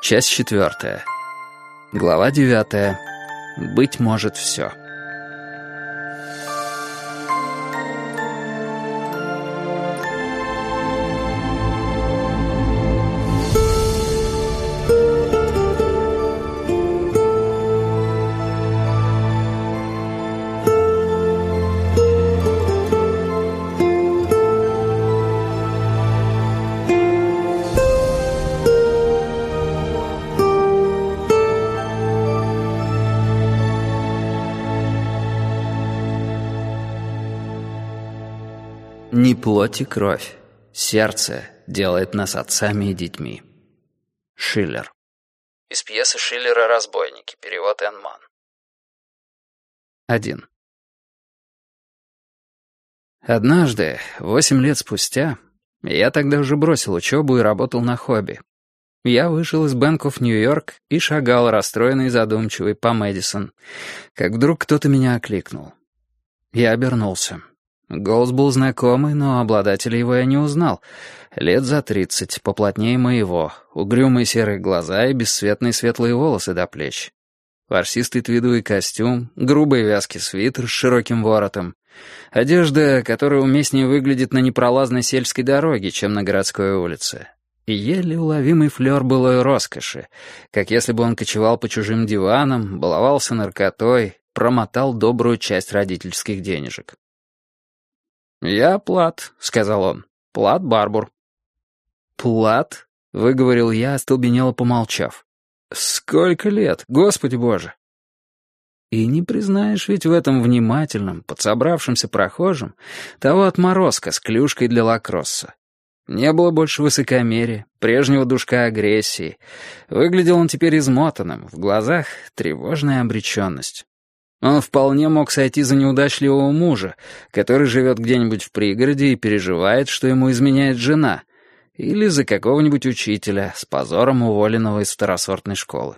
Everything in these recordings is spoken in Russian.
Часть 4. Глава 9. Быть может, все. Не плоть и кровь, сердце делает нас отцами и детьми. Шиллер. Из пьесы Шиллера «Разбойники», перевод Энн Манн. 1. Однажды, 8 лет спустя, я тогда уже бросил учебу и работал на хобби. Я вышел из Bank of New York и шагал, расстроенный и задумчивый, по Мэдисон, как вдруг кто-то меня окликнул. Я обернулся. Голос был знакомый, но обладателя его я не узнал. Лет за 30, поплотнее моего, угрюмые серые глаза и бесцветные светлые волосы до плеч. Ворсистый твидовый костюм, грубый вязкий свитер с широким воротом. Одежда, которая уместнее выглядит на непролазной сельской дороге, чем на городской улице. И еле уловимый флёр былой роскоши, как если бы он кочевал по чужим диванам, баловался наркотой, промотал добрую часть родительских денежек. «Я Плат», — сказал он. «Плат Барбур». «Плат?» — выговорил я, остолбенело помолчав. «Сколько лет, Господи Боже!» И не признаешь ведь в этом внимательном, подсобравшемся прохожем того отморозка с клюшкой для лакросса. Не было больше высокомерия, прежнего душка агрессии. Выглядел он теперь измотанным, в глазах тревожная обреченность. Он вполне мог сойти за неудачливого мужа, который живет где-нибудь в пригороде и переживает, что ему изменяет жена, или за какого-нибудь учителя, с позором уволенного из второсортной школы.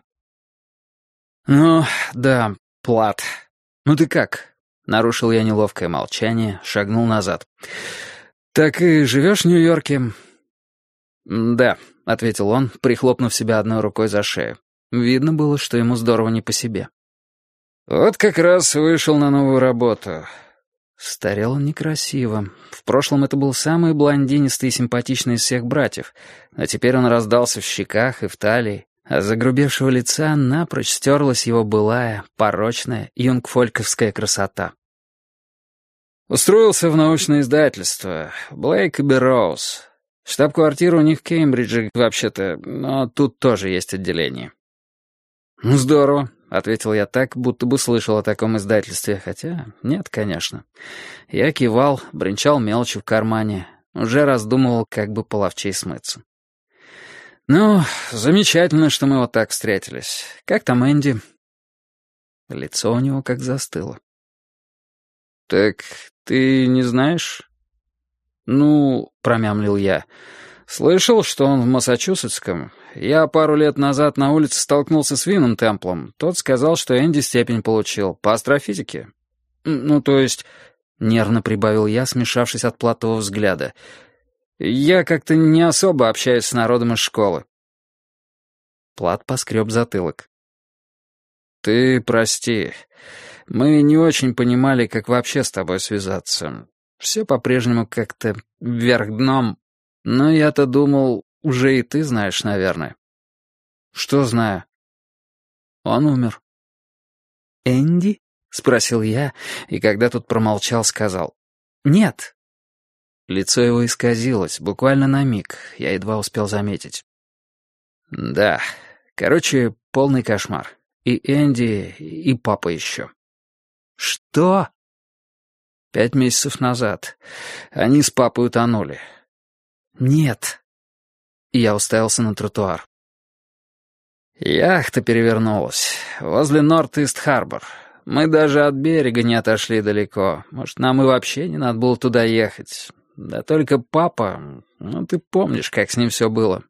«Ну, да, Плат. Ну ты как?» — нарушил я неловкое молчание, шагнул назад. «Так и живешь в Нью-Йорке?» «Да», — ответил он, прихлопнув себя одной рукой за шею. Видно было, что ему здорово не по себе. «Вот как раз вышел на новую работу». Старел он некрасиво. В прошлом это был самый блондинистый и симпатичный из всех братьев, а теперь он раздался в щеках и в талии, а с загрубевшего лица напрочь стерлась его былая, порочная, юнгфольковская красота. Устроился в научное издательство «Блейк и Берроуз». Штаб-квартира у них в Кембридже, вообще-то, но тут тоже есть отделение. «Ну, здорово», — ответил я так, будто бы слышал о таком издательстве, хотя нет, конечно. Я кивал, бренчал мелочи в кармане, уже раздумывал, как бы половчей смыться. «Ну, замечательно, что мы вот так встретились. Как там Энди?» Лицо у него как застыло. «Так ты не знаешь?» «Ну, — промямлил я, — слышал, что он в Массачусетском. Я пару лет назад на улице столкнулся с Вином Темплом. Тот сказал, что Энди степень получил по астрофизике. Ну, то есть...» — нервно прибавил я, смешавшись от Платова взгляда. «Я как-то не особо общаюсь с народом из школы». Плат поскреб затылок. «Ты прости. Мы не очень понимали, как вообще с тобой связаться. Все по-прежнему как-то вверх дном. Но я-то думал, уже и ты знаешь, наверное». «Что знаю?» «Он умер». «Энди?» — спросил я, и когда тот промолчал, сказал. «Нет». Лицо его исказилось, буквально на миг, я едва успел заметить. «Да, короче, полный кошмар. И Энди, и папа еще». «Что?» 5 месяцев назад. Они с папой утонули». «Нет». Я уставился на тротуар. «Яхта перевернулась. Возле Норт-Ист-Харбор. Мы даже от берега не отошли далеко. Может, нам и вообще не надо было туда ехать. Да только папа... Ну, ты помнишь, как с ним все было».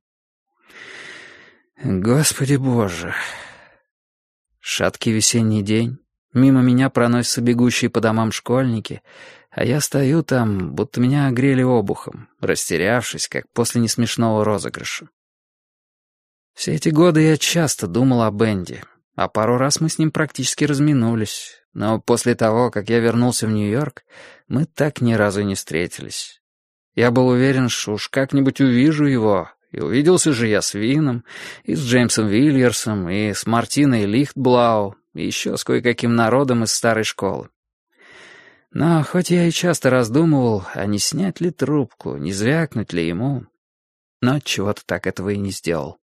«Господи Боже». Шаткий весенний день. Мимо меня проносятся бегущие по домам школьники, а я стою там, будто меня огрели обухом, растерявшись, как после несмешного розыгрыша. Все эти годы я часто думал о Бенди, а пару раз мы с ним практически разминулись. Но после того, как я вернулся в Нью-Йорк, мы так ни разу не встретились. Я был уверен, что уж как-нибудь увижу его, и увиделся же я с Вином, и с Джеймсом Вильерсом, и с Мартиной Лихтблау, и еще с кое-каким народом из старой школы. Но хоть я и часто раздумывал, а не снять ли трубку, не звякнуть ли ему, но чего-то так этого и не сделал.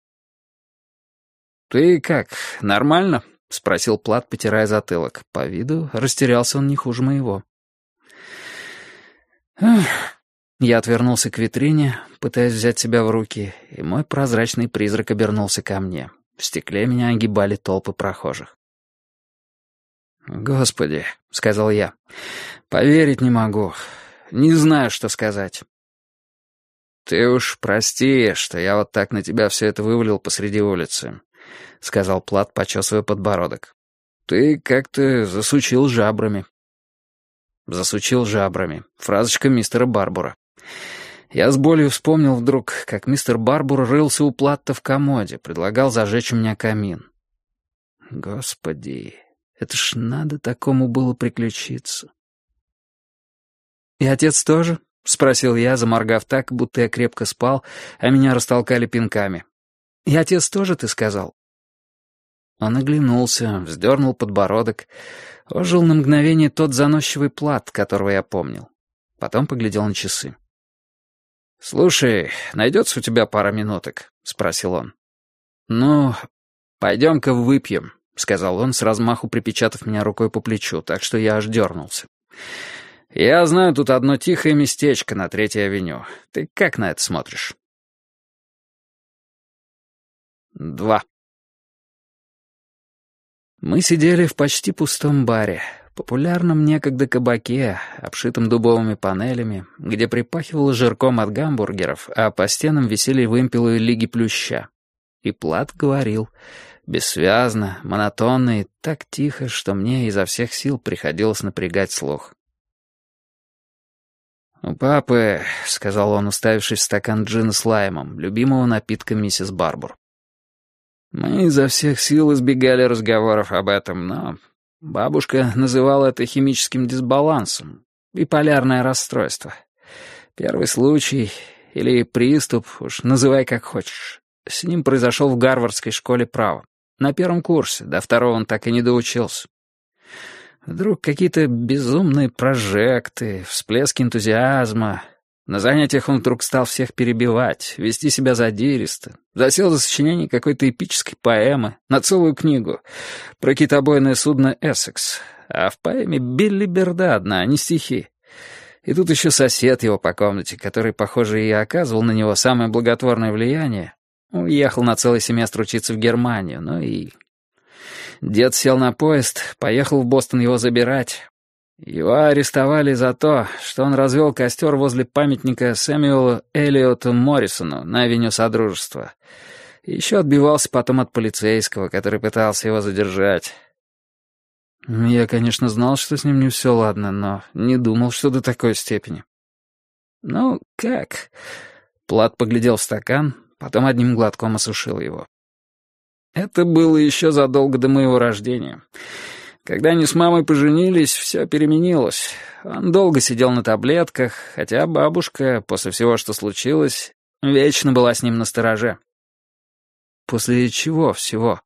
«Ты как, нормально?» — спросил Плат, потирая затылок. По виду растерялся он не хуже моего. Я отвернулся к витрине, пытаясь взять себя в руки, и мой прозрачный призрак обернулся ко мне. В стекле меня огибали толпы прохожих. «Господи», — сказал я, — «поверить не могу. Не знаю, что сказать». «Ты уж прости, что я вот так на тебя все это вывалил посреди улицы», — сказал Плат, почесывая подбородок. «Ты как-то засучил жабрами». «Засучил жабрами» — фразочка мистера Барбура. Я с болью вспомнил вдруг, как мистер Барбур рылся у Платта в комоде, предлагал зажечь у меня камин. Господи, это ж надо такому было приключиться. «И отец тоже?» — спросил я, заморгав так, будто я крепко спал, а меня растолкали пинками. «И отец тоже, ты сказал?» Он оглянулся, вздернул подбородок. Ожил на мгновение тот заносчивый Плат, которого я помнил. Потом поглядел на часы. «Слушай, найдется у тебя пара минуток?» — спросил он. «Ну, пойдем-ка выпьем», — сказал он, с размаху припечатав меня рукой по плечу, так что я аж дернулся. «Я знаю тут одно тихое местечко на 3-й авеню. Ты как на это смотришь?» 2. Мы сидели в почти пустом баре, популярном некогда кабаке, обшитом дубовыми панелями, где припахивало жирком от гамбургеров, а по стенам висели вымпелы Лиги Плюща. И Плат говорил, бессвязно, монотонно и так тихо, что мне изо всех сил приходилось напрягать слух. «У папы», — сказал он, уставившись в стакан джина с лаймом, любимого напитка миссис Барбур. «Мы изо всех сил избегали разговоров об этом, но бабушка называла это химическим дисбалансом, биполярное расстройство. Первый случай или приступ, уж называй как хочешь, с ним произошел в Гарвардской школе права. На 1-м курсе, до 2-го он так и не доучился. Вдруг какие-то безумные прожекты, всплески энтузиазма. На занятиях он вдруг стал всех перебивать, вести себя задиристо. Засел за сочинение какой-то эпической поэмы на целую книгу про китобойное судно «Эссекс». А в поэме билиберда одна, а не стихи. И тут еще сосед его по комнате, который, похоже, и оказывал на него самое благотворное влияние, уехал на целый семестр учиться в Германию, ну и... Дед сел на поезд, поехал в Бостон его забирать. Его арестовали за то, что он развел костер возле памятника Сэмюэлу Элиоту Моррисону на авеню Содружества. И еще отбивался потом от полицейского, который пытался его задержать. Я, конечно, знал, что с ним не все ладно, но не думал, что до такой степени. «Ну, как?» Плат поглядел в стакан, потом одним глотком осушил его. «Это было еще задолго до моего рождения. Когда они с мамой поженились, все переменилось. Он долго сидел на таблетках, хотя бабушка, после всего, что случилось, вечно была с ним настороже». «После чего всего?»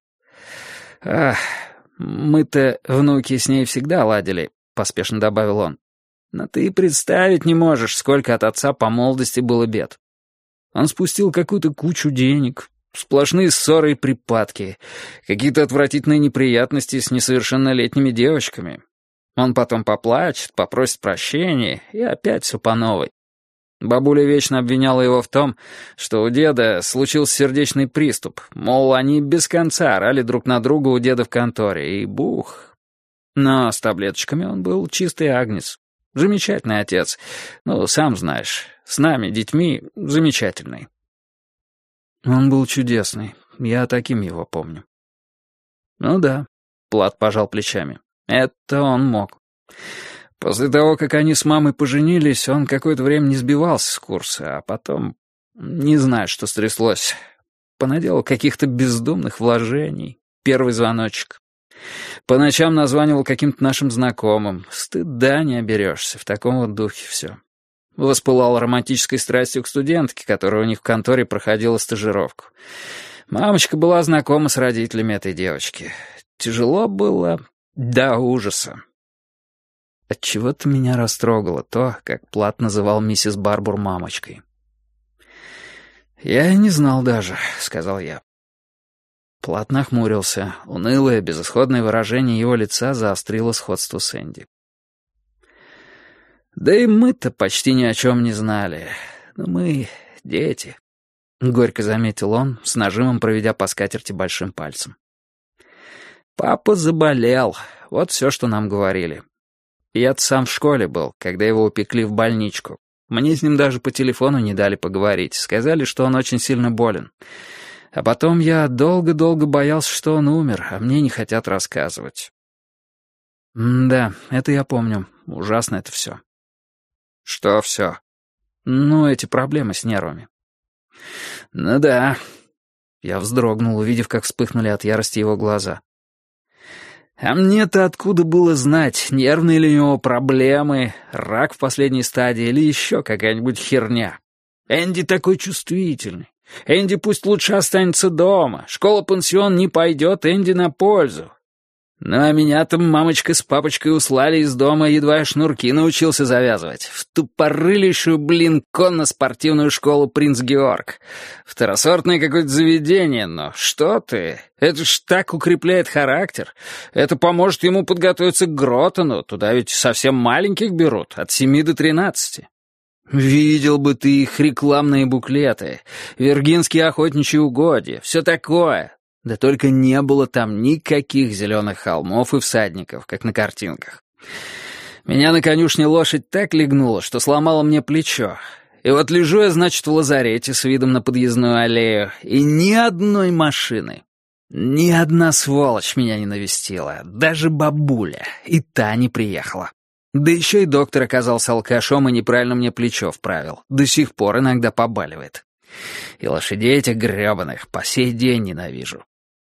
Мы-то, внуки, с ней всегда ладили», — поспешно добавил он. «Но ты и представить не можешь, сколько от отца по молодости было бед. Он спустил какую-то кучу денег, сплошные ссоры и припадки, какие-то отвратительные неприятности с несовершеннолетними девочками. Он потом поплачет, попросит прощения, и опять все по новой. Бабуля вечно обвиняла его в том, что у деда случился сердечный приступ, мол, они без конца орали друг на друга у деда в конторе, и бух. Но с таблеточками он был чистый агнец. Замечательный отец. Ну, сам знаешь, с нами, детьми, замечательный. Он был чудесный. Я таким его помню. Ну да, Плат пожал плечами. Это он мог. После того, как они с мамой поженились, он какое-то время не сбивался с курса, а потом... Не знаю, что стряслось. понаделал каких-то бездумных вложений. Первый звоночек. По ночам названивал каким-то нашим знакомым. Стыда не оберешься, в таком вот духе все. Воспылал романтической страстью к студентке, которая у них в конторе проходила стажировку. Мамочка была знакома с родителями этой девочки. Тяжело было до ужаса. Отчего-то меня растрогало то, как Плат называл миссис Барбур мамочкой. «Я не знал даже», — сказал я. Плат нахмурился. Унылое, безысходное выражение его лица заострило сходство с Энди. «Да и мы-то почти ни о чем не знали. Но мы дети», — горько заметил он, с нажимом проведя по скатерти большим пальцем. «Папа заболел. Вот все, что нам говорили. Я-то сам в школе был, когда его упекли в больничку. Мне с ним даже по телефону не дали поговорить. Сказали, что он очень сильно болен. А потом я долго-долго боялся, что он умер, а мне не хотят рассказывать». «Да, это я помню. Ужасно это все». «Что все?» «Ну, эти проблемы с нервами». «Ну да». Я вздрогнул, увидев, как вспыхнули от ярости его глаза. «А мне-то откуда было знать, нервные ли у него проблемы, рак в последней стадии или еще какая-нибудь херня? Энди такой чувствительный. Энди пусть лучше останется дома. Школа-пансион не пойдет Энди на пользу. Ну а меня-то мамочка с папочкой услали из дома, едва я шнурки научился завязывать. В тупорылейшую, конно-спортивную школу «Принц Георг». Второсортное какое-то заведение, но что ты? Это ж так укрепляет характер. Это поможет ему подготовиться к Гротону. Туда ведь совсем маленьких берут, от 7 до 13. Видел бы ты их рекламные буклеты. Виргинские охотничьи угодья, все такое. Да только не было там никаких зеленых холмов и всадников, как на картинках. Меня на конюшне лошадь так легнула, что сломала мне плечо. И вот лежу я, значит, в лазарете с видом на подъездную аллею, и ни одной машины. Ни одна сволочь меня не навестила, даже бабуля, и та не приехала. Да еще и доктор оказался алкашом и неправильно мне плечо вправил. До сих пор иногда побаливает. И лошадей этих гребаных по сей день ненавижу.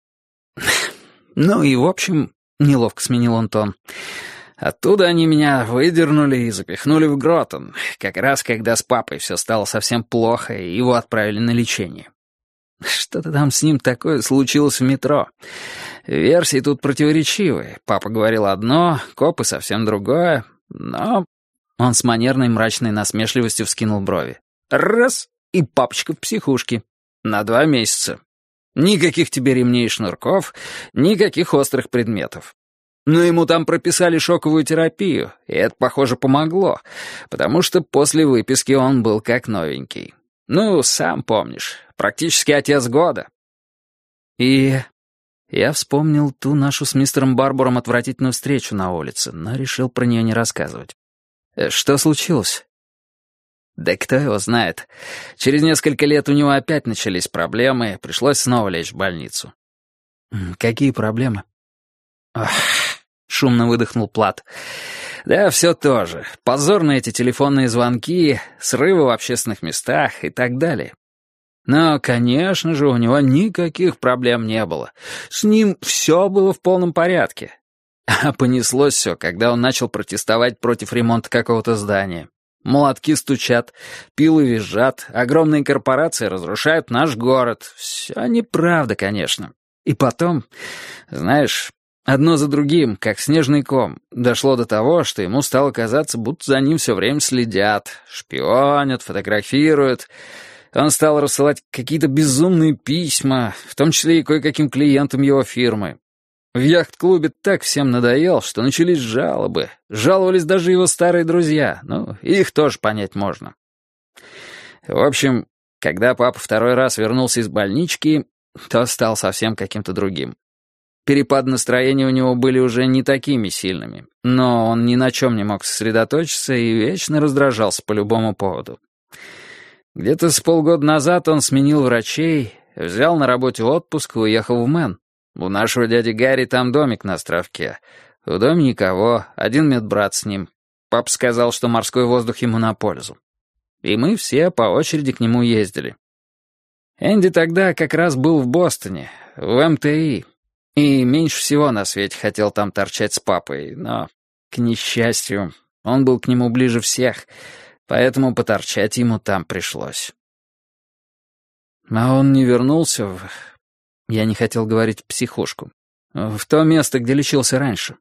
Ну и, в общем, неловко сменил он тон. Оттуда они меня выдернули и запихнули в Гротон, как раз когда с папой все стало совсем плохо, и его отправили на лечение. Что-то там с ним такое случилось в метро. Версии тут противоречивые. Папа говорил одно, копы совсем другое, но... Он с манерной мрачной насмешливостью вскинул брови. Раз — и папочка в психушке. На 2 месяца. Никаких тебе ремней и шнурков, никаких острых предметов. Но ему там прописали шоковую терапию, и это, похоже, помогло, потому что после выписки он был как новенький. Ну, сам помнишь, практически отец года. И я вспомнил ту нашу с мистером Барбуром отвратительную встречу на улице, но решил про нее не рассказывать. Что случилось? Да кто его знает. Через несколько лет у него опять начались проблемы, пришлось снова лечь в больницу. Какие проблемы? Ах, шумно выдохнул Плат. Да, все то же. Позорные эти телефонные звонки, срывы в общественных местах и так далее. Но, конечно же, у него никаких проблем не было. С ним все было в полном порядке. А понеслось все, когда он начал протестовать против ремонта какого-то здания. Молотки стучат, пилы визжат, огромные корпорации разрушают наш город. Все неправда, конечно. И потом, знаешь, одно за другим, как снежный ком, дошло до того, что ему стало казаться, будто за ним все время следят, шпионят, фотографируют. Он стал рассылать какие-то безумные письма, в том числе и кое-каким клиентам его фирмы. В яхт-клубе так всем надоел, что начались жалобы. Жаловались даже его старые друзья. Ну, их тоже понять можно. В общем, когда папа второй раз вернулся из больнички, то стал совсем каким-то другим. Перепады настроения у него были уже не такими сильными, но он ни на чем не мог сосредоточиться и вечно раздражался по любому поводу. Где-то с полгода назад он сменил врачей, взял на работе отпуск и уехал в Мэн. У нашего дяди Гарри там домик на островке. В доме никого, один медбрат с ним. Папа сказал, что морской воздух ему на пользу. И мы все по очереди к нему ездили. Энди тогда как раз был в Бостоне, в МТИ, и меньше всего на свете хотел там торчать с папой, но, к несчастью, он был к нему ближе всех, поэтому поторчать ему там пришлось. А он не вернулся в... Я не хотел говорить психушку. В то место, где лечился раньше.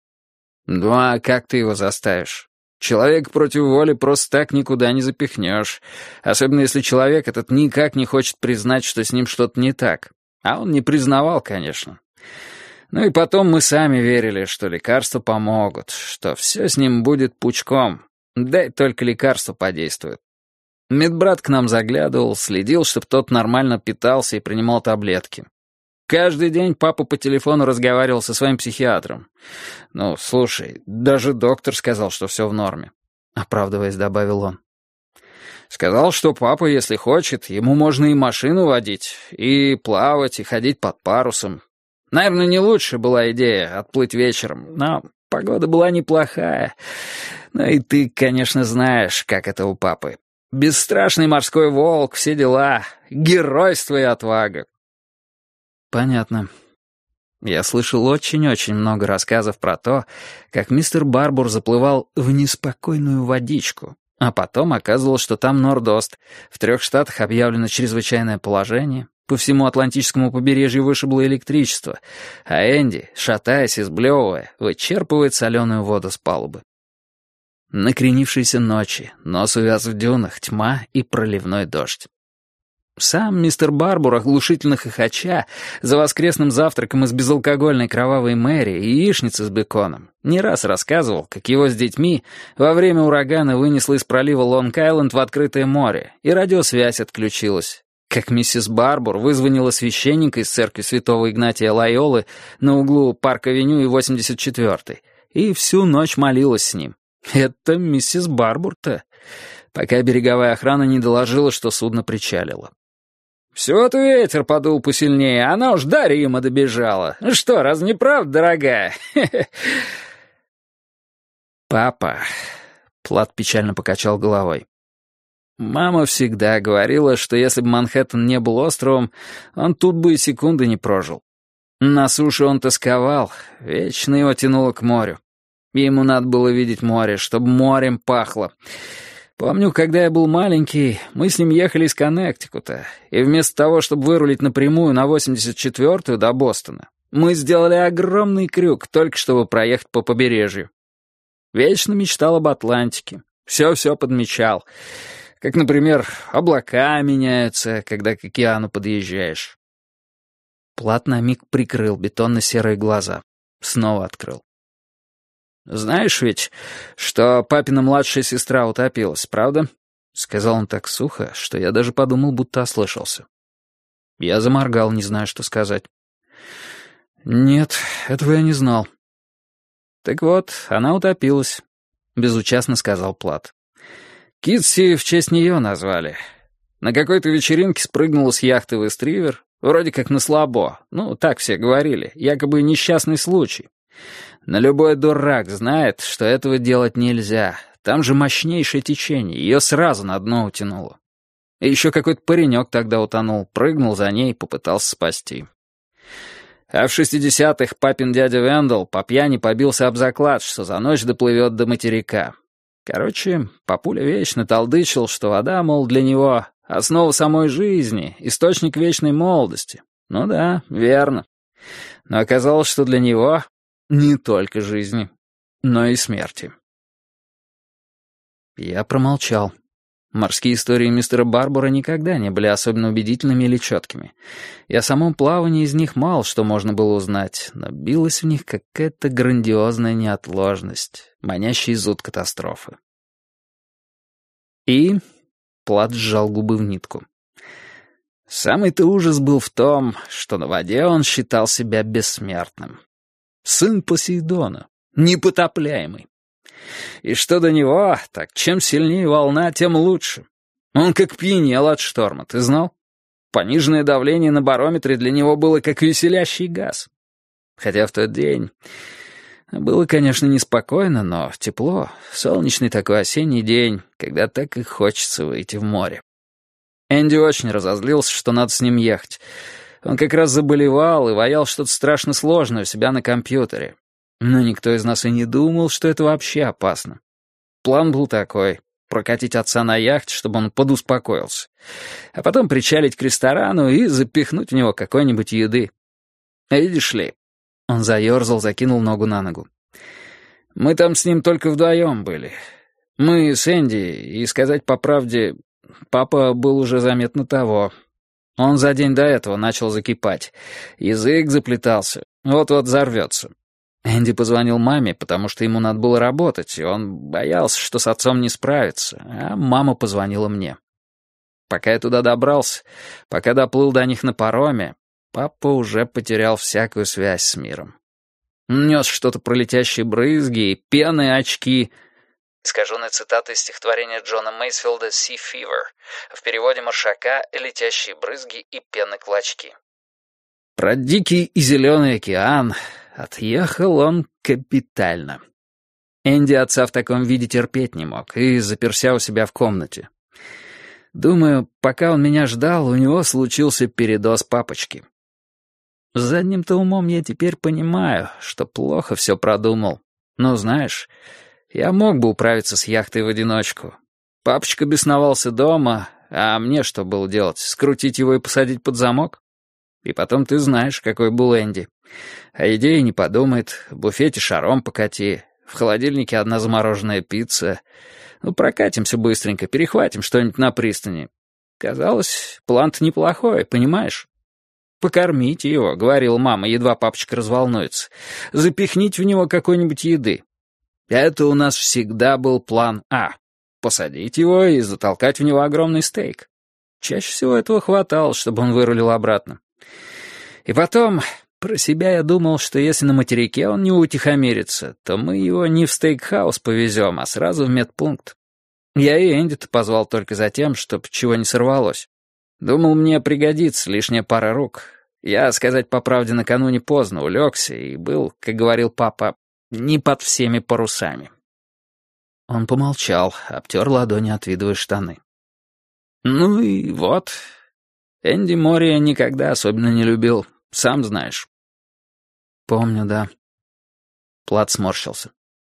Ну а как ты его заставишь? Человека против воли просто так никуда не запихнешь. Особенно если человек этот никак не хочет признать, что с ним что-то не так. А он не признавал, конечно. Ну и потом мы сами верили, что лекарства помогут, что все с ним будет пучком. Дай только лекарства подействуют. Медбрат к нам заглядывал, следил, чтобы тот нормально питался и принимал таблетки. Каждый день папа по телефону разговаривал со своим психиатром. «Ну, слушай, даже доктор сказал, что все в норме», — оправдываясь, добавил он. «Сказал, что папа, если хочет, ему можно и машину водить, и плавать, и ходить под парусом. Наверное, не лучшая была идея отплыть вечером, но погода была неплохая. Ну и ты, конечно, знаешь, как это у папы. Бесстрашный морской волк, все дела, геройство и отвага». «Понятно». Я слышал очень-очень много рассказов про то, как мистер Барбур заплывал в неспокойную водичку, а потом оказывалось, что там нордост, в 3 штатах объявлено чрезвычайное положение, по всему Атлантическому побережью вышибло электричество, а Энди, шатаясь и сблевывая, вычерпывает соленую воду с палубы. Накренившиеся ночи, нос увяз в дюнах, тьма и проливной дождь. Сам мистер Барбур, оглушительно хохоча, за воскресным завтраком из безалкогольной кровавой Мэри и яичницы с беконом, не раз рассказывал, как его с детьми во время урагана вынесло из пролива Лонг-Айленд в открытое море, и радиосвязь отключилась, как миссис Барбур вызвонила священника из церкви святого Игнатия Лойолы на углу Парк-авеню и 84-й, и всю ночь молилась с ним. Это миссис Барбур-то, пока береговая охрана не доложила, что судно причалило. «Всё-то ветер подул посильнее, она уж до Рима добежала. Что, разве не правда, дорогая?» «Папа...» — Плат печально покачал головой. «Мама всегда говорила, что если бы Манхэттен не был островом, он тут бы и секунды не прожил. На суше он тосковал, вечно его тянуло к морю. Ему надо было видеть море, чтобы морем пахло. Помню, когда я был маленький, мы с ним ехали из Коннектикута, и вместо того, чтобы вырулить напрямую на 84-ю до Бостона, мы сделали огромный крюк, только чтобы проехать по побережью. Вечно мечтал об Атлантике, все подмечал. Как, например, облака меняются, когда к океану подъезжаешь». Плат на миг прикрыл бетонно-серые глаза, снова открыл. «Знаешь ведь, что папина младшая сестра утопилась, правда?» — сказал он так сухо, что я даже подумал, будто ослышался. Я заморгал, не зная, что сказать. «Нет, этого я не знал». «Так вот, она утопилась», — безучастно сказал Плат. «Китси в честь нее назвали. На какой-то вечеринке спрыгнула с яхты в Истривер, вроде как на слабо, ну, так все говорили, якобы несчастный случай. Но любой дурак знает, что этого делать нельзя. Там же мощнейшее течение, ее сразу на дно утянуло. И еще какой-то паренек тогда утонул, прыгнул за ней и попытался спасти. А в 60-х папин дядя Вендел по пьяни побился об заклад, что за ночь доплывет до материка. Короче, папуля вечно толдычил, что вода, мол, для него основа самой жизни, источник вечной молодости. Ну да, верно. Но оказалось, что для него не только жизни, но и смерти. Я промолчал. Морские истории мистера Барбура никогда не были особенно убедительными или четкими. И о самом плавании из них мало что можно было узнать, но билась в них какая-то грандиозная неотложность, манящий зуд катастрофы. И Плат сжал губы в нитку. Самый-то ужас был в том, что на воде он считал себя бессмертным. Сын Посейдона, непотопляемый. И что до него, так чем сильнее волна, тем лучше. Он как пьянел от шторма, ты знал? Пониженное давление на барометре для него было как веселящий газ. Хотя в тот день было, конечно, неспокойно, но тепло, солнечный такой осенний день, когда так и хочется выйти в море. Энди очень разозлился, что надо с ним ехать. Он как раз заболевал и ваял что-то страшно сложное у себя на компьютере. Но никто из нас и не думал, что это вообще опасно. План был такой — прокатить отца на яхте, чтобы он подуспокоился, а потом причалить к ресторану и запихнуть в него какой-нибудь еды. Видишь ли, он заерзал, закинул ногу на ногу. Мы там с ним только вдвоем были. Мы с Энди, и сказать по правде, папа был уже заметно того. Он за день до этого начал закипать. Язык заплетался, вот-вот взорвется. Энди позвонил маме, потому что ему надо было работать, и он боялся, что с отцом не справится, а мама позвонила мне. Пока я туда добрался, пока доплыл до них на пароме, папа уже потерял всякую связь с миром. Он нес что-то про летящие брызги и пены очки. Искаженная цитата из стихотворения Джона Мейсфилда «Sea Fever», в переводе Маршака «Летящие брызги и пены клочки». Про дикий и зеленый океан отъехал он капитально. Энди отца в таком виде терпеть не мог и заперся у себя в комнате. Думаю, пока он меня ждал, у него случился передоз папочки. Задним-то умом я теперь понимаю, что плохо все продумал. Но знаешь, я мог бы управиться с яхтой в одиночку. Папочка бесновался дома, а мне что было делать, скрутить его и посадить под замок? И потом ты знаешь, какой был Энди. О еде и не подумает, в буфете шаром покати, в холодильнике одна замороженная пицца. Ну, прокатимся быстренько, перехватим что-нибудь на пристани. Казалось, план-то неплохой, понимаешь? «Покормите его», — говорила мама, едва папочка разволнуется. «Запихните в него какой-нибудь еды». Это у нас всегда был план А. Посадить его и затолкать в него огромный стейк. Чаще всего этого хватало, чтобы он вырулил обратно. И потом, про себя я думал, что если на материке он не утихомирится, то мы его не в стейкхаус повезем, а сразу в медпункт. Я и Энди-то позвал только за тем, чтобы чего не сорвалось. Думал, мне пригодится лишняя пара рук. Я, сказать по правде, накануне поздно улегся и был, как говорил папа, не под всеми парусами. Он помолчал, обтер ладони, откидывая штаны. Ну и вот. Энди море никогда особенно не любил, сам знаешь. Помню, да. Плат сморщился.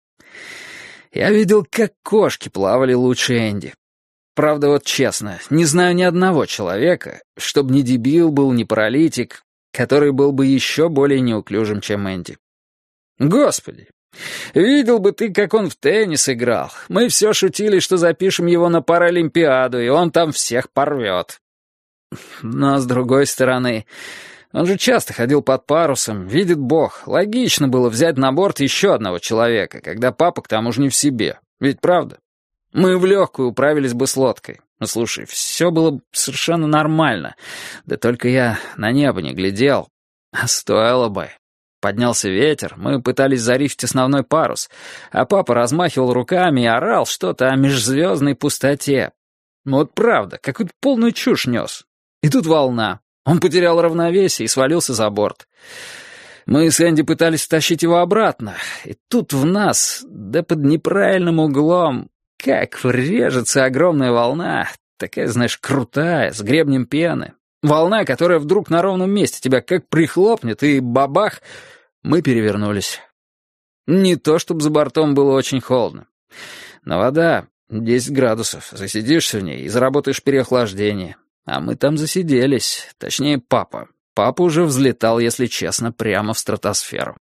Я видел, как кошки плавали лучше Энди. Правда, вот честно, не знаю ни одного человека, чтобы не дебил был, не паралитик, который был бы еще более неуклюжим, чем Энди. Господи, видел бы ты, как он в теннис играл. Мы все шутили, что запишем его на Паралимпиаду, и он там всех порвет. Но, с другой стороны, он же часто ходил под парусом, видит Бог. Логично было взять на борт еще одного человека, когда папа к тому же не в себе. Ведь правда? Мы в легкую управились бы с лодкой. Ну, слушай, все было совершенно нормально. Да только я на небо не глядел. А стоило бы. Поднялся ветер, мы пытались зарифить основной парус, а папа размахивал руками и орал что-то о межзвездной пустоте. Ну вот правда, какую-то полную чушь нес. И тут волна. Он потерял равновесие и свалился за борт. Мы с Энди пытались тащить его обратно, и тут в нас, да под неправильным углом, как врежется огромная волна, такая, знаешь, крутая, с гребнем пены. Волна, которая вдруг на ровном месте тебя как прихлопнет, и бабах, мы перевернулись. Не то чтобы за бортом было очень холодно. Но вода 10 градусов, засидишься в ней и заработаешь переохлаждение. А мы там засиделись, точнее папа. Папа уже взлетал, если честно, прямо в стратосферу.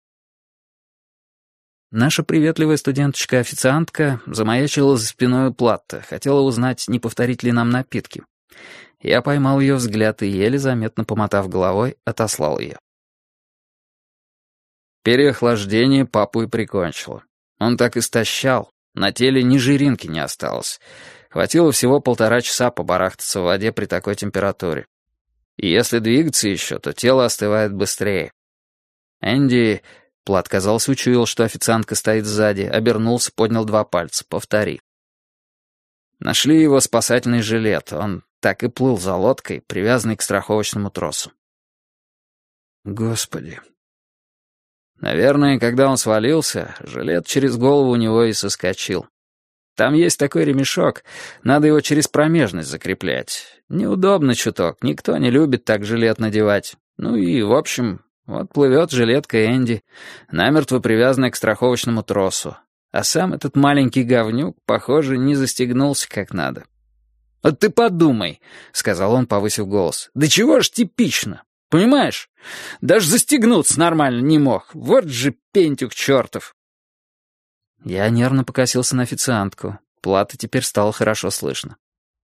Наша приветливая студенточка-официантка замаячила за спиной у Платта, хотела узнать, не повторить ли нам напитки. Я поймал ее взгляд и, еле заметно помотав головой, отослал ее. Переохлаждение папу и прикончило. Он так истощал, на теле ни жиринки не осталось. Хватило всего 1,5 часа побарахтаться в воде при такой температуре. И если двигаться еще, то тело остывает быстрее. Энди... Плат, казалось, учуял, что официантка стоит сзади, обернулся, поднял 2 пальца. Повтори. Нашли его спасательный жилет. Он так и плыл за лодкой, привязанный к страховочному тросу. Господи. Наверное, когда он свалился, жилет через голову у него и соскочил. Там есть такой ремешок, надо его через промежность закреплять. Неудобно чуток, никто не любит так жилет надевать. Ну и, в общем, вот плывет жилетка Энди, намертво привязанная к страховочному тросу. А сам этот маленький говнюк, похоже, не застегнулся как надо. «Вот ты подумай», — сказал он, повысив голос. «Да чего ж типично, понимаешь? Даже застегнуться нормально не мог. Вот же пентюк чертов». Я нервно покосился на официантку. Плата теперь стало хорошо слышно.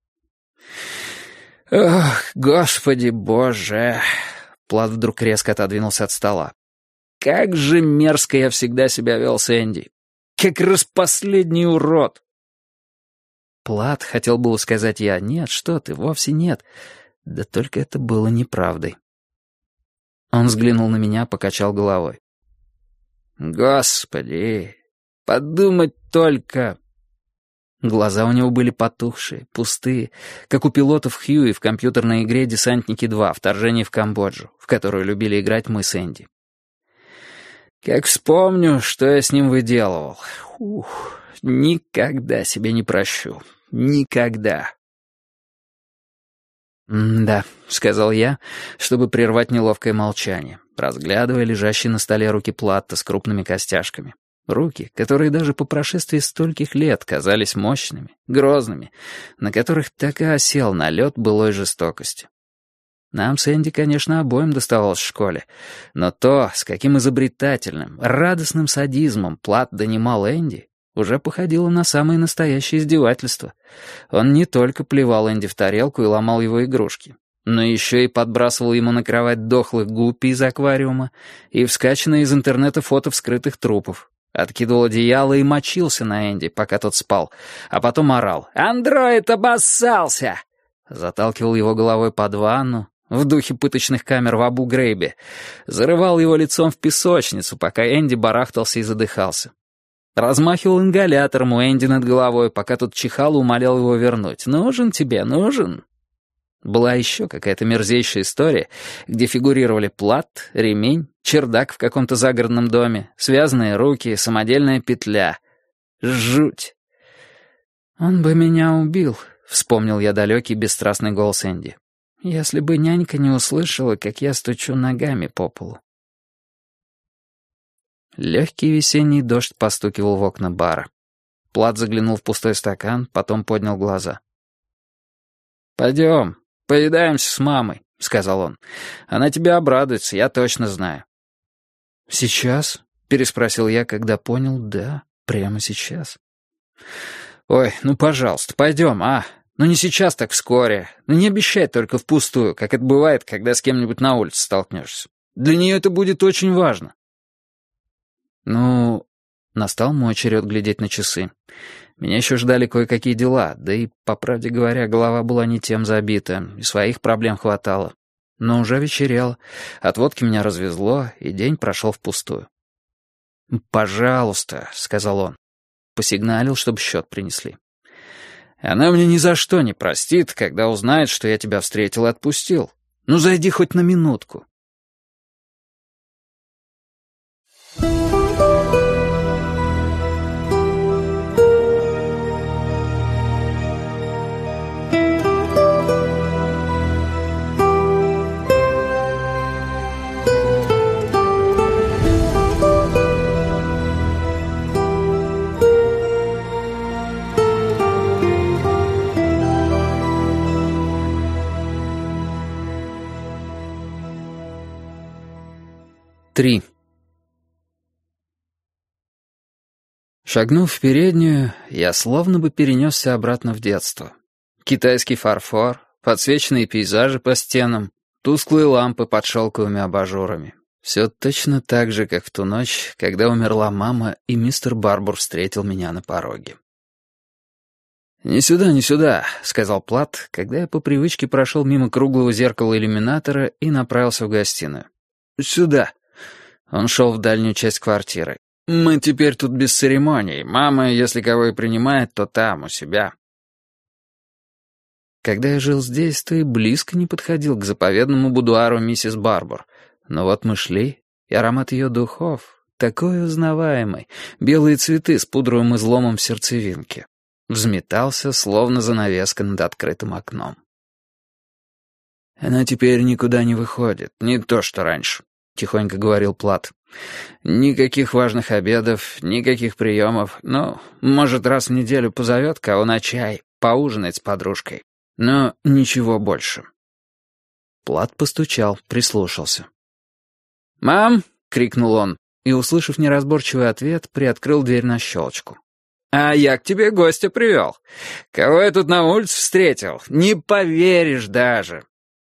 «Ох, господи боже!» Плат вдруг резко отодвинулся от стола. «Как же мерзко я всегда себя вел с Энди! Как распоследний урод!» «Плат», — хотел было сказать я. «Нет, что ты, вовсе нет». Да только это было неправдой. Он взглянул на меня, покачал головой. «Господи, подумать только...» Глаза у него были потухшие, пустые, как у пилотов Хьюи в компьютерной игре «Десантники 2. Вторжение в Камбоджу», в которую любили играть мы с Энди. Как вспомню, что я с ним выделывал. Никогда себе не прощу. Никогда. «Да», — сказал я, чтобы прервать неловкое молчание, разглядывая лежащие на столе руки Платта с крупными костяшками. Руки, которые даже по прошествии стольких лет казались мощными, грозными, на которых так и осел налет былой жестокости. Нам с Энди, конечно, обоим доставалось в школе, но то, с каким изобретательным, радостным садизмом Платт донимал Энди, уже походило на самое настоящее издевательство. Он не только плевал Энди в тарелку и ломал его игрушки, но еще и подбрасывал ему на кровать дохлых гуппи из аквариума и вскачанные из интернета фото вскрытых трупов. Откидывал одеяло и мочился на Энди, пока тот спал, а потом орал: «Андроид обоссался!» Заталкивал его головой под ванну, в духе пыточных камер в Абу-Грейбе, зарывал его лицом в песочницу, пока Энди барахтался и задыхался. Размахивал ингалятором у Энди над головой, пока тот чихал и умолял его вернуть. «Нужен тебе, нужен!» Была еще какая-то мерзейшая история, где фигурировали плат, ремень, чердак в каком-то загородном доме, связанные руки, самодельная петля. Жуть! «Он бы меня убил», — вспомнил я далекий бесстрастный голос Энди, «если бы нянька не услышала, как я стучу ногами по полу». Легкий весенний дождь постукивал в окна бара. Плат заглянул в пустой стакан, потом поднял глаза. «Пойдем, повидаемся с мамой», — сказал он. «Она тебе обрадуется, я точно знаю». «Сейчас?» — переспросил я, когда понял, да, прямо сейчас. «Ой, ну, пожалуйста, пойдем, а? Ну, не сейчас, так вскоре. Ну, не обещай только впустую, как это бывает, когда с кем-нибудь на улице столкнешься. Для нее это будет очень важно». Ну, настал мой черед глядеть на часы. Меня еще ждали кое-какие дела, да и, по правде говоря, голова была не тем забита, и своих проблем хватало. Но уже вечерело, от водки меня развезло, и день прошел впустую. «Пожалуйста», — сказал он. Посигналил, чтобы счет принесли. «Она мне ни за что не простит, когда узнает, что я тебя встретил и отпустил. Ну, зайди хоть на минутку». Три. Шагнув в переднюю, я словно бы перенесся обратно в детство. Китайский фарфор, подсвеченные пейзажи по стенам, тусклые лампы под шелковыми абажурами. Все точно так же, как в ту ночь, когда умерла мама, и мистер Барбур встретил меня на пороге. «Не сюда, не сюда», — сказал Плат, когда я по привычке прошел мимо круглого зеркала иллюминатора и направился в гостиную. «Сюда». Он шел в дальнюю часть квартиры. «Мы теперь тут без церемоний. Мама, если кого и принимает, то там, у себя». Когда я жил здесь, то и близко не подходил к заповедному будуару миссис Барбур. Но вот мы шли, и аромат ее духов, такой узнаваемый, белые цветы с пудровым изломом в сердцевинке. взметался, словно занавеска над открытым окном. «Она теперь никуда не выходит, не то что раньше», — тихонько говорил Плат. «Никаких важных обедов, никаких приемов. Ну, может, раз в неделю позовет кого на чай, поужинать с подружкой. Но ничего больше». Плат постучал, прислушался. «Мам!» — крикнул он, и, услышав неразборчивый ответ, приоткрыл дверь на щелочку. «А я к тебе гостя привел. Кого я тут на улице встретил? Не поверишь даже!»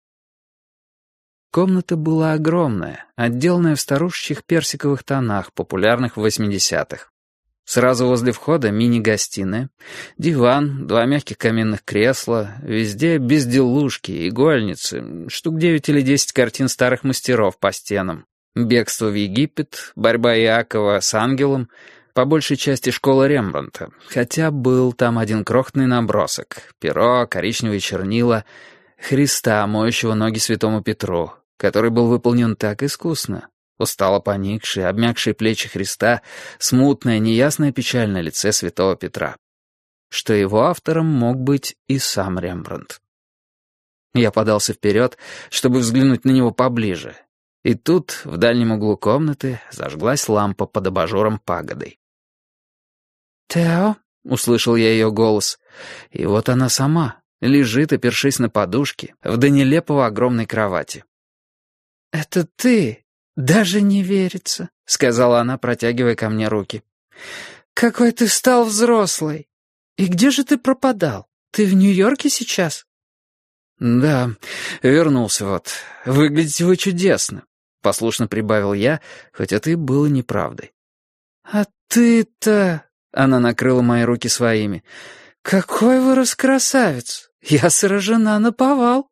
Комната была огромная, отделанная в старушечьих персиковых тонах, популярных в 80-х. Сразу возле входа мини-гостиная, диван, 2 мягких каменных кресла, везде безделушки, игольницы, штук 9 или 10 картин старых мастеров по стенам, бегство в Египет, борьба Иакова с ангелом, по большей части школа Рембрандта, хотя был там один крохотный набросок, перо, коричневые чернила, Христа, моющего ноги святому Петру, который был выполнен так искусно. Устало поникшие, обмякшие плечи Христа, смутная, неясная печаль на лице святого Петра. Что его автором мог быть и сам Рембрандт. Я подался вперед, чтобы взглянуть на него поближе. И тут, в дальнем углу комнаты, зажглась лампа под абажуром пагодой. «Тео?» — услышал я ее голос. И вот она сама, лежит, опершись на подушке, в до нелепого огромной кровати. «Это ты? Даже не верится», — сказала она, протягивая ко мне руки. «Какой ты стал взрослый! И где же ты пропадал? Ты в Нью-Йорке сейчас?» «Да, вернулся вот. Выглядите вы чудесно», — послушно прибавил я, хоть это и было неправдой. «А ты-то...» — она накрыла мои руки своими. «Какой вырос красавец! Я сражена наповал!»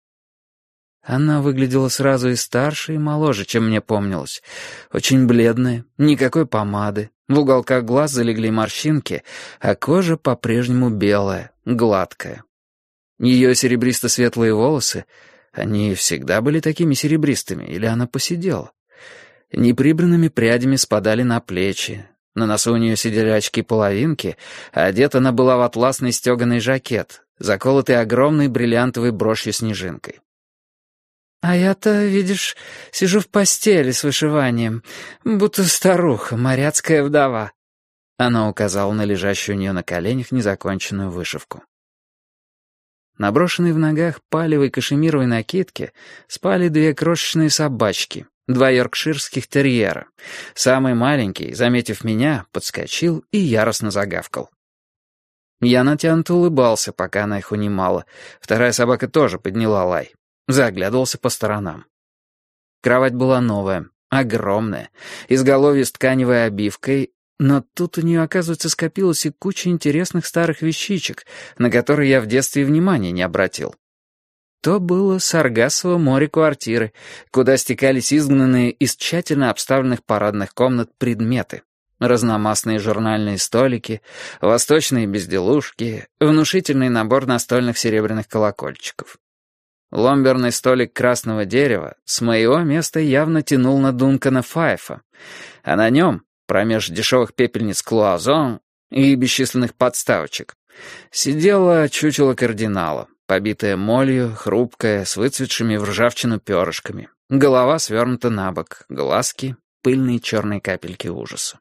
Она выглядела сразу и старше, и моложе, чем мне помнилось. Очень бледная, никакой помады, в уголках глаз залегли морщинки, а кожа по-прежнему белая, гладкая. Ее серебристо-светлые волосы, они всегда были такими серебристыми, или она поседела? Неприбранными прядями спадали на плечи. На носу у нее сидели очки-половинки, а одета она была в атласный стеганый жакет, заколотый огромной бриллиантовой брошью-снежинкой. «А я-то, видишь, сижу в постели с вышиванием, будто старуха, моряцкая вдова». Она указала на лежащую у нее на коленях незаконченную вышивку. Наброшенные в ногах палевой кашемировой накидки спали 2 крошечные собачки, 2 йоркширских терьера. Самый маленький, заметив меня, подскочил и яростно загавкал. Я натянуто улыбался, пока она их унимала. Вторая собака тоже подняла лай. Заглядывался по сторонам. Кровать была новая, огромная, изголовье с тканевой обивкой, но тут у нее, оказывается, скопилась и куча интересных старых вещичек, на которые я в детстве внимания не обратил. То было Саргассово море квартиры, куда стекались изгнанные из тщательно обставленных парадных комнат предметы. Разномастные журнальные столики, восточные безделушки, внушительный набор настольных серебряных колокольчиков. Ломберный столик красного дерева с моего места явно тянул на Дункана Файфа, а на нем, промеж дешевых пепельниц Клуазон и бесчисленных подставочек, сидело чучело кардинала, побитое молью, хрупкое, с выцветшими в ржавчину перышками, голова свернута на бок, глазки, пыльные черные капельки ужаса.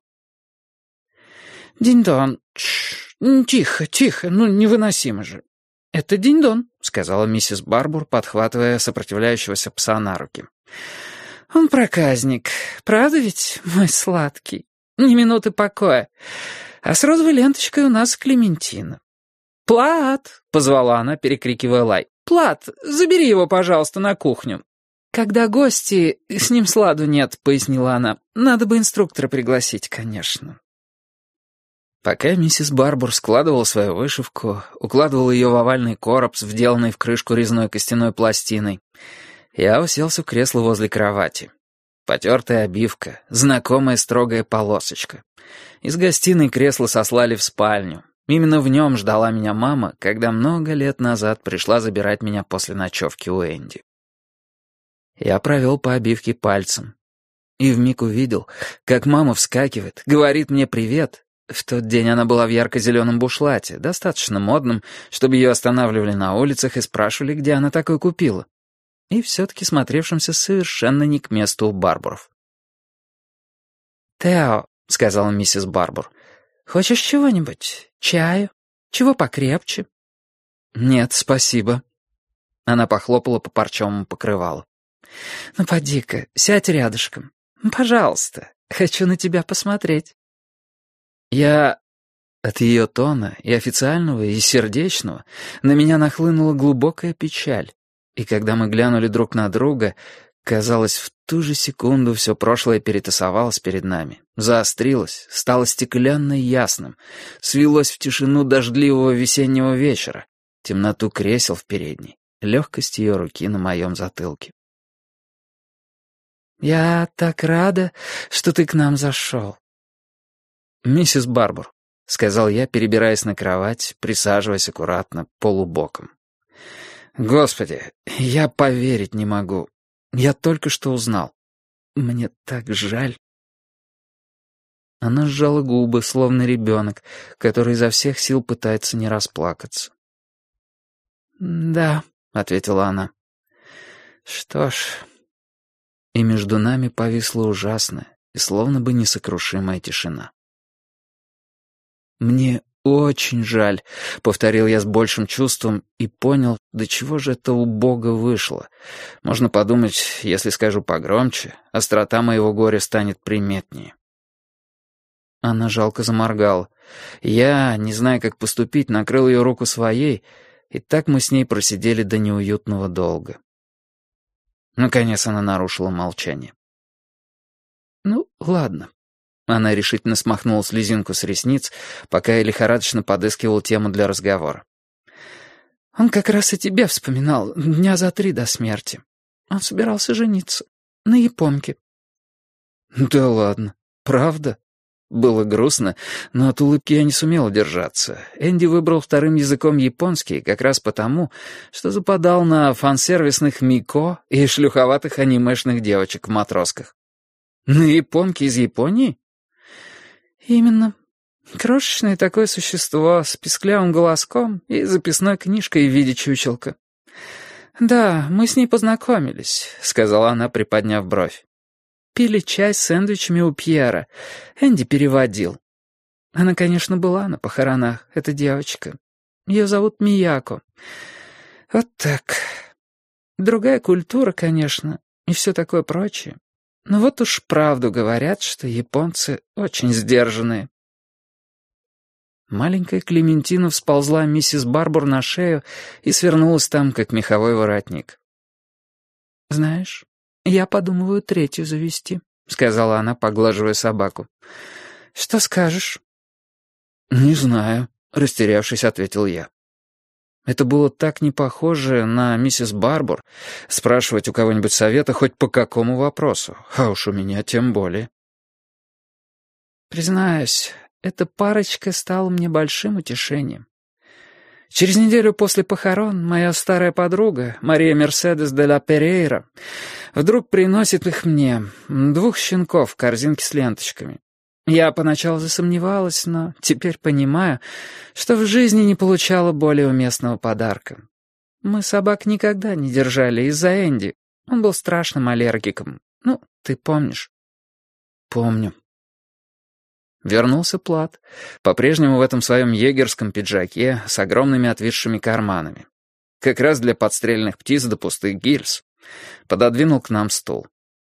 «Динь-дон, тихо, тихо, ну невыносимо же». «Это Динь-дон», — сказала миссис Барбур, подхватывая сопротивляющегося пса на руки. «Он проказник, правда ведь, мой сладкий? Ни минуты покоя. А с розовой ленточкой у нас Клементина». «Плат!» — позвала она, перекрикивая лай. «Плат, забери его, пожалуйста, на кухню». «Когда гости, с ним сладу нет», — пояснила она. «Надо бы инструктора пригласить, конечно». Пока миссис Барбур складывала свою вышивку, укладывала ее в овальный короб с вделанной в крышку резной костяной пластиной, я уселся в кресло возле кровати. Потертая обивка, знакомая строгая полосочка. Из гостиной кресло сослали в спальню. Именно в нем ждала меня мама, когда много лет назад пришла забирать меня после ночевки у Энди. Я провел по обивке пальцем. И вмиг увидел, как мама вскакивает, говорит мне привет, В тот день она была в ярко-зеленом бушлате, достаточно модном, чтобы ее останавливали на улицах и спрашивали, где она такое купила. И все-таки смотревшимся совершенно не к месту у Барбуров. «Тео», — сказала миссис Барбур, — «хочешь чего-нибудь? Чаю? Чего покрепче?» «Нет, спасибо». Она похлопала по парчевому покрывалу. «Ну, поди-ка, сядь рядышком. Пожалуйста, хочу на тебя посмотреть». От ее тона, и официального, и сердечного, на меня нахлынула глубокая печаль. И когда мы глянули друг на друга, казалось, в ту же секунду все прошлое перетасовалось перед нами, заострилось, стало стеклянно ясным, свелось в тишину дождливого весеннего вечера, темноту кресел в передней, легкость ее руки на моем затылке. «Я так рада, что ты к нам зашел». «Миссис Барбур», — сказал я, перебираясь на кровать, присаживаясь аккуратно, полубоком. «Господи, я поверить не могу. Я только что узнал. Мне так жаль». Она сжала губы, словно ребенок, который изо всех сил пытается не расплакаться. «Да», — ответила она. «Что ж...» И между нами повисла ужасная и словно бы несокрушимая тишина. «Мне очень жаль», — повторил я с большим чувством и понял, до чего же это убого вышло. Можно подумать, если скажу погромче, острота моего горя станет приметнее. Она жалко заморгала. Я, не зная, как поступить, накрыл ее руку своей, и так мы с ней просидели до неуютного долга. Наконец она нарушила молчание. «Ну, ладно». Она решительно смахнула слезинку с ресниц, пока я лихорадочно подыскивал тему для разговора. «Он как раз и тебя вспоминал дня за 3 до смерти. Он собирался жениться. На японке». «Да ладно, правда?» Было грустно, но от улыбки я не сумел удержаться. Энди выбрал вторым языком японский как раз потому, что западал на фансервисных мико и шлюховатых анимешных девочек в матросках. «На японке из Японии?» «Именно. Крошечное такое существо с писклявым голоском и записной книжкой в виде чучелка. Да, мы с ней познакомились», — сказала она, приподняв бровь. «Пили чай с сэндвичами у Пьера. Энди переводил. Она, конечно, была на похоронах, эта девочка. Ее зовут Мияко. Вот так. Другая культура, конечно, и все такое прочее. Но вот уж правду говорят, что японцы очень сдержанные». Маленькая Клементина всползла миссис Барбур на шею и свернулась там, как меховой воротник. «Знаешь, я подумываю 3-ю завести», — сказала она, поглаживая собаку. «Что скажешь?» «Не знаю», — растерявшись, ответил я. Это было так не похоже на миссис Барбур спрашивать у кого-нибудь совета хоть по какому вопросу, а уж у меня тем более. «Признаюсь, эта парочка стала мне большим утешением. Через неделю после похорон моя старая подруга, Мария Мерседес де ла Перейра, вдруг приносит их мне, 2 щенков в корзинке с ленточками. Я поначалу засомневалась, но теперь понимаю, что в жизни не получала более уместного подарка. Мы собак никогда не держали из-за Энди. Он был страшным аллергиком. Ну, ты помнишь?» «Помню». Вернулся Плат, по-прежнему в этом своем егерском пиджаке с огромными отвисшими карманами. Как раз для подстрельных птиц до пустых гильз. Пододвинул к нам стул.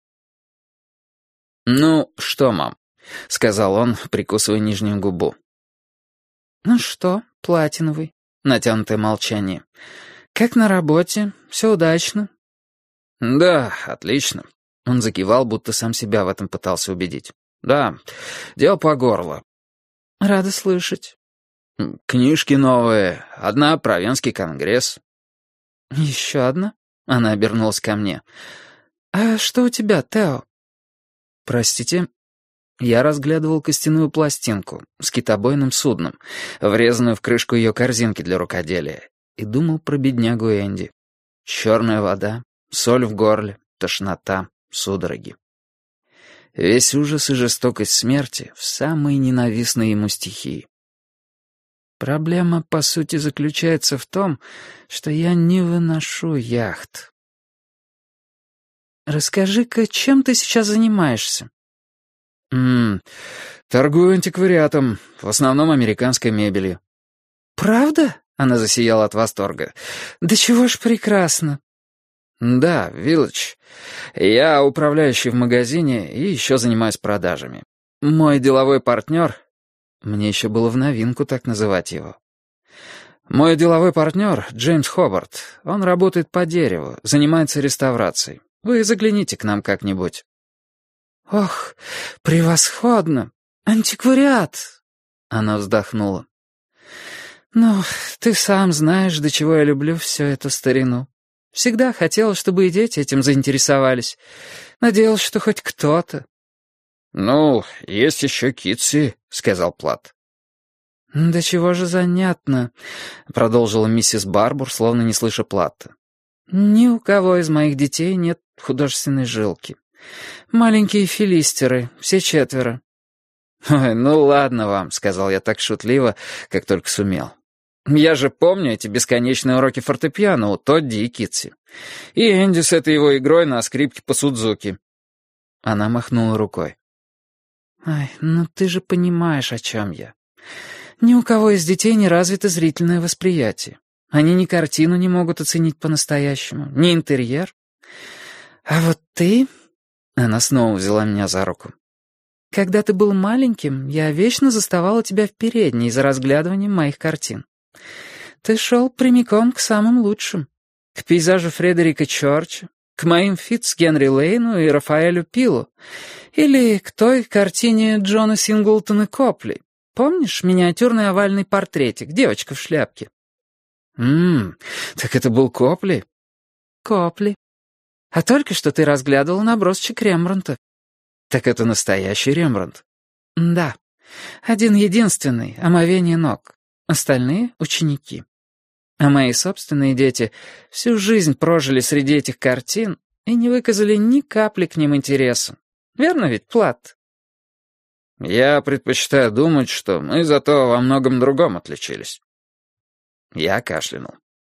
«Ну, что, мам?» — сказал он, прикусывая нижнюю губу. «Ну что, платиновый?» — натянутое молчание. «Как на работе? Все удачно?» «Да, отлично». Он закивал, будто сам себя в этом пытался убедить. «Да, дело по горло». «Рада слышать». «Книжки новые. Одна про Венский конгресс». «Еще одна?» — она обернулась ко мне. «А что у тебя, Тео?» «Простите?» Я разглядывал костяную пластинку с китобойным судном, врезанную в крышку ее корзинки для рукоделия, и думал про беднягу Энди. Черная вода, соль в горле, тошнота, судороги. Весь ужас и жестокость смерти в самой ненавистной ему стихии. Проблема, по сути, заключается в том, что я не выношу яхт. Расскажи-ка, чем ты сейчас занимаешься? Торгую антиквариатом, в основном американской мебелью. Правда? Она засияла от восторга. Да чего ж прекрасно. Да, Вилледж. Я управляющий в магазине и еще занимаюсь продажами. Мой деловой партнер... Мне еще было в новинку так называть его. Мой деловой партнер Джеймс Хобарт. Он работает по дереву, занимается реставрацией. Вы загляните к нам как-нибудь. Ох, превосходно! Антиквариат! Она вздохнула. Ну, ты сам знаешь, до чего я люблю всю эту старину. Всегда хотела, чтобы и дети этим заинтересовались. Надеялась, что хоть кто-то. «Ну, есть еще Китси», — сказал Плат. «Да чего же занятно», — продолжила миссис Барбур, словно не слыша Платта. «Ни у кого из моих детей нет художественной жилки. Маленькие филистеры, все четверо». «Ой, ну ладно вам», — сказал я так шутливо, как только сумел. «Я же помню эти бесконечные уроки фортепиано у Тодди и Китси. И Энди с этой его игрой на скрипке по Судзуки». Она махнула рукой. «Ай, ну ты же понимаешь, о чем я. Ни у кого из детей не развито зрительное восприятие. Они ни картину не могут оценить по-настоящему, ни интерьер. А вот ты...» Она снова взяла меня за руку. «Когда ты был маленьким, я вечно заставала тебя в передней за разглядыванием моих картин. Ты шел прямиком к самым лучшим. К пейзажу Фредерика Чорча, к моим Фитцгенри Лейну и Рафаэлю Пилу, или к той картине Джона Синглтона Копли. Помнишь миниатюрный овальный портретик, девочка в шляпке?» Так это был Копли?» «Копли. А только что ты разглядывал набросчик Рембрандта». «Так это настоящий Рембрандт?» «Да. Один-единственный, омовение ног. Остальные — ученики. А мои собственные дети всю жизнь прожили среди этих картин и не выказали ни капли к ним интереса. Верно ведь, Плат?» «Я предпочитаю думать, что мы зато во многом другом отличились». Я кашлянул.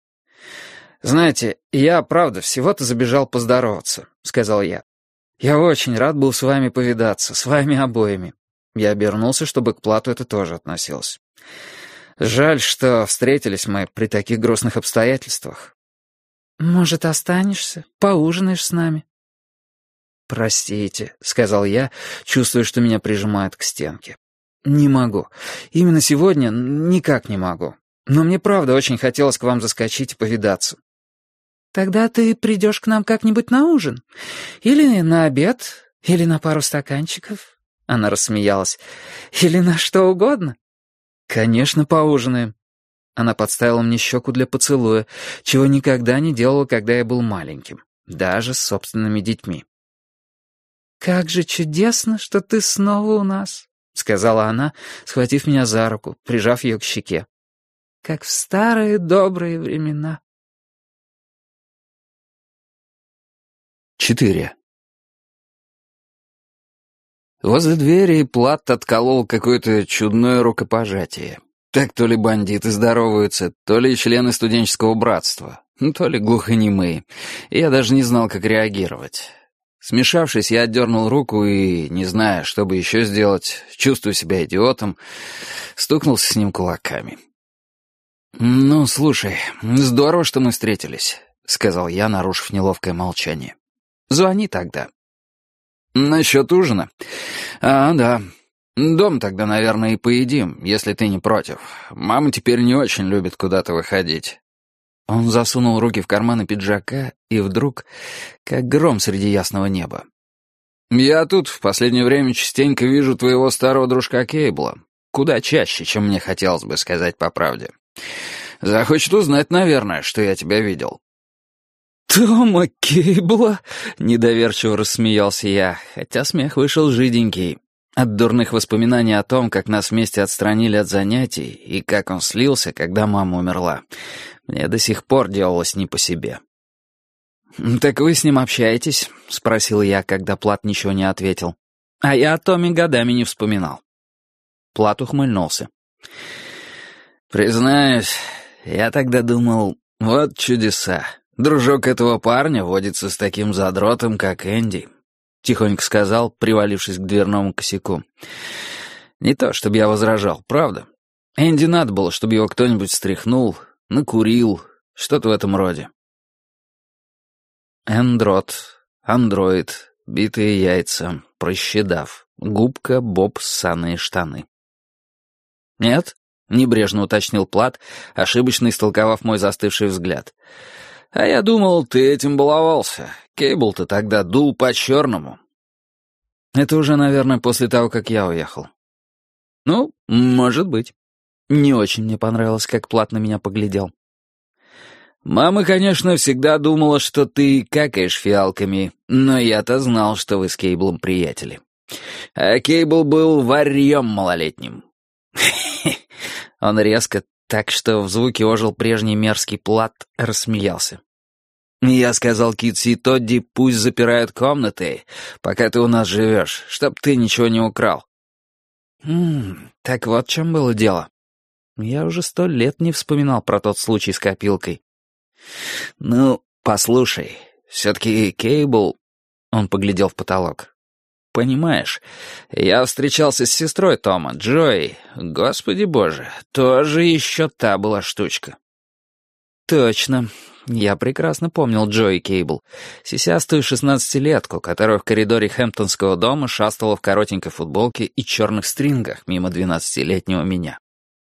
«Знаете, я, правда, всего-то забежал поздороваться», — сказал я. «Я очень рад был с вами повидаться, с вами обоими». Я обернулся, чтобы к Плату это тоже относилось. «Жаль, что встретились мы при таких грустных обстоятельствах». «Может, останешься? Поужинаешь с нами?» «Простите», — сказал я, чувствуя, что меня прижимают к стенке. «Не могу. Именно сегодня никак не могу. Но мне правда очень хотелось к вам заскочить и повидаться». «Тогда ты придешь к нам как-нибудь на ужин? Или на обед? Или на пару стаканчиков?» Она рассмеялась. «Или на что угодно?» «Конечно, поужинаем». Она подставила мне щеку для поцелуя, чего никогда не делала, когда я был маленьким, даже с собственными детьми. «Как же чудесно, что ты снова у нас», — сказала она, схватив меня за руку, прижав ее к щеке. «Как в старые добрые времена». 4. Возле двери Плат отколол какое-то чудное рукопожатие. Так то ли бандиты здороваются, то ли члены студенческого братства, то ли глухонемые. Я даже не знал, как реагировать. Смешавшись, я отдернул руку и, не зная, что бы еще сделать, чувствуя себя идиотом, стукнулся с ним кулаками. «Ну, слушай, здорово, что мы встретились», — сказал я, нарушив неловкое молчание. «Звони тогда». «Насчет ужина?» Да. Дом тогда, наверное, и поедим, если ты не против. Мама теперь не очень любит куда-то выходить». Он засунул руки в карманы пиджака и вдруг, как гром среди ясного неба. «Я тут в последнее время частенько вижу твоего старого дружка Кейбла. Куда чаще, чем мне хотелось бы сказать по правде. Захочет узнать, наверное, что я тебя видел». «Тома Кейбла?» — недоверчиво рассмеялся я, хотя смех вышел жиденький. От дурных воспоминаний о том, как нас вместе отстранили от занятий, и как он слился, когда мама умерла, мне до сих пор делалось не по себе. «Так вы с ним общаетесь?» — спросил я, когда Плат ничего не ответил. А я о Томе годами не вспоминал. Плат ухмыльнулся. Признаюсь, я тогда думал, вот чудеса. Дружок этого парня водится с таким задротом, как Энди. Тихонько сказал, привалившись к дверному косяку. Не то, чтобы я возражал, правда. Энди надо было, чтобы его кто-нибудь встряхнул, накурил, что-то в этом роде. Эндрот, андроид, битые яйца, прощедав, губка, боб, ссаные штаны. «Нет?» — небрежно уточнил Плат, ошибочно истолковав мой застывший взгляд. «А я думал, ты этим баловался. Кейбл-то тогда дул по-черному». Это уже, наверное, после того, как я уехал. Ну, может быть. Не очень мне понравилось, как Плат на меня поглядел. «Мама, конечно, всегда думала, что ты какаешь фиалками, но я-то знал, что вы с Кейблом приятели. А Кейбл был варьем малолетним». Он резко, так что в звуке ожил прежний мерзкий Плат, рассмеялся. «Я сказал Китси и Тодди, пусть запирают комнаты, пока ты у нас живешь, чтоб ты ничего не украл». Так вот в чем было дело. Я уже 100 лет не вспоминал про тот случай с копилкой. «Ну, послушай, все-таки Кейбл...» Он поглядел в потолок. «Понимаешь, я встречался с сестрой Тома, Джои. Господи боже, тоже еще та была штучка». «Точно. Я прекрасно помнил Джои Кейбл, сисястую 16-летку, которая в коридоре Хэмптонского дома шастала в коротенькой футболке и черных стрингах мимо 12-летнего меня».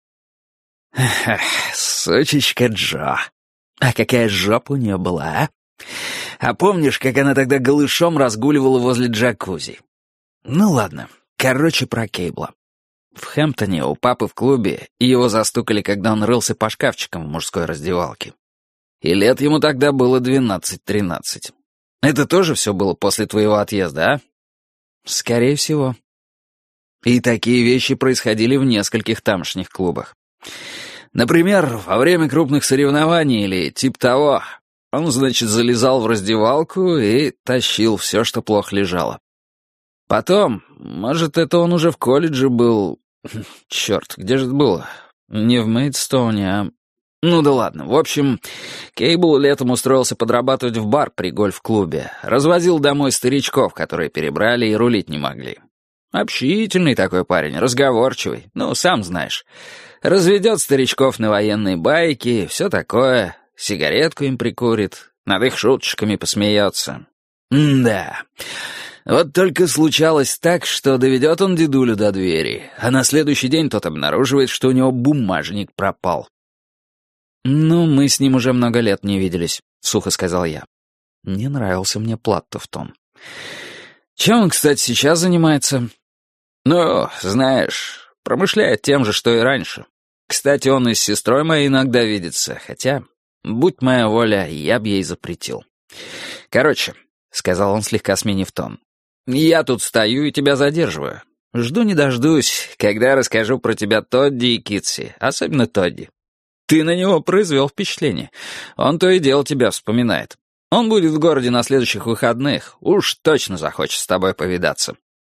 «Сучечка Джо. А какая жопа у нее была, а? А помнишь, как она тогда голышом разгуливала возле джакузи? Ну ладно, короче, про Кейбла. В Хэмптоне у папы в клубе его застукали, когда он рылся по шкафчикам в мужской раздевалке. И лет ему тогда было 12-13. Это тоже все было после твоего отъезда, а? Скорее всего. И такие вещи происходили в нескольких тамошних клубах. Например, во время крупных соревнований или типа того, он, значит, залезал в раздевалку и тащил все, что плохо лежало. Потом, может, это он уже в колледже был... Черт, где же это было? Не в Мейдстоуне, а... Ну да ладно, в общем, Кейбл летом устроился подрабатывать в бар при гольф-клубе. Развозил домой старичков, которые перебрали и рулить не могли. Общительный такой парень, разговорчивый, ну, сам знаешь. Разведет старичков на военные байки, все такое, сигаретку им прикурит, над их шуточками посмеется. Да, вот только случалось так, что доведет он дедулю до двери, а на следующий день тот обнаруживает, что у него бумажник пропал. «Ну, мы с ним уже много лет не виделись», — сухо сказал я. Не нравился мне Платтов тон. «Чем он, кстати, сейчас занимается?» «Ну, знаешь, промышляет тем же, что и раньше. Кстати, он и с сестрой моей иногда видится, хотя, будь моя воля, я б ей запретил. Короче», — сказал он, слегка сменив тон, — «я тут стою и тебя задерживаю. Жду не дождусь, когда расскажу про тебя Тодди и Китси, особенно Тодди. Ты на него произвел впечатление. Он то и дело тебя вспоминает. Он будет в городе на следующих выходных. Уж точно захочет с тобой повидаться».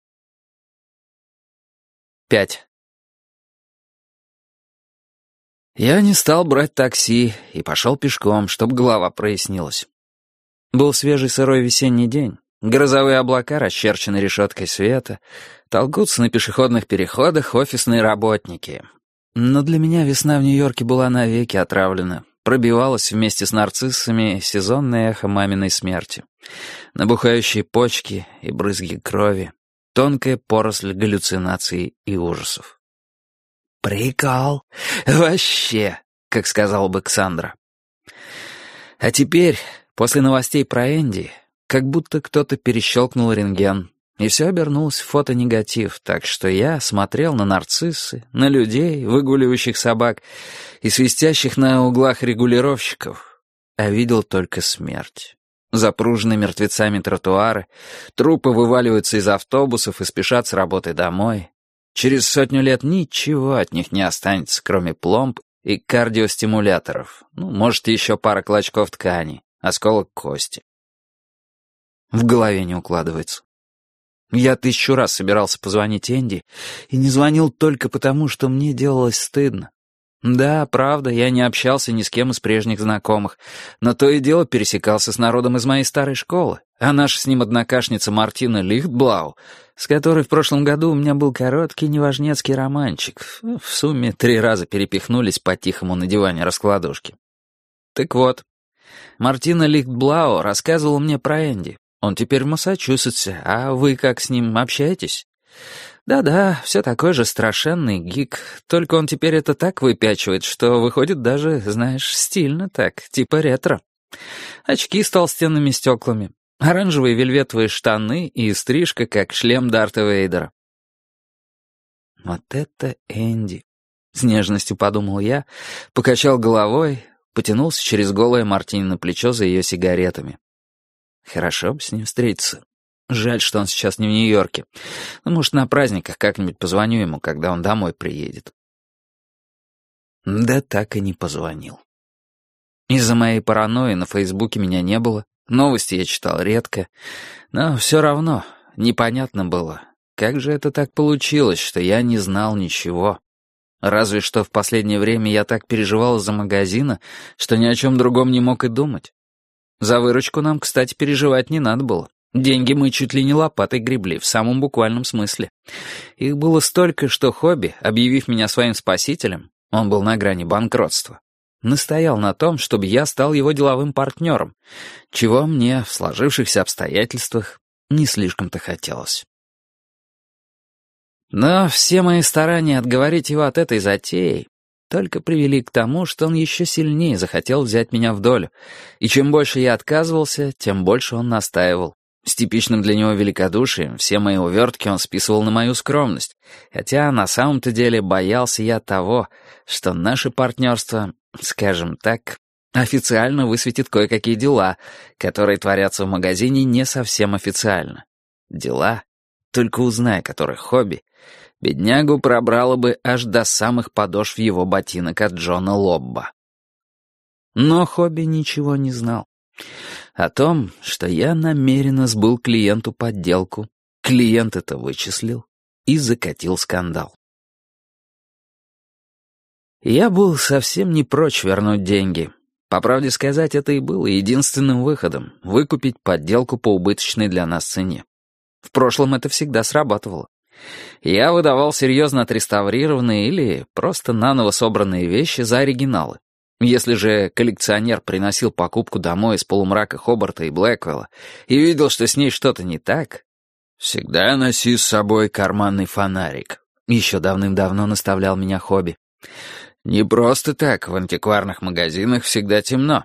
5. Я не стал брать такси и пошел пешком, чтобы голова прояснилась. Был свежий сырой весенний день. Грозовые облака расчерчены решеткой света. Толкутся на пешеходных переходах офисные работники. Но для меня весна в Нью-Йорке была навеки отравлена. Пробивалась вместе с нарциссами сезонное эхо маминой смерти. Набухающие почки и брызги крови. Тонкая поросль галлюцинаций и ужасов. «Прикол! Вообще!» — как сказал бы Ксандра. А теперь, после новостей про Энди, как будто кто-то перещелкнул рентген, и все обернулось в фотонегатив, так что я смотрел на нарциссы, на людей, выгуливающих собак и свистящих на углах регулировщиков, а видел только смерть. Запруженные мертвецами тротуары, трупы вываливаются из автобусов и спешат с работы домой. Через 100 лет ничего от них не останется, кроме пломб и кардиостимуляторов. Ну, может, еще пара клочков ткани, осколок кости. В голове не укладывается. Я 1000 раз собирался позвонить Энди и не звонил только потому, что мне делалось стыдно. Да, правда, я не общался ни с кем из прежних знакомых, но то и дело пересекался с народом из моей старой школы, а наша с ним однокашница Мартина Лихтблау, с которой в прошлом году у меня был короткий неважнецкий романчик, в сумме 3 раза перепихнулись по-тихому на диване раскладушки. Так вот, Мартина Лихтблау рассказывала мне про Энди. Он теперь в Массачусетсе, а вы как с ним общаетесь? Да-да, все такой же страшенный гик, только он теперь это так выпячивает, что выходит даже, знаешь, стильно так, типа ретро. Очки с толстенными стеклами, оранжевые вельветовые штаны и стрижка, как шлем Дарта Вейдера. Вот это Энди, с нежностью подумал я, покачал головой, потянулся через голое Мартинино плечо за ее сигаретами. Хорошо бы с ним встретиться. Жаль, что он сейчас не в Нью-Йорке. Ну, может, на праздниках как-нибудь позвоню ему, когда он домой приедет. Да так и не позвонил. Из-за моей паранойи на Фейсбуке меня не было, новости я читал редко, но все равно непонятно было, как же это так получилось, что я не знал ничего. Разве что в последнее время я так переживал из-за магазина, что ни о чем другом не мог и думать. За выручку нам, кстати, переживать не надо было. Деньги мы чуть ли не лопатой гребли, в самом буквальном смысле. Их было столько, что Хобби, объявив меня своим спасителем, он был на грани банкротства, настоял на том, чтобы я стал его деловым партнером, чего мне в сложившихся обстоятельствах не слишком-то хотелось. Но все мои старания отговорить его от этой затеи только привели к тому, что он еще сильнее захотел взять меня в долю, и чем больше я отказывался, тем больше он настаивал. С типичным для него великодушием все мои увертки он списывал на мою скромность, хотя на самом-то деле боялся я того, что наше партнерство, скажем так, официально высветит кое-какие дела, которые творятся в магазине не совсем официально. Дела, только узная которых Хобби, беднягу пробрало бы аж до самых подошв его ботинок от Джона Лобба. Но Хобби ничего не знал. О том, что я намеренно сбыл клиенту подделку, клиент это вычислил и закатил скандал. Я был совсем не прочь вернуть деньги. По правде сказать, это и было единственным выходом — выкупить подделку по убыточной для нас цене. В прошлом это всегда срабатывало. Я выдавал серьезно отреставрированные или просто наново собранные вещи за оригиналы. Если же коллекционер приносил покупку домой из полумрака Хобарта и Блэквелла и видел, что с ней что-то не так, «Всегда носи с собой карманный фонарик», — еще давным-давно наставлял меня Хобби. «Не просто так, в антикварных магазинах всегда темно».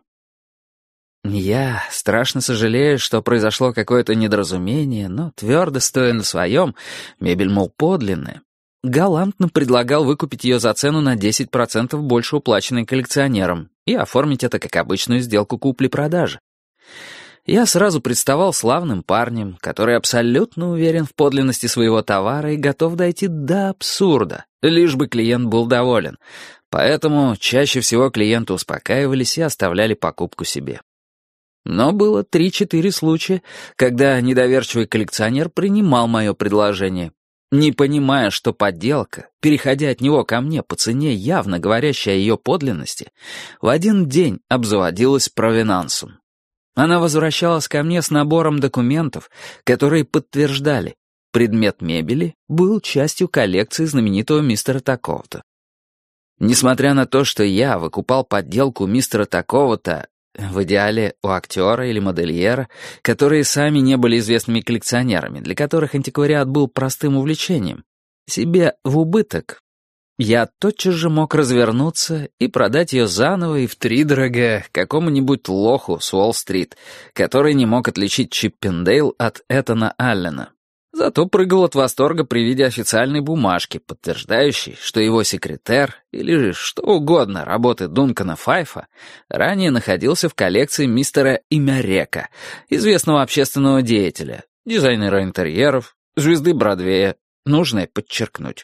Я страшно сожалею, что произошло какое-то недоразумение, но твердо стоя на своем, мебель, мол, подлинная, галантно предлагал выкупить ее за цену на 10% больше уплаченной коллекционером и оформить это как обычную сделку купли-продажи. Я сразу представал славным парнем, который абсолютно уверен в подлинности своего товара и готов дойти до абсурда, лишь бы клиент был доволен. Поэтому чаще всего клиенты успокаивались и оставляли покупку себе. Но было 3-4 случая, когда недоверчивый коллекционер принимал мое предложение, не понимая, что подделка, переходя от него ко мне по цене, явно говорящей о ее подлинности, в один день обзаводилась провинансом. Она возвращалась ко мне с набором документов, которые подтверждали, предмет мебели был частью коллекции знаменитого мистера такого-то. Несмотря на то, что я выкупал подделку мистера такого-то, в идеале у актера или модельера, которые сами не были известными коллекционерами, для которых антиквариат был простым увлечением, себе в убыток, я тотчас же мог развернуться и продать ее заново и втридорога какому-нибудь лоху с Уолл-стрит, который не мог отличить Чиппендейл от Этана Аллена. Зато прыгал от восторга при виде официальной бумажки, подтверждающей, что его секретарь или что угодно работы Дункана Файфа ранее находился в коллекции мистера Имярека, известного общественного деятеля, дизайнера интерьеров, звезды Бродвея, нужно подчеркнуть.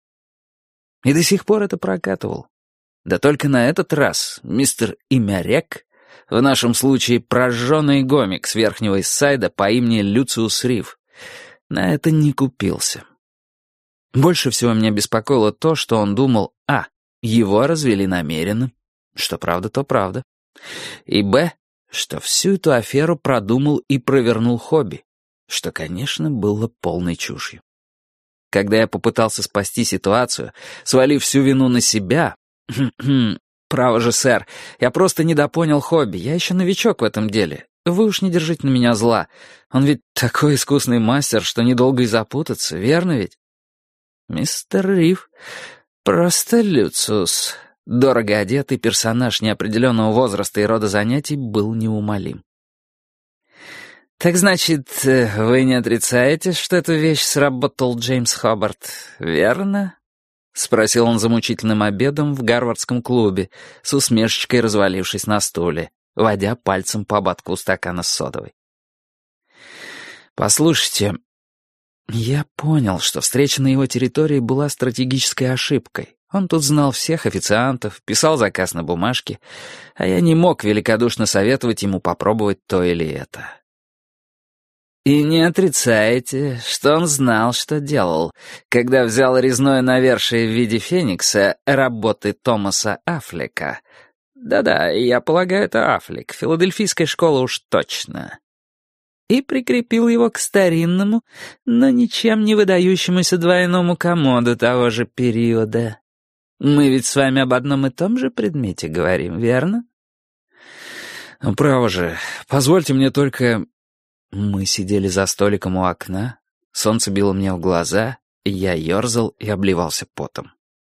И до сих пор это прокатывал. Да только на этот раз мистер Имярек, в нашем случае прожженный гомик с Верхнего Иссайда по имени Люциус Рив, на это не купился. Больше всего меня беспокоило то, что он думал: его развели намеренно, что правда, то правда, и что всю эту аферу продумал и провернул Хобби, что, конечно, было полной чушью. Когда я попытался спасти ситуацию, свалив всю вину на себя... «Право же, сэр, я просто недопонял Хобби, я еще новичок в этом деле. Вы уж не держите на меня зла. Он ведь такой искусный мастер, что недолго и запутаться, верно ведь?» Мистер Риф просто Люциус, дорого одетый персонаж неопределенного возраста и рода занятий, был неумолим. «Так значит, вы не отрицаете, что эту вещь сработал Джеймс Хобарт, верно?» — спросил он за мучительным обедом в гарвардском клубе, с усмешечкой развалившись на стуле, водя пальцем по ободку стакана с содовой. «Послушайте, я понял, что встреча на его территории была стратегической ошибкой. Он тут знал всех официантов, писал заказ на бумажке, а я не мог великодушно советовать ему попробовать то или это». «И не отрицаете, что он знал, что делал, когда взял резное навершие в виде феникса работы Томаса Аффлека? Да-да, я полагаю, это Аффлек, филадельфийская школа уж точно. И прикрепил его к старинному, но ничем не выдающемуся двойному комоду того же периода. Мы ведь с вами об одном и том же предмете говорим, верно?» «Право же, позвольте мне только...» Мы сидели за столиком у окна, солнце било мне в глаза, и я ерзал и обливался потом.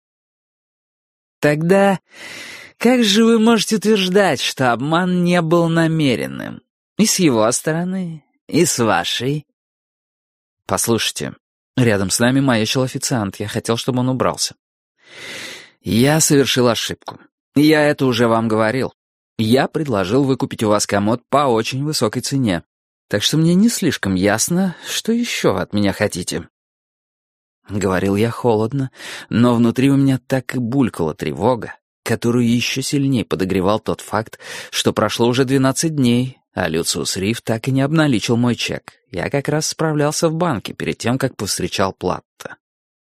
«Тогда как же вы можете утверждать, что обман не был намеренным? И с его стороны, и с вашей?» «Послушайте, рядом с нами маячил официант, я хотел, чтобы он убрался. Я совершил ошибку. Я это уже вам говорил. Я предложил выкупить у вас комод по очень высокой цене. Так что мне не слишком ясно, что еще вы от меня хотите». Говорил я холодно, но внутри у меня так и булькала тревога, которую еще сильнее подогревал тот факт, что прошло уже 12 дней, а Люциус Риф так и не обналичил мой чек. Я как раз справлялся в банке перед тем, как повстречал Платта.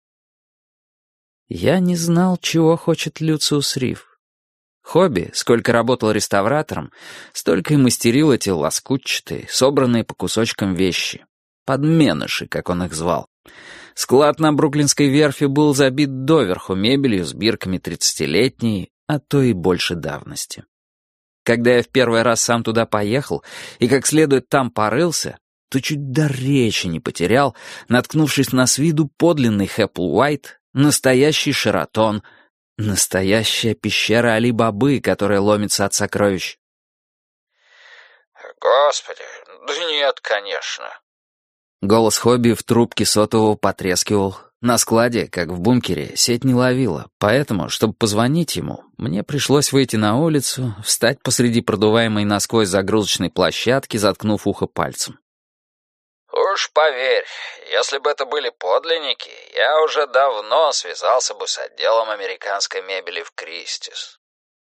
Я не знал, чего хочет Люциус Риф. Хобби, сколько работал реставратором, столько и мастерил эти лоскутчатые, собранные по кусочкам вещи. Подменыши, как он их звал. Склад на Бруклинской верфи был забит доверху мебелью с бирками 30-летней, а то и больше давности. Когда я в первый раз сам туда поехал и как следует там порылся, то чуть до речи не потерял, наткнувшись на с виду подлинный Хэпплвайт, настоящий Шератон, настоящая пещера Али-Бабы, которая ломится от сокровищ. «Господи, да нет, конечно». Голос Хобби в трубке сотового потрескивал. На складе, как в бункере, сеть не ловила, поэтому, чтобы позвонить ему, мне пришлось выйти на улицу, встать посреди продуваемой насквозь загрузочной площадки, заткнув ухо пальцем. «Уж поверь, если бы это были подлинники, я уже давно связался бы с отделом американской мебели в Кристис».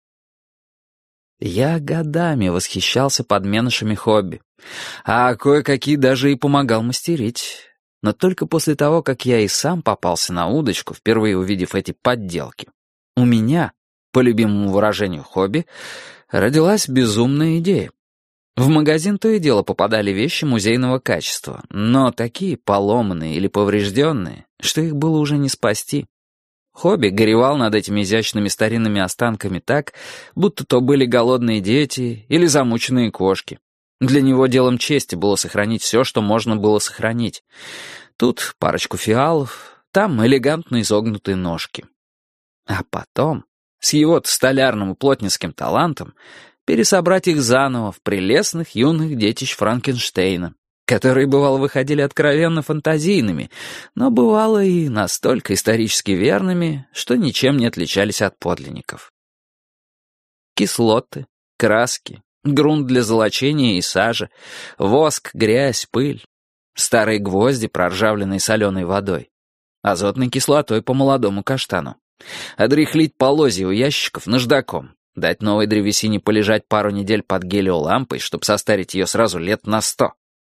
Я годами восхищался подменышами Хобби, а кое-какие даже и помогал мастерить. Но только после того, как я и сам попался на удочку, впервые увидев эти подделки, у меня, по любимому выражению Хобби, родилась безумная идея. В магазин то и дело попадали вещи музейного качества, но такие поломанные или поврежденные, что их было уже не спасти. Хобби горевал над этими изящными старинными останками так, будто то были голодные дети или замученные кошки. Для него делом чести было сохранить все, что можно было сохранить. Тут парочку фиалов, там элегантно изогнутые ножки. А потом, с его-то столярным и плотницким талантом, пересобрать их заново в прелестных юных детищ Франкенштейна, которые, бывало, выходили откровенно фантазийными, но, бывало, и настолько исторически верными, что ничем не отличались от подлинников. Кислоты, краски, грунт для золочения и сажи, воск, грязь, пыль, старые гвозди, проржавленные соленой водой, азотной кислотой по молодому каштану, отряхлить полозья у ящиков наждаком, дать новой древесине полежать пару недель под гелиолампой, чтобы состарить ее сразу лет на 100.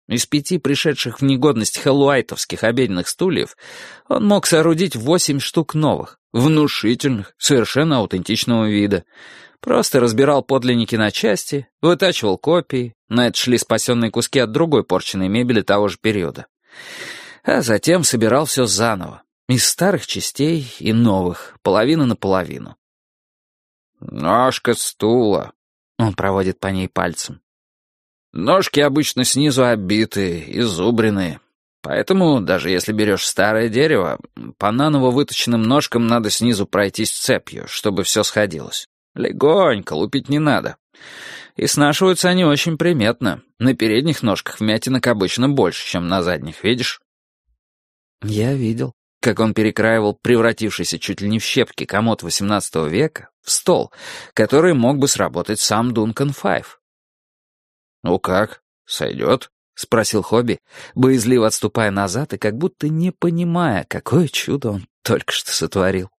Из 5 пришедших в негодность хеллуайтовских обеденных стульев он мог соорудить 8 штук новых, внушительных, совершенно аутентичного вида. Просто разбирал подлинники на части, вытачивал копии, на это шли спасенные куски от другой порченной мебели того же периода. А затем собирал все заново, из старых частей и новых, половина на половину. «Ножка стула», — он проводит по ней пальцем. «Ножки обычно снизу оббитые, изубренные. Поэтому, даже если берешь старое дерево, по наново выточенным ножкам надо снизу пройтись цепью, чтобы все сходилось. Легонько, лупить не надо. И снашиваются они очень приметно. На передних ножках вмятинок обычно больше, чем на задних, видишь?» Я видел, как он перекраивал превратившийся чуть ли не в щепки комод XVIII века в стол, который мог бы сработать сам Дункан Файв. «Ну как, сойдет?» — спросил Хобби, боязливо отступая назад и как будто не понимая, какое чудо он только что сотворил.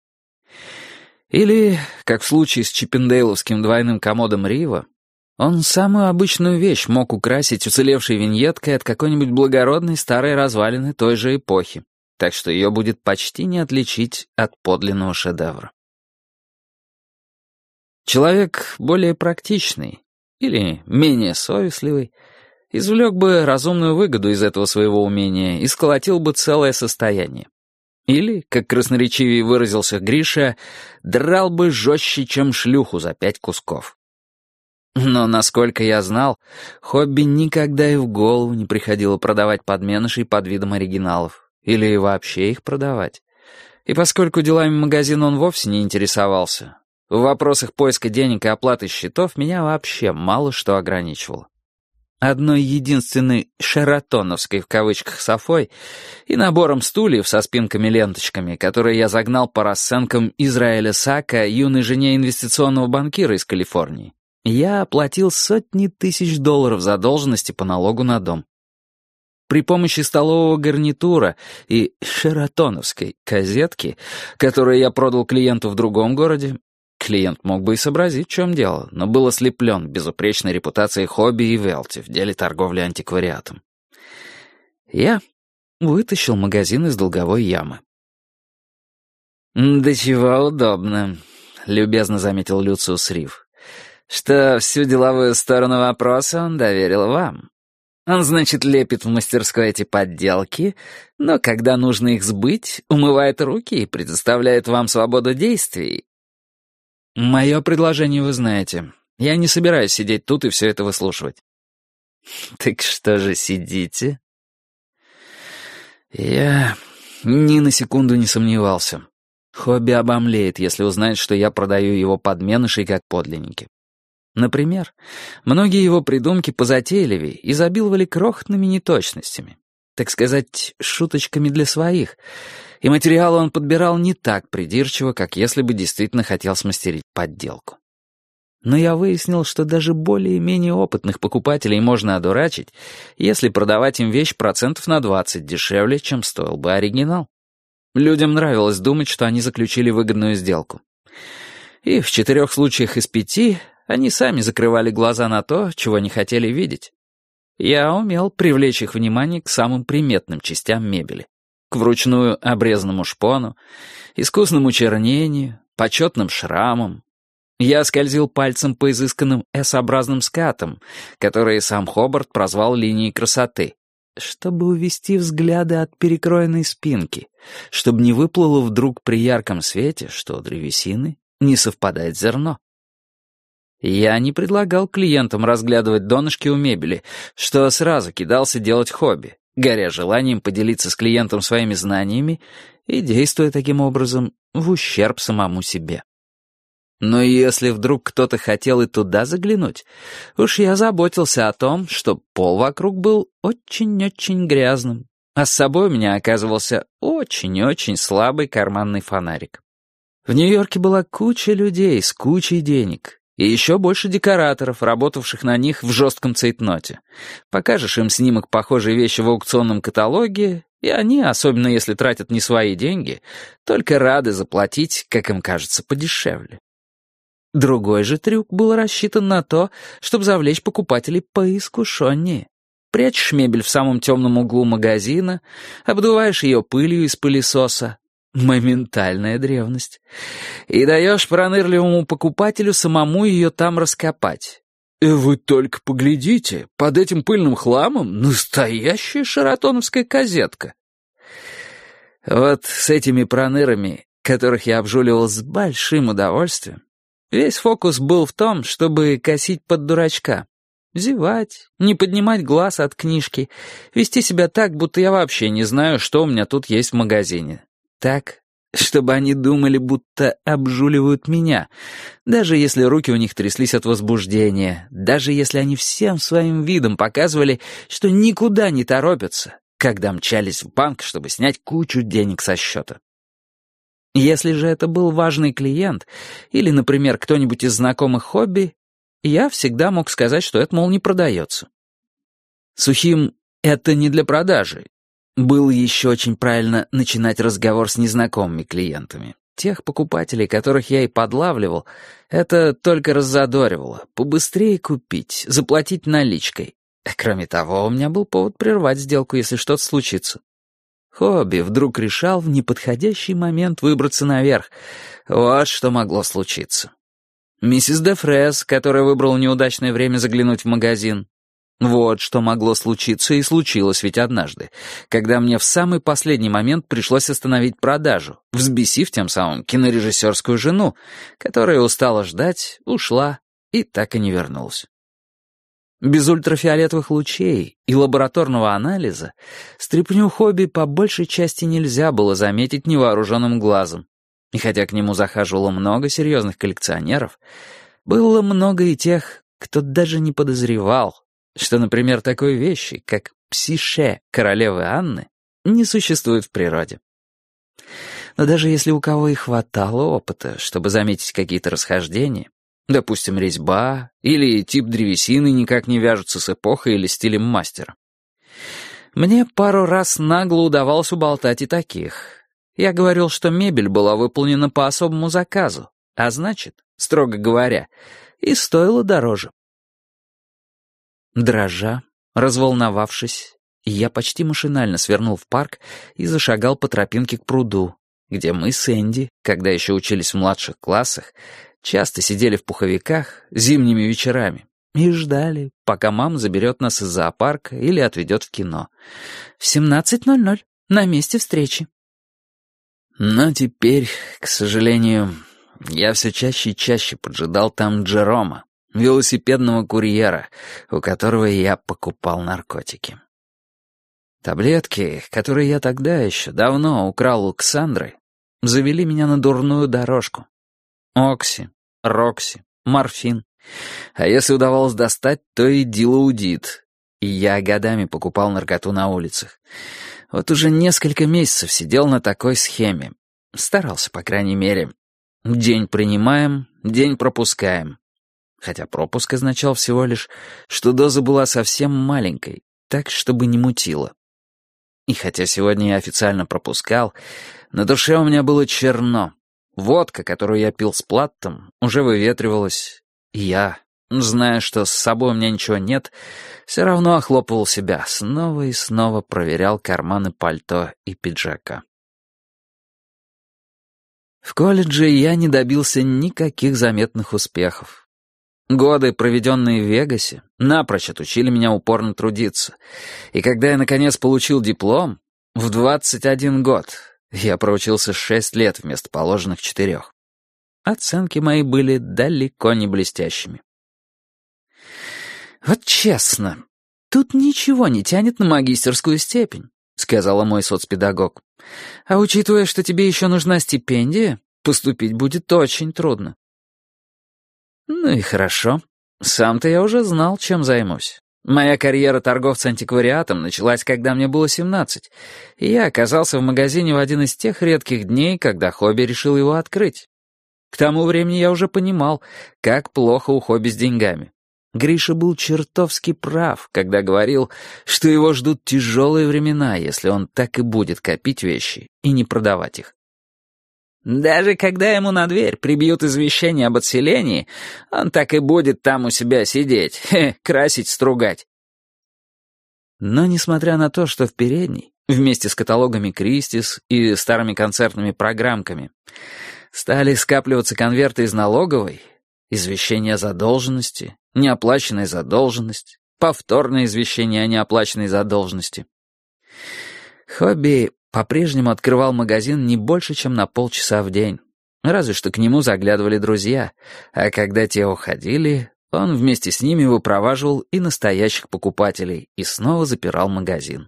Или, как в случае с чиппендейловским двойным комодом Рива, он самую обычную вещь мог украсить уцелевшей виньеткой от какой-нибудь благородной старой развалины той же эпохи, так что ее будет почти не отличить от подлинного шедевра. Человек более практичный или менее совестливый извлек бы разумную выгоду из этого своего умения и сколотил бы целое состояние. Или, как красноречивее выразился Гриша, драл бы жестче, чем шлюху за 5 кусков. Но, насколько я знал, Хобби никогда и в голову не приходило продавать подменышей под видом оригиналов, или вообще их продавать. И поскольку делами магазина он вовсе не интересовался, в вопросах поиска денег и оплаты счетов меня вообще мало что ограничивало. Одной единственной «шератоновской» в кавычках софой и набором стульев со спинками-ленточками, которые я загнал по расценкам Израиля Сака, юной жене инвестиционного банкира из Калифорнии, я оплатил сотни тысяч долларов задолженности по налогу на дом. При помощи столового гарнитура и «шератоновской» козетки, которую я продал клиенту в другом городе, клиент мог бы и сообразить, в чем дело, но был ослеплен безупречной репутацией Хобби и Велти в деле торговли антиквариатом. Я вытащил магазин из долговой ямы. «Да чего удобно», — любезно заметил Люциус Рив, «что всю деловую сторону вопроса он доверил вам. Он, значит, лепит в мастерской эти подделки, но когда нужно их сбыть, умывает руки и предоставляет вам свободу действий». «Мое предложение вы знаете. Я не собираюсь сидеть тут и все это выслушивать». «Так что же сидите?» Я ни на секунду не сомневался. Хобби обомлеет, если узнает, что я продаю его подменышей как подлинники. Например, многие его придумки позатейливее изобиловали крохотными неточностями, так сказать, шуточками для своих, и материалы он подбирал не так придирчиво, как если бы действительно хотел смастерить подделку. Но я выяснил, что даже более-менее опытных покупателей можно одурачить, если продавать им вещь процентов на 20 дешевле, чем стоил бы оригинал. Людям нравилось думать, что они заключили выгодную сделку. И в 4 случаях из 5 они сами закрывали глаза на то, чего не хотели видеть. Я умел привлечь их внимание к самым приметным частям мебели. К вручную обрезанному шпону, искусному чернению, почетным шрамам. Я скользил пальцем по изысканным S-образным скатам, которые сам Хобарт прозвал линией красоты, чтобы увести взгляды от перекроенной спинки, чтобы не выплыло вдруг при ярком свете, что у древесины не совпадает зерно. Я не предлагал клиентам разглядывать донышки у мебели, что сразу кидался делать Хобби, горя желанием поделиться с клиентом своими знаниями и действуя таким образом в ущерб самому себе. Но если вдруг кто-то хотел и туда заглянуть, уж я заботился о том, что пол вокруг был очень-очень грязным, а с собой у меня оказывался очень-очень слабый карманный фонарик. В Нью-Йорке была куча людей с кучей денег, и еще больше декораторов, работавших на них в жестком цейтноте. Покажешь им снимок похожей вещи в аукционном каталоге, и они, особенно если тратят не свои деньги, только рады заплатить, как им кажется, подешевле. Другой же трюк был рассчитан на то, чтобы завлечь покупателей поискушеннее. прячешь мебель в самом темном углу магазина, обдуваешь ее пылью из пылесоса. Моментальная древность. И даешь пронырливому покупателю самому ее там раскопать. Вы только поглядите, под этим пыльным хламом настоящая шаратоновская козетка. Вот с этими пронырами, которых я обжуливал с большим удовольствием, весь фокус был в том, чтобы косить под дурачка. Зевать, не поднимать глаз от книжки, вести себя так, будто я вообще не знаю, что у меня тут есть в магазине. Так, чтобы они думали, будто обжуливают меня, даже если руки у них тряслись от возбуждения, даже если они всем своим видом показывали, что никуда не торопятся, когда мчались в банк, чтобы снять кучу денег со счета. Если же это был важный клиент или, например, кто-нибудь из знакомых хобби, я всегда мог сказать, что это, мол, не продается. Сухим «это не для продажи». Было еще очень правильно начинать разговор с незнакомыми клиентами. Тех покупателей, которых я и подлавливал, это только раззадоривало. Побыстрее купить, заплатить наличкой. Кроме того, у меня был повод прервать сделку, если что-то случится. Хобби вдруг решал в неподходящий момент выбраться наверх. Вот что могло случиться. Миссис де Фрез, которая выбрала неудачное время заглянуть в магазин. Вот что могло случиться и случилось ведь однажды, когда мне в самый последний момент пришлось остановить продажу, взбесив тем самым кинорежиссерскую жену, которая устала ждать, ушла и так и не вернулась. Без ультрафиолетовых лучей и лабораторного анализа стряпню хобби по большей части нельзя было заметить невооруженным глазом. И хотя к нему захаживало много серьезных коллекционеров, было много и тех, кто даже не подозревал, что, например, такой вещи, как псише королевы Анны, не существует в природе. Но даже если у кого и хватало опыта, чтобы заметить какие-то расхождения, допустим, резьба или тип древесины никак не вяжутся с эпохой или стилем мастера, мне пару раз нагло удавалось уболтать и таких. Я говорил, что мебель была выполнена по особому заказу, а значит, строго говоря, и стоила дороже. Дрожа, разволновавшись, я почти машинально свернул в парк и зашагал по тропинке к пруду, где мы с Энди, когда еще учились в младших классах, часто сидели в пуховиках зимними вечерами и ждали, пока мама заберет нас из зоопарка или отведет в кино. В 17:00 на месте встречи. Но теперь, к сожалению, я все чаще и чаще поджидал там Джерома, велосипедного курьера, у которого я покупал наркотики. Таблетки, которые я тогда еще давно украл у Ксандры, завели меня на дурную дорожку. Окси, Рокси, морфин. А если удавалось достать, то и дилаудид. И я годами покупал наркоту на улицах. Вот уже несколько месяцев сидел на такой схеме. Старался, по крайней мере. День принимаем, день пропускаем. Хотя пропуск означал всего лишь, что доза была совсем маленькой, так, чтобы не мутило. И хотя сегодня я официально пропускал, на душе у меня было черно. Водка, которую я пил с Платтом, уже выветривалась. И я, зная, что с собой у меня ничего нет, все равно охлопывал себя, снова и снова проверял карманы пальто и пиджака. В колледже я не добился никаких заметных успехов. Годы, проведенные в Вегасе, напрочь отучили меня упорно трудиться. И когда я, наконец, получил диплом, в 21 год, я проучился 6 лет вместо положенных 4. Оценки мои были далеко не блестящими. «Вот честно, тут ничего не тянет на магистерскую степень», — сказала мой соцпедагог. «А учитывая, что тебе еще нужна стипендия, поступить будет очень трудно». Ну и хорошо. Сам-то я уже знал, чем займусь. Моя карьера торговца антиквариатом началась, когда мне было 17, и я оказался в магазине в один из тех редких дней, когда хобби решил его открыть. К тому времени я уже понимал, как плохо у хобби с деньгами. Гриша был чертовски прав, когда говорил, что его ждут тяжелые времена, если он так и будет копить вещи и не продавать их. Даже когда ему на дверь прибьют извещение об отселении, он так и будет там у себя сидеть, красить, стругать. Но несмотря на то, что в передней, вместе с каталогами Кристис и старыми концертными программками, стали скапливаться конверты из налоговой, извещение о задолженности, неоплаченная задолженность, повторное извещение о неоплаченной задолженности. Хобби по-прежнему открывал магазин не больше, чем на полчаса в день. Разве что к нему заглядывали друзья, а когда те уходили, он вместе с ними выпроваживал и настоящих покупателей и снова запирал магазин.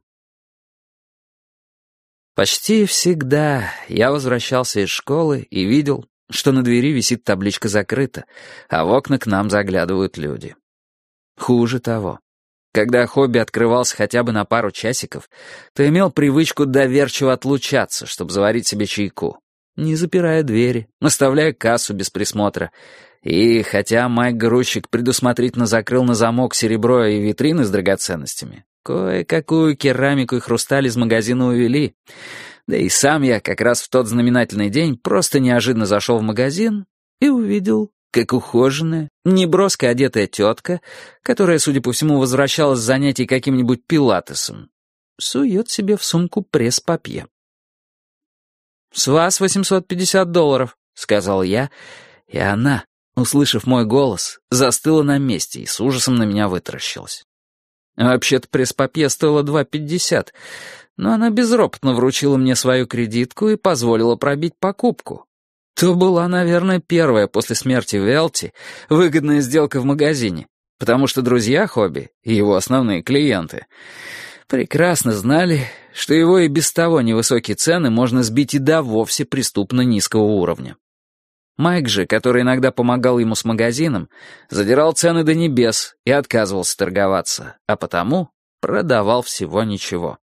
Почти всегда я возвращался из школы и видел, что на двери висит табличка «Закрыто», а в окна к нам заглядывают люди. Хуже того, когда Хобби открывался хотя бы на пару часиков, то имел привычку доверчиво отлучаться, чтобы заварить себе чайку, не запирая двери, оставляя кассу без присмотра. И хотя Майк-грузчик предусмотрительно закрыл на замок серебро и витрины с драгоценностями, кое-какую керамику и хрусталь из магазина увели. Да и сам я как раз в тот знаменательный день просто неожиданно зашел в магазин и увидел, как ухоженная, неброско одетая тетка, которая, судя по всему, возвращалась с занятий каким-нибудь пилатесом, сует себе в сумку пресс-папье. «С вас $850», — сказал я, и она, услышав мой голос, застыла на месте и с ужасом на меня вытаращилась. Вообще-то пресс-папье стоило $2.50, но она безропотно вручила мне свою кредитку и позволила пробить покупку. То была, наверное, первая после смерти Велти выгодная сделка в магазине, потому что друзья Хобби и его основные клиенты прекрасно знали, что его и без того невысокие цены можно сбить и до вовсе преступно низкого уровня. Майк же, который иногда помогал ему с магазином, задирал цены до небес и отказывался торговаться, а потому продавал всего ничего.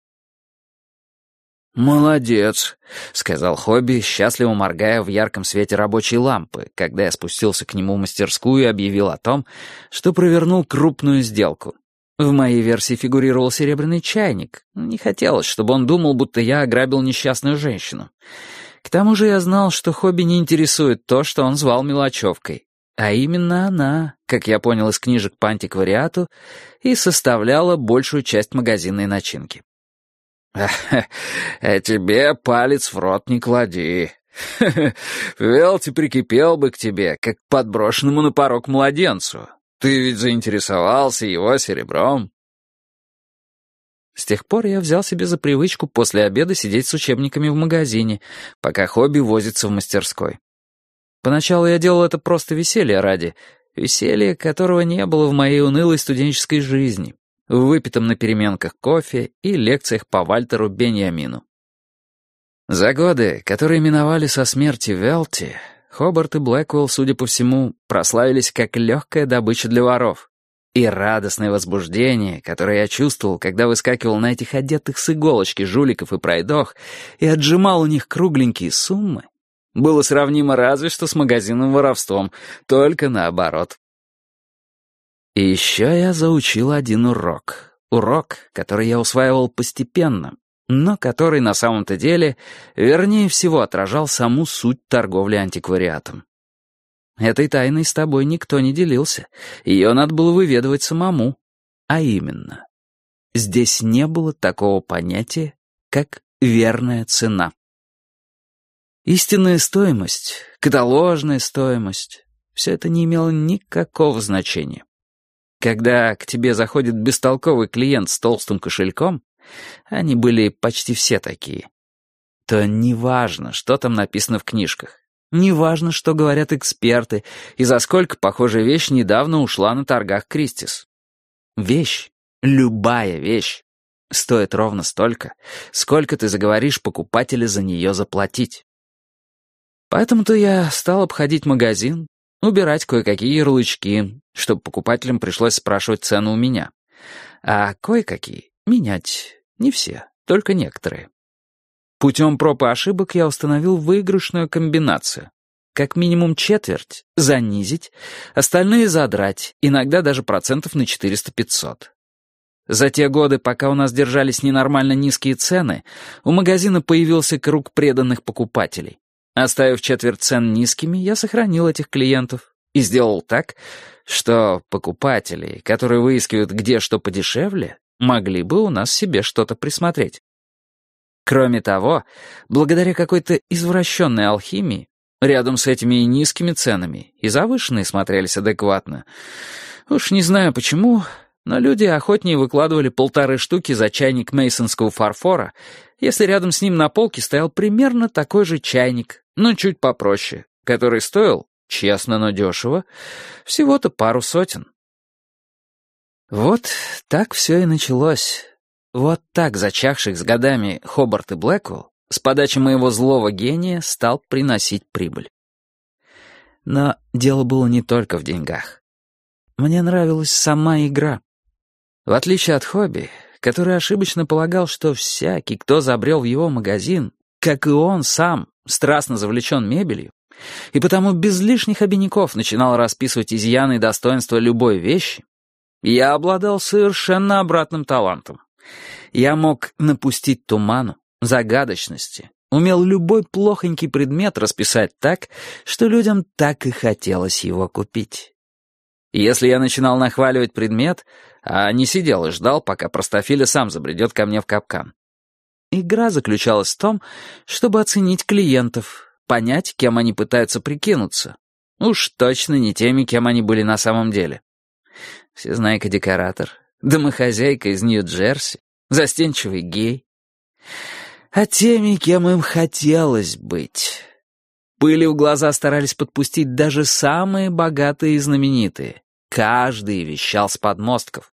«Молодец», — сказал Хобби, счастливо моргая в ярком свете рабочей лампы, когда я спустился к нему в мастерскую и объявил о том, что провернул крупную сделку. В моей версии фигурировал серебряный чайник. Не хотелось, чтобы он думал, будто я ограбил несчастную женщину. К тому же я знал, что Хобби не интересует то, что он звал мелочевкой. А именно она, как я понял из книжек по антиквариату, и составляла большую часть магазинной начинки. «А тебе палец в рот не клади. Велти прикипел бы к тебе, как к подброшенному на порог младенцу. Ты ведь заинтересовался его серебром». С тех пор я взял себе за привычку после обеда сидеть с учебниками в магазине, пока Хобби возится в мастерской. Поначалу я делал это просто веселья ради, веселья, которого не было в моей унылой студенческой жизни, в выпитом на переменках кофе и лекциях по Вальтеру Беньямину. За годы, которые миновали со смерти Велти, Хобарт и Блэквелл, судя по всему, прославились как легкая добыча для воров. И радостное возбуждение, которое я чувствовал, когда выскакивал на этих одетых с иголочки жуликов и пройдох и отжимал у них кругленькие суммы, было сравнимо разве что с магазинным воровством, только наоборот. И еще я заучил один урок. Урок, который я усваивал постепенно, но который на самом-то деле, вернее всего, отражал саму суть торговли антиквариатом. Этой тайной с тобой никто не делился, ее надо было выведывать самому. А именно, здесь не было такого понятия, как верная цена. Истинная стоимость, каталожная стоимость — все это не имело никакого значения. Когда к тебе заходит бестолковый клиент с толстым кошельком, они были почти все такие, то неважно, что там написано в книжках, неважно, что говорят эксперты и за сколько похожая вещь недавно ушла на торгах Кристис. Вещь, любая вещь, стоит ровно столько, сколько ты заговоришь покупателя за нее заплатить. Поэтому-то я стал обходить магазин, убирать кое-какие ярлычки, чтобы покупателям пришлось спрашивать цену у меня. А кое-какие менять. Не все, только некоторые. Путем проб и ошибок я установил выигрышную комбинацию. Как минимум четверть занизить, остальные задрать, иногда даже процентов на 400-500. За те годы, пока у нас держались ненормально низкие цены, у магазина появился круг преданных покупателей. Оставив четверть цен низкими, я сохранил этих клиентов и сделал так, что покупатели, которые выискивают где что подешевле, могли бы у нас себе что-то присмотреть. Кроме того, благодаря какой-то извращенной алхимии, рядом с этими и низкими ценами, и завышенные смотрелись адекватно. Уж не знаю почему, но люди охотнее выкладывали 1,5 штуки за чайник мейсонского фарфора, если рядом с ним на полке стоял примерно такой же чайник, но чуть попроще, который стоил, честно, но дешево, всего-то пару сотен. Вот так все и началось. Вот так зачахших с годами Хобарт и Блэквелл с подачи моего злого гения стал приносить прибыль. Но дело было не только в деньгах. Мне нравилась сама игра. В отличие от Хобби, который ошибочно полагал, что всякий, кто забрел в его магазин, как и он сам, страстно завлечен мебелью, и потому без лишних обиняков начинал расписывать изъяны и достоинства любой вещи, я обладал совершенно обратным талантом. Я мог напустить туману, загадочности, умел любой плохонький предмет расписать так, что людям так и хотелось его купить. Если я начинал нахваливать предмет, а не сидел и ждал, пока простофиля сам забредет ко мне в капкан. Игра заключалась в том, чтобы оценить клиентов, понять, кем они пытаются прикинуться. Уж точно не теми, кем они были на самом деле. Всезнайка-декоратор, домохозяйка из Нью-Джерси, застенчивый гей. А теми, кем им хотелось быть. Пыли в глаза старались подпустить даже самые богатые и знаменитые. Каждый вещал с подмостков.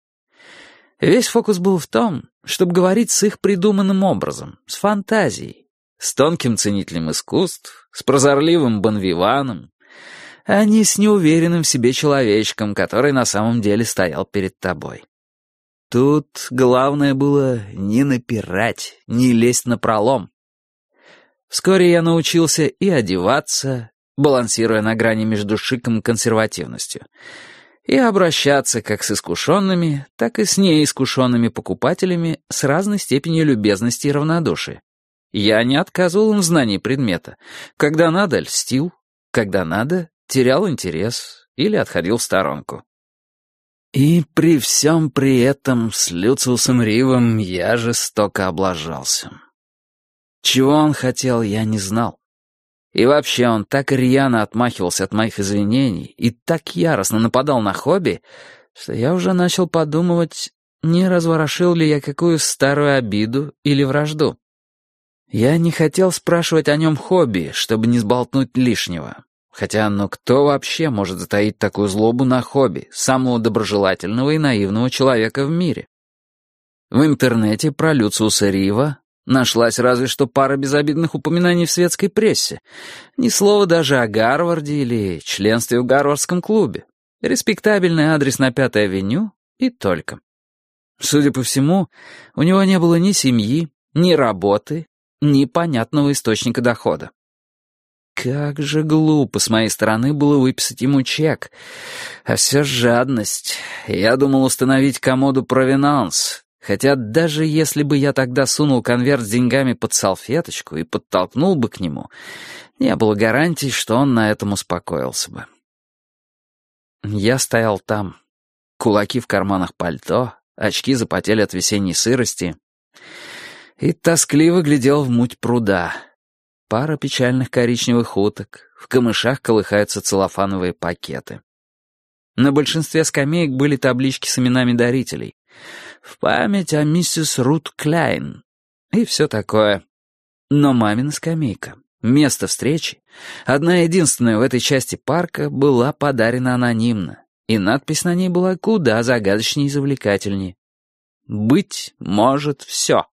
Весь фокус был в том, чтобы говорить с их придуманным образом, с фантазией, с тонким ценителем искусств, с прозорливым бонвиваном, а не с неуверенным в себе человечком, который на самом деле стоял перед тобой. Тут главное было не напирать, не лезть напролом. Вскоре я научился и одеваться, балансируя на грани между шиком и консервативностью, и обращаться как с искушенными, так и с неискушенными покупателями с разной степенью любезности и равнодушия. Я не отказывал им в знании предмета. Когда надо, льстил, когда надо, терял интерес или отходил в сторонку. И при всем при этом с Люциусом Ривом я жестоко облажался. Чего он хотел, я не знал. И вообще он так рьяно отмахивался от моих извинений и так яростно нападал на Хобби, что я уже начал подумывать, не разворошил ли я какую старую обиду или вражду. Я не хотел спрашивать о нем Хобби, чтобы не сболтнуть лишнего. Хотя, кто вообще может затаить такую злобу на Хобби, самого доброжелательного и наивного человека в мире? В интернете про Люциуса Рива нашлась разве что пара безобидных упоминаний в светской прессе. Ни слова даже о Гарварде или членстве в Гарвардском клубе. Респектабельный адрес на 5-й авеню и только. Судя по всему, у него не было ни семьи, ни работы, ни понятного источника дохода. Как же глупо с моей стороны было выписать ему чек. А все жадность. Я думал установить комоду провинанс. Хотя даже если бы я тогда сунул конверт с деньгами под салфеточку и подтолкнул бы к нему, не было гарантий, что он на этом успокоился бы. Я стоял там. Кулаки в карманах пальто, очки запотели от весенней сырости. И тоскливо глядел в муть пруда. Пара печальных коричневых уток, в камышах колыхаются целлофановые пакеты. На большинстве скамеек были таблички с именами дарителей. В память о миссис Рут Кляйн. И все такое. Но мамина скамейка, место встречи, одна единственная в этой части парка, была подарена анонимно, и надпись на ней была куда загадочнее и завлекательнее. «Быть может все».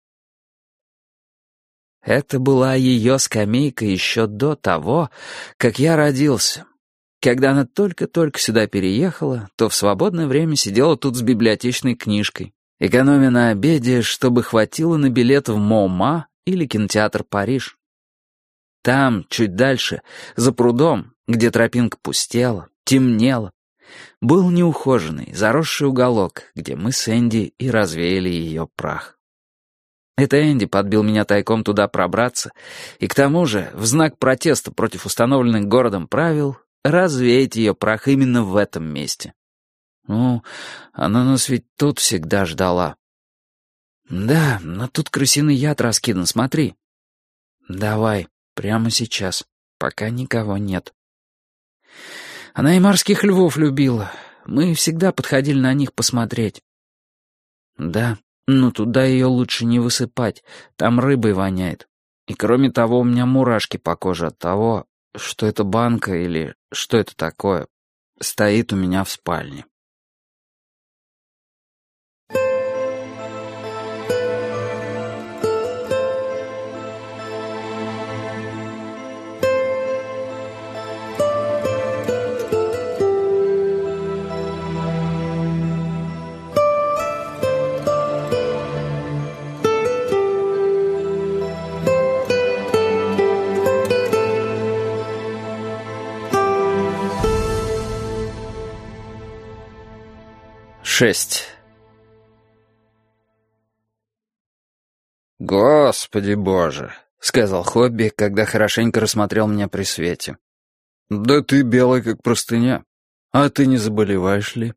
Это была ее скамейка еще до того, как я родился. Когда она только-только сюда переехала, то в свободное время сидела тут с библиотечной книжкой, экономя на обеде, чтобы хватило на билет в МоМА или кинотеатр «Париж». Там, чуть дальше, за прудом, где тропинка пустела, темнела, был неухоженный, заросший уголок, где мы с Энди и развеяли ее прах. Это Энди подбил меня тайком туда пробраться, и к тому же, в знак протеста против установленных городом правил, развеять ее прах именно в этом месте. Ну, она нас ведь тут всегда ждала. Да, но тут крысиный яд раскидан, смотри. Давай, прямо сейчас, пока никого нет. Она и морских львов любила. Мы всегда подходили на них посмотреть. Да, но туда ее лучше не высыпать, там рыбой воняет. И кроме того, у меня мурашки по коже от того, что эта банка или что это такое стоит у меня в спальне. Шесть. «Господи боже», — сказал Хобби, когда хорошенько рассмотрел меня при свете. «Да ты белый, как простыня. А ты не заболеваешь ли?»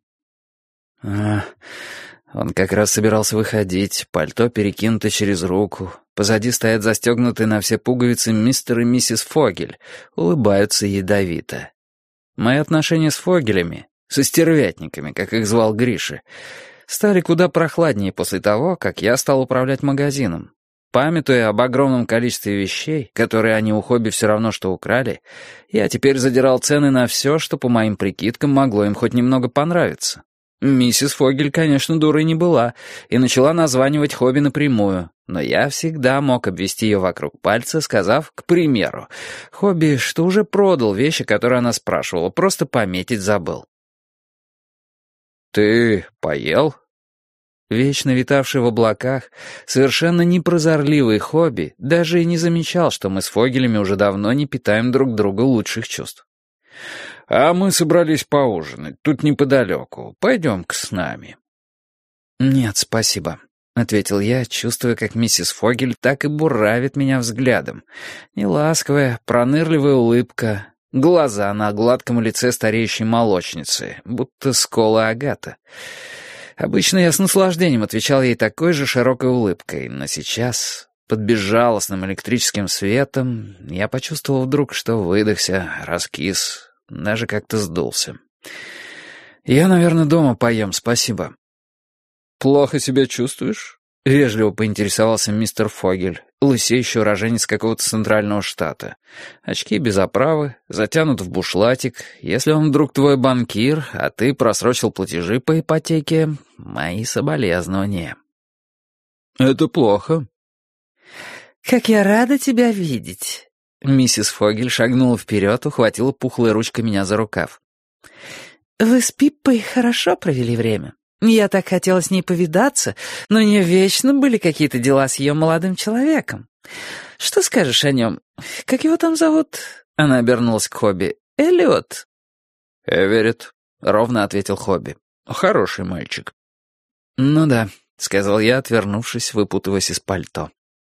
Он как раз собирался выходить, пальто перекинуто через руку. Позади стоят застегнутые на все пуговицы мистер и миссис Фогель, улыбаются ядовито. Мои отношения с Фогелями, со стервятниками, как их звал Гриша, стали куда прохладнее после того, как я стал управлять магазином. Памятуя об огромном количестве вещей, которые они у Хобби все равно что украли, я теперь задирал цены на все, что, по моим прикидкам, могло им хоть немного понравиться. Миссис Фогель, конечно, дурой не была, и начала названивать Хобби напрямую, но я всегда мог обвести ее вокруг пальца, сказав, к примеру, Хобби, что уже продал вещи, которые она спрашивала, просто пометить забыл. «Ты поел?» Вечно витавший в облаках, совершенно непрозорливый Хобби даже и не замечал, что мы с Фогелями уже давно не питаем друг другу лучших чувств. «А мы собрались поужинать, тут неподалеку. Пойдем-ка с нами». «Нет, спасибо», — ответил я, чувствуя, как миссис Фогель так и буравит меня взглядом. Неласковая, пронырливая улыбка, глаза на гладком лице стареющей молочницы, будто скола агата. Обычно я с наслаждением отвечал ей такой же широкой улыбкой, но сейчас, под безжалостным электрическим светом, я почувствовал вдруг, что выдохся, раскис, даже как-то сдулся. «Я, наверное, дома поем, спасибо». «Плохо себя чувствуешь?» — вежливо поинтересовался мистер Фогель, лысеющий уроженец какого-то центрального штата. Очки без оправы, затянут в бушлатик. Если он вдруг твой банкир, а ты просрочил платежи по ипотеке, мои соболезнования. «Это плохо». «Как я рада тебя видеть!» Миссис Фогель шагнула вперед, ухватила пухлой ручкой меня за рукав. «Вы с Пиппой хорошо провели время. Я так хотела с ней повидаться, но у нее вечно были какие-то дела с ее молодым человеком. Что скажешь о нем? Как его там зовут?» Она обернулась к Хобби. «Эллиот». «Эверетт», — ровно ответил Хобби. «Хороший мальчик». «Ну да», — сказал я, отвернувшись, выпутываясь из пальто.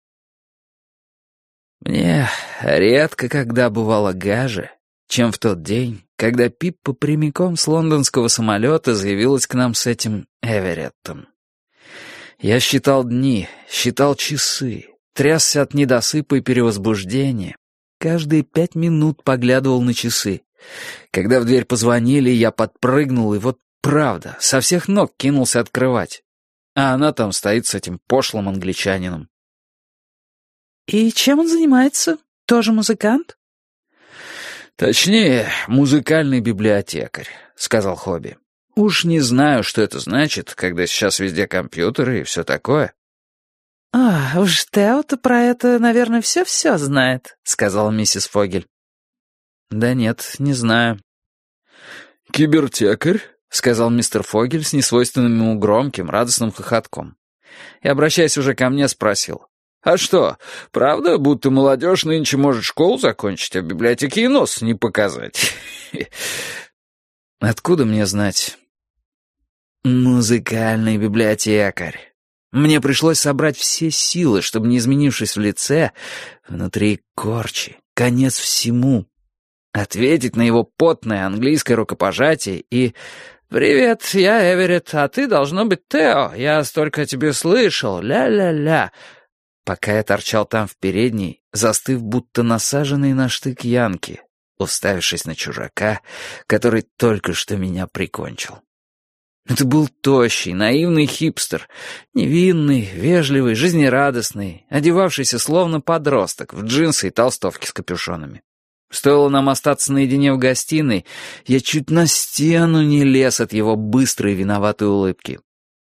Мне редко когда бывало гаже, чем в тот день, когда Пиппа прямиком с лондонского самолета заявилась к нам с этим Эвереттом. Я считал дни, считал часы, трясся от недосыпа и перевозбуждения. Каждые 5 минут поглядывал на часы. Когда в дверь позвонили, я подпрыгнул и вот правда, со всех ног кинулся открывать. А она там стоит с этим пошлым англичанином. «И чем он занимается? Тоже музыкант?» «Точнее, музыкальный библиотекарь», — сказал Хобби. «Уж не знаю, что это значит, когда сейчас везде компьютеры и все такое». Уж Тео-то про это, наверное, все-все знает», — сказала миссис Фогель. «Да нет, не знаю». «Кибертекарь», — сказал мистер Фогель с несвойственным ему громким, радостным хохотком. И, обращаясь уже ко мне, спросил. «А что, правда, будто молодежь нынче может школу закончить, а в библиотеке и нос не показать?» «Откуда мне знать?» «Музыкальный библиотекарь. Мне пришлось собрать все силы, чтобы, не изменившись в лице, внутри корчи, конец всему, ответить на его потное английское рукопожатие и «Привет, я Эверетт, а ты, должно быть, Тео. Я столько о тебе слышал. Ля-ля-ля». Пока я торчал там в передней, застыв, будто насаженный на штык янки, уставившись на чужака, который только что меня прикончил. Это был тощий, наивный хипстер, невинный, вежливый, жизнерадостный, одевавшийся словно подросток в джинсы и толстовки с капюшонами. Стоило нам остаться наедине в гостиной, я чуть на стену не лез от его быстрой виноватой улыбки.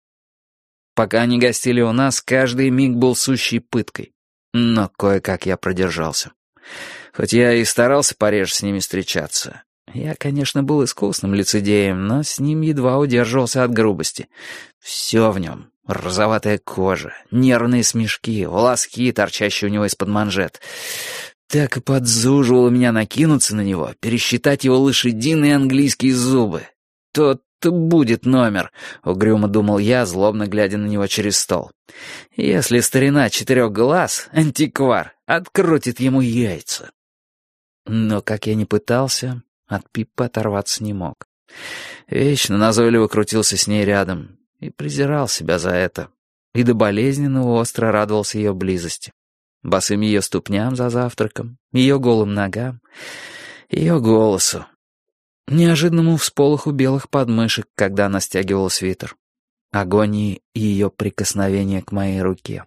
Пока они гостили у нас, каждый миг был сущей пыткой. Но кое-как я продержался. Хоть я и старался пореже с ними встречаться. Я, конечно, был искусным лицедеем, но с ним едва удерживался от грубости. Все в нем. Розоватая кожа, нервные смешки, волоски, торчащие у него из-под манжет. Так и подзуживало меня накинуться на него, пересчитать его лошадиные английские зубы. Тот-то будет номер, угрюмо думал я, злобно глядя на него через стол. Если старина 4 глаз, антиквар, открутит ему яйца. Но как я ни пытался, от Пиппы оторваться не мог. Вечно назойливо крутился с ней рядом и презирал себя за это. И до болезненного остро радовался ее близости. Босым ее ступням за завтраком, ее голым ногам, ее голосу. Неожиданному всполоху белых подмышек, когда она стягивала свитер. Агонии ее прикосновения к моей руке.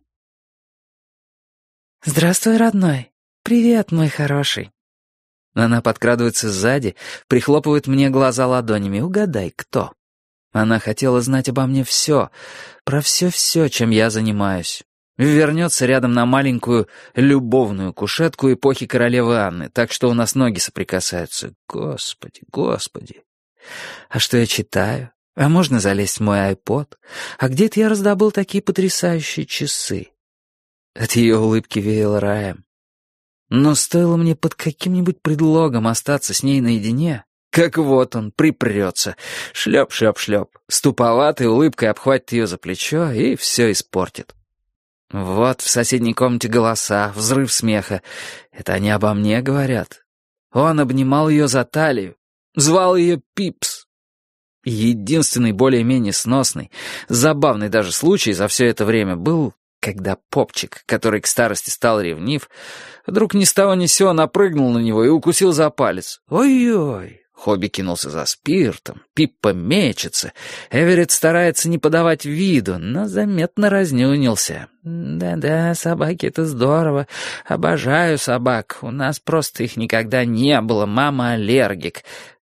«Здравствуй, родной. Привет, мой хороший». Она подкрадывается сзади, прихлопывает мне глаза ладонями. Угадай, кто? Она хотела знать обо мне все, про все-все, чем я занимаюсь. Вернется рядом на маленькую любовную кушетку эпохи королевы Анны, так что у нас ноги соприкасаются. Господи, господи. А что я читаю? А можно залезть в мой айпод? А где-то я раздобыл такие потрясающие часы. От ее улыбки веяло раем. Но стоило мне под каким-нибудь предлогом остаться с ней наедине, как вот он припрется. Шлеп-шлеп-шлеп. С туповатой улыбкой обхватит ее за плечо и все испортит. Вот в соседней комнате голоса, взрыв смеха. Это они обо мне говорят. Он обнимал ее за талию, звал ее Пипс. Единственный более-менее сносный, забавный даже случай за все это время был, когда попчик, который к старости стал ревнив, вдруг ни с того ни с сего напрыгнул на него и укусил за палец. Ой-ой! Хобби кинулся за спиртом, Пиппа мечется. Эверетт старается не подавать виду, но заметно разнюнился. «Да-да, собаки — это здорово. Обожаю собак. У нас просто их никогда не было. Мама аллергик».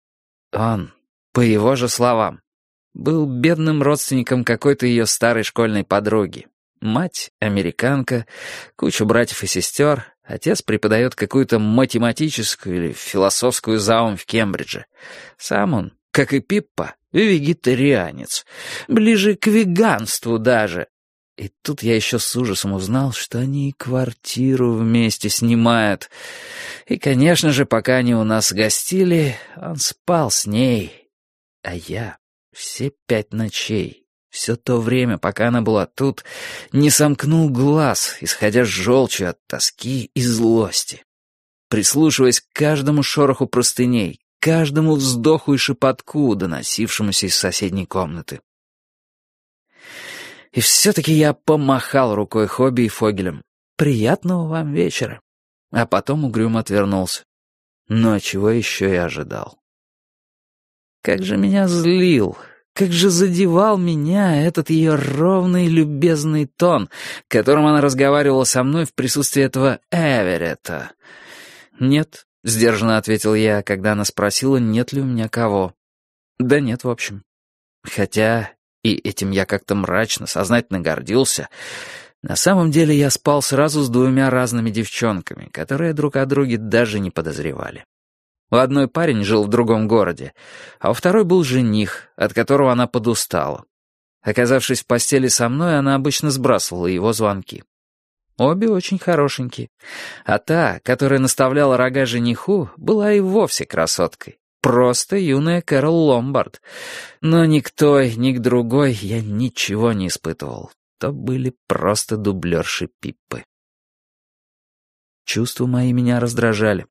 Он, по его же словам, был бедным родственником какой-то ее старой школьной подруги. Мать — американка, кучу братьев и сестер. Отец преподает какую-то математическую или философскую заум в Кембридже. Сам он, как и Пиппа, вегетарианец. Ближе к веганству даже. И тут я еще с ужасом узнал, что они и квартиру вместе снимают. И, конечно же, пока они у нас гостили, он спал с ней. А я все 5 ночей... Все то время, пока она была тут, не сомкнул глаз, исходя с желчью от тоски и злости. Прислушиваясь к каждому шороху простыней, каждому вздоху и шепотку, доносившемуся из соседней комнаты. И все-таки я помахал рукой Хобби и Фогелем. «Приятного вам вечера». А потом угрюмо отвернулся. Но чего еще я ожидал? Как же меня злил... Как же задевал меня этот ее ровный любезный тон, которым она разговаривала со мной в присутствии этого Эверетта. «Нет», — сдержанно ответил я, когда она спросила, нет ли у меня кого. «Да нет, в общем». Хотя, и этим я как-то мрачно, сознательно гордился, на самом деле я спал сразу с 2 разными девчонками, которые друг о друге даже не подозревали. У одной парень жил в другом городе, а у второй был жених, от которого она подустала. Оказавшись в постели со мной, она обычно сбрасывала его звонки. Обе очень хорошенькие. А та, которая наставляла рога жениху, была и вовсе красоткой. Просто юная Кэрол Ломбард. Но ни к той, ни к другой я ничего не испытывал. То были просто дублерши Пиппы. Чувства мои меня раздражали.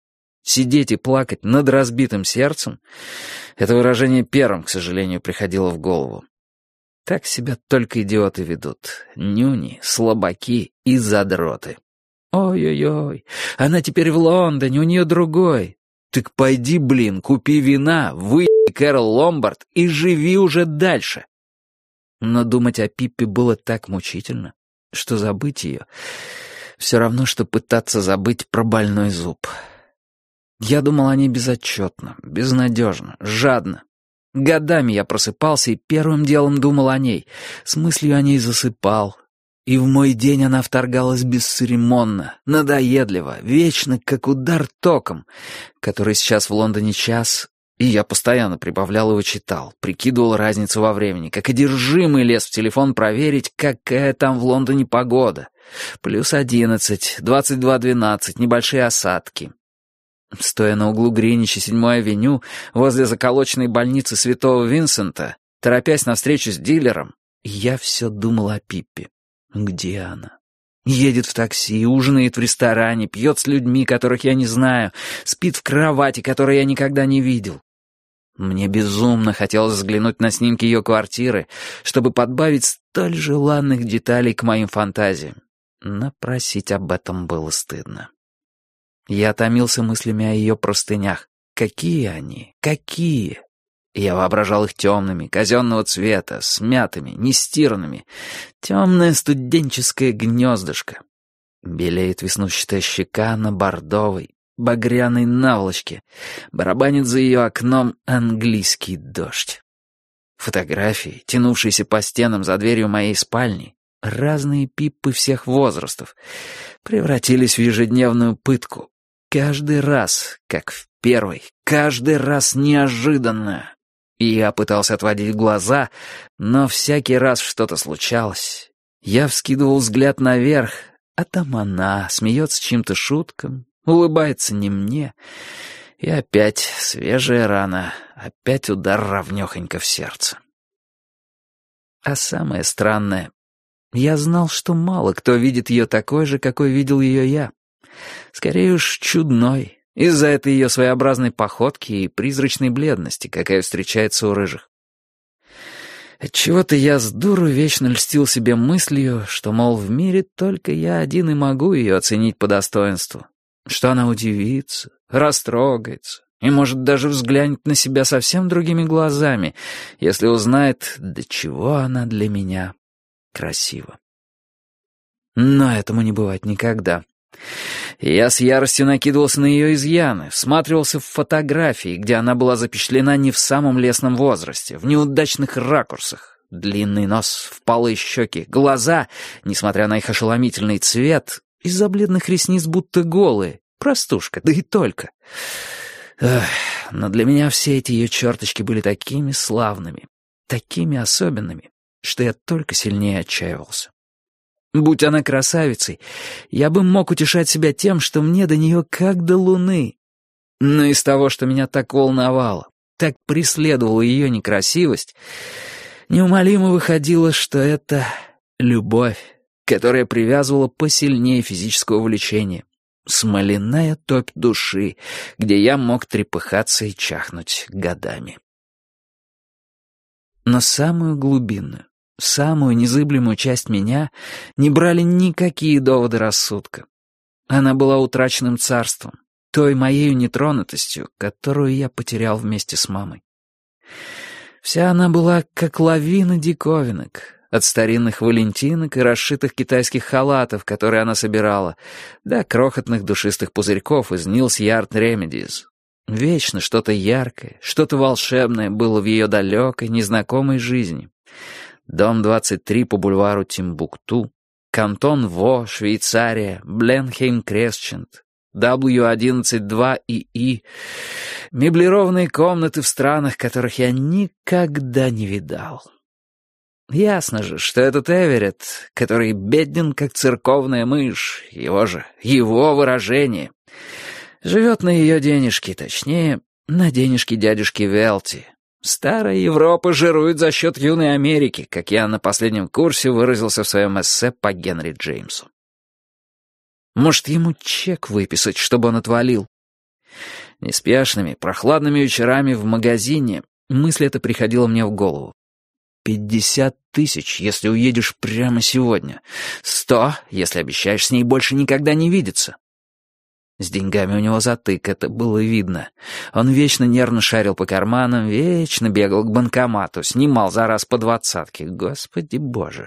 Сидеть и плакать над разбитым сердцем — это выражение первым, к сожалению, приходило в голову. Так себя только идиоты ведут. Нюни, слабаки и задроты. Ой-ой-ой, она теперь в Лондоне, у нее другой. Так пойди, блин, купи вина, выеби Кэрол Ломбард и живи уже дальше. Но думать о Пиппе было так мучительно, что забыть ее все равно, что пытаться забыть про больной зуб. Я думал о ней безотчетно, безнадежно, жадно. Годами я просыпался и первым делом думал о ней, с мыслью о ней засыпал. И в мой день она вторгалась бесцеремонно, надоедливо, вечно, как удар током, который сейчас в Лондоне час, и я постоянно прибавлял и вычитал, прикидывал разницу во времени, как одержимый лез в телефон проверить, какая там в Лондоне погода. +11, 22:12, небольшие осадки. Стоя на углу Гринич и 7-й авеню, возле заколоченной больницы Святого Винсента, торопясь на встречу с дилером, я все думал о Пиппе. Где она? Едет в такси, ужинает в ресторане, пьет с людьми, которых я не знаю, спит в кровати, которой я никогда не видел. Мне безумно хотелось взглянуть на снимки ее квартиры, чтобы подбавить столь желанных деталей к моим фантазиям. Но просить об этом было стыдно. Я томился мыслями о ее простынях. Какие они? Какие? Я воображал их темными, казенного цвета, смятыми, нестиранными. Темное студенческое гнездышко. Белеет веснущатая щека на бордовой, багряной наволочке. Барабанит за ее окном английский дождь. Фотографии, тянувшиеся по стенам за дверью моей спальни, разные Пиппы всех возрастов, превратились в ежедневную пытку. Каждый раз, как в первый, каждый раз неожиданно. И я пытался отводить глаза, но всякий раз что-то случалось. Я вскидывал взгляд наверх, а там она смеется чьим-то шуткам, улыбается не мне. И опять свежая рана, опять удар ровнёхонько в сердце. А самое странное, я знал, что мало кто видит ее такой же, какой видел ее я. Скорее уж чудной, из-за этой ее своеобразной походки и призрачной бледности, какая встречается у рыжих. Отчего-то я с дуру вечно льстил себе мыслью, что, мол, в мире только я один и могу ее оценить по достоинству, что она удивится, растрогается и, может, даже взглянет на себя совсем другими глазами, если узнает, до чего она для меня красива. Но этому не бывает никогда. Я с яростью накидывался на ее изъяны, всматривался в фотографии, где она была запечатлена не в самом лестном возрасте, в неудачных ракурсах. Длинный нос, впалые щеки, глаза, несмотря на их ошеломительный цвет, из-за бледных ресниц будто голые, простушка, да и только. Эх, но для меня все эти ее черточки были такими славными, такими особенными, что я только сильнее отчаивался. Будь она красавицей, я бы мог утешать себя тем, что мне до нее как до луны. Но из того, что меня так волновало, так преследовала ее некрасивость, неумолимо выходило, что это любовь, которая привязывала посильнее физического влечения, смоляная топь души, где я мог трепыхаться и чахнуть годами. Но самую глубинную, самую незыблемую часть меня не брали никакие доводы рассудка. Она была утраченным царством, той моею нетронутостью, которую я потерял вместе с мамой. Вся она была как лавина диковинок, от старинных валентинок и расшитых китайских халатов, которые она собирала, до крохотных душистых пузырьков из Nils Yard Remedies. Вечно что-то яркое, что-то волшебное было в ее далекой, незнакомой жизни. Дом 23 по бульвару Тимбукту, кантон Во, Швейцария, Бленхейм-Кресчент, W11-2II, меблированные комнаты в странах, которых я никогда не видал. Ясно же, что этот Эверетт, который беден, как церковная мышь, его выражение, живет на ее денежки, точнее, на денежки дядюшки Велти. Старая Европа жирует за счет юной Америки, как я на последнем курсе выразился в своем эссе по Генри Джеймсу. Может, ему чек выписать, чтобы он отвалил? Неспешными, прохладными вечерами в магазине мысль эта приходила мне в голову. 50 тысяч, если уедешь прямо сегодня. 100, если обещаешь с ней больше никогда не видеться. С деньгами у него затык, это было видно. Он вечно нервно шарил по карманам, вечно бегал к банкомату, снимал за раз по 20-ке. Господи боже.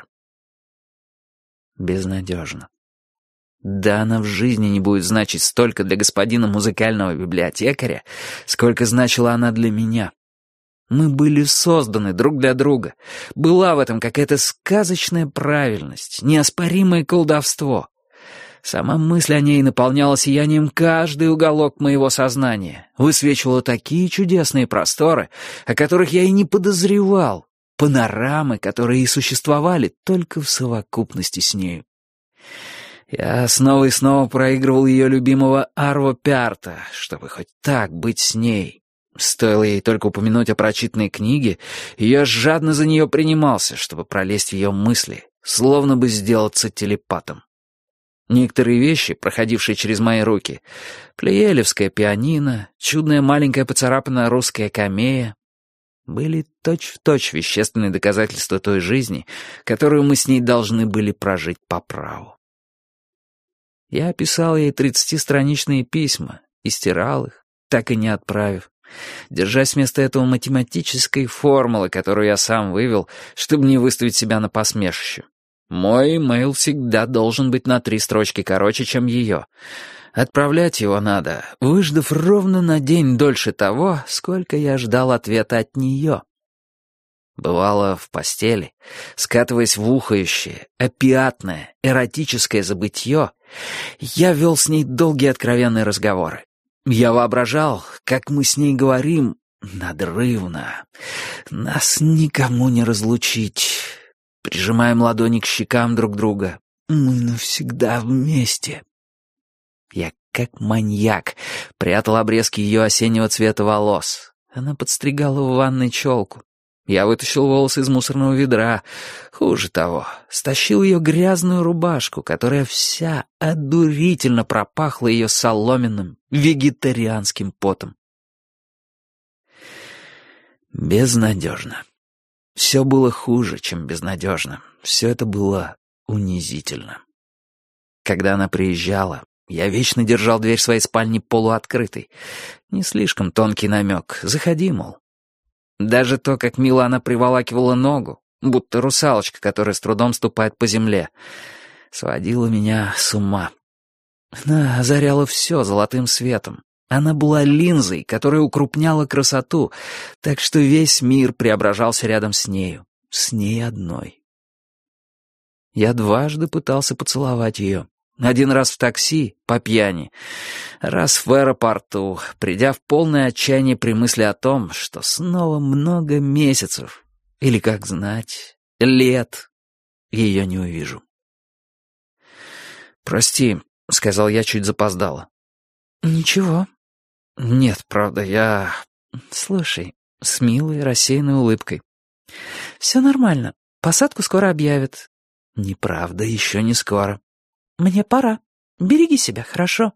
Безнадежно. Да она в жизни не будет значить столько для господина музыкального библиотекаря, сколько значила она для меня. Мы были созданы друг для друга. Была в этом какая-то сказочная правильность, неоспоримое колдовство. Сама мысль о ней наполняла сиянием каждый уголок моего сознания, высвечивала такие чудесные просторы, о которых я и не подозревал, панорамы, которые и существовали только в совокупности с нею. Я снова и снова проигрывал ее любимого Арво Пярта, чтобы хоть так быть с ней. Стоило ей только упомянуть о прочитанной книге, и я жадно за нее принимался, чтобы пролезть в ее мысли, словно бы сделаться телепатом. Некоторые вещи, проходившие через мои руки, плеелевское пианино, чудная маленькая поцарапанная русская камея, были точь-в-точь вещественные доказательства той жизни, которую мы с ней должны были прожить по праву. Я писал ей 30-страничные письма и стирал их, так и не отправив, держась вместо этого математической формулы, которую я сам вывел, чтобы не выставить себя на посмешище. Мой имейл всегда должен быть на 3 строчки короче, чем ее. Отправлять его надо, выждав ровно на день дольше того, сколько я ждал ответа от нее. Бывало, в постели, скатываясь в ухающее, опиатное, эротическое забытье, я вел с ней долгие откровенные разговоры. Я воображал, как мы с ней говорим надрывно. Нас никому не разлучить. Прижимаем ладони к щекам друг друга. Мы навсегда вместе. Я, как маньяк, прятал обрезки ее осеннего цвета волос. Она подстригала в ванной челку. Я вытащил волосы из мусорного ведра. Хуже того, стащил ее грязную рубашку, которая вся одурительно пропахла ее соломенным вегетарианским потом. Безнадежно. Все было хуже, чем безнадежно. Все это было унизительно. Когда она приезжала, я вечно держал дверь своей спальни полуоткрытой. Не слишком тонкий намек. Заходи, мол. Даже то, как мило она приволакивала ногу, будто русалочка, которая с трудом ступает по земле, сводило меня с ума. Она озаряла все золотым светом. Она была линзой, которая укрупняла красоту, так что весь мир преображался рядом с нею, с ней одной. Я дважды пытался поцеловать ее. Один раз в такси, по пьяни, раз в аэропорту, придя в полное отчаяние при мысли о том, что снова много месяцев, или, как знать, лет, ее не увижу. «Прости», — сказал я чуть запоздало. «Ничего». «Нет, правда, я...» «Слушай», — с милой рассеянной улыбкой. «Все нормально. Посадку скоро объявят». «Неправда, еще не скоро». «Мне пора. Береги себя, хорошо?»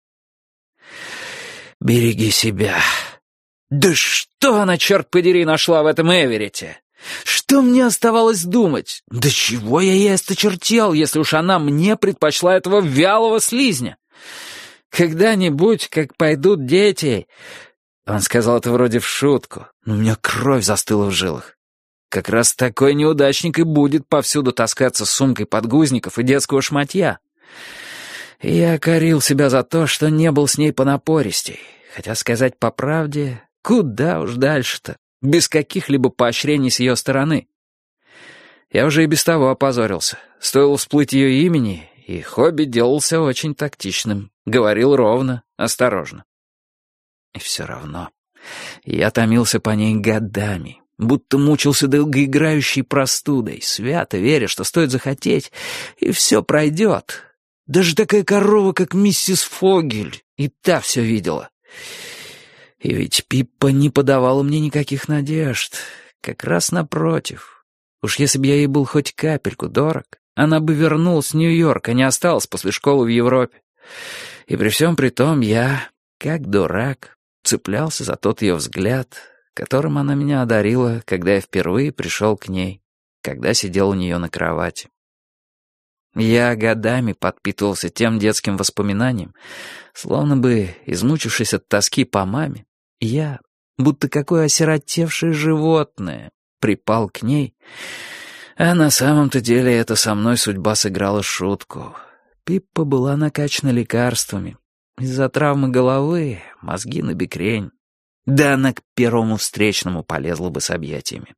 «Береги себя». Да что она, черт подери, нашла в этом Эверетте? Что мне оставалось думать? Да чего я ей осточертел, если уж она мне предпочла этого вялого слизня? Когда-нибудь, как пойдут дети... Он сказал это вроде в шутку, но у меня кровь застыла в жилах. Как раз такой неудачник и будет повсюду таскаться с сумкой подгузников и детского шматья. Я корил себя за то, что не был с ней понапористей. Хотя сказать по правде, куда уж дальше-то, без каких-либо поощрений с ее стороны. Я уже и без того опозорился. Стоило всплыть ее имени, и хобби делался очень тактичным. Говорил ровно, осторожно. И все равно я томился по ней годами, будто мучился долгоиграющей простудой, свято веря, что стоит захотеть, и все пройдет. Даже такая корова, как миссис Фогель, и та все видела. И ведь Пиппа не подавала мне никаких надежд. Как раз напротив. Уж если бы я ей был хоть капельку дорог, она бы вернулась в Нью-Йорк, а не осталась после школы в Европе. И при всем при том я как дурак, цеплялся за тот ее взгляд, которым она меня одарила, когда я впервые пришел к ней, когда сидел у нее на кровати. Я годами подпитывался тем детским воспоминанием, словно бы, измучившись от тоски по маме, я, будто какое осиротевшее животное, припал к ней, а на самом-то деле это со мной судьба сыграла шутку. Пиппа была накачана лекарствами. Из-за травмы головы, мозги на бекрень. Да она к первому встречному полезла бы с объятиями.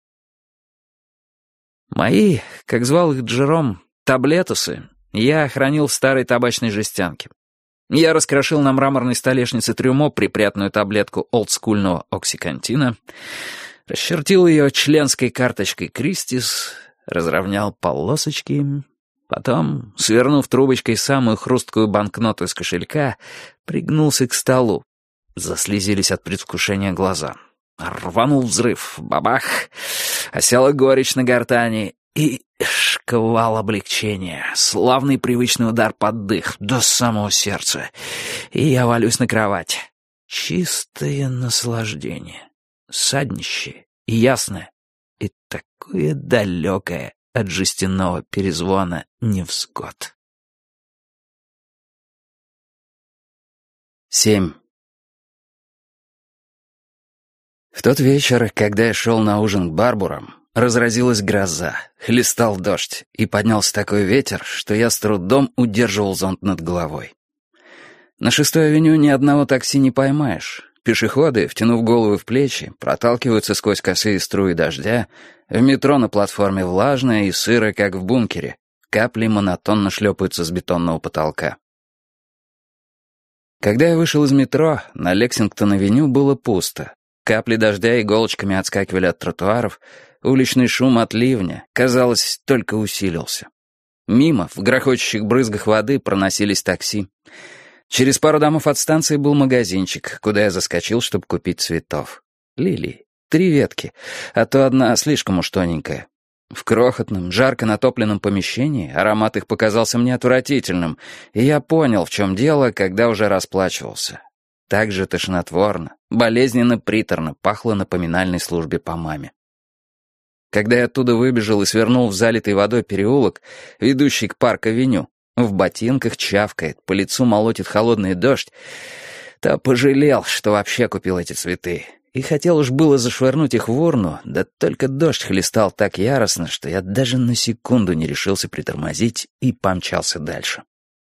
Мои, как звал их Джером, таблетусы я хранил в старой табачной жестянке. Я раскрошил на мраморной столешнице трюмо припрятанную таблетку олдскульного оксикантина, расчертил ее членской карточкой Кристис, разровнял полосочки, потом, свернув трубочкой самую хрусткую банкноту из кошелька, пригнулся к столу. Заслезились от предвкушения глаза. Рванул взрыв, бабах, осела горечь на гортани и шквал облегчения, славный привычный удар под дых до самого сердца. И я валюсь на кровать. Чистое наслаждение, саднище и ясное, и такое далекое от жестяного перезвона невзгод. 7. В тот вечер, когда я шел на ужин к Барбурам, разразилась гроза, хлестал дождь, и поднялся такой ветер, что я с трудом удерживал зонт над головой. На 6-й авеню ни одного такси не поймаешь. Пешеходы, втянув головы в плечи, проталкиваются сквозь косые струи дождя. В метро на платформе влажно и сыро, как в бункере. Капли монотонно шлепаются с бетонного потолка. Когда я вышел из метро, на Лексингтон-авеню было пусто. Капли дождя иголочками отскакивали от тротуаров, уличный шум от ливня, казалось, только усилился. Мимо, в грохочущих брызгах воды, проносились такси. Через пару домов от станции был магазинчик, куда я заскочил, чтобы купить цветов. Лилии. 3 ветки, а то одна слишком уж тоненькая. В крохотном, жарко натопленном помещении аромат их показался мне отвратительным, и я понял, в чем дело, когда уже расплачивался. Так же тошнотворно, болезненно-приторно пахло на поминальной службе по маме. Когда я оттуда выбежал и свернул в залитый водой переулок, ведущий к парк-авеню, в ботинках чавкает, по лицу молотит холодный дождь, то пожалел, что вообще купил эти цветы, и хотел уж было зашвырнуть их в урну, да только дождь хлестал так яростно, что я даже на секунду не решился притормозить и помчался дальше.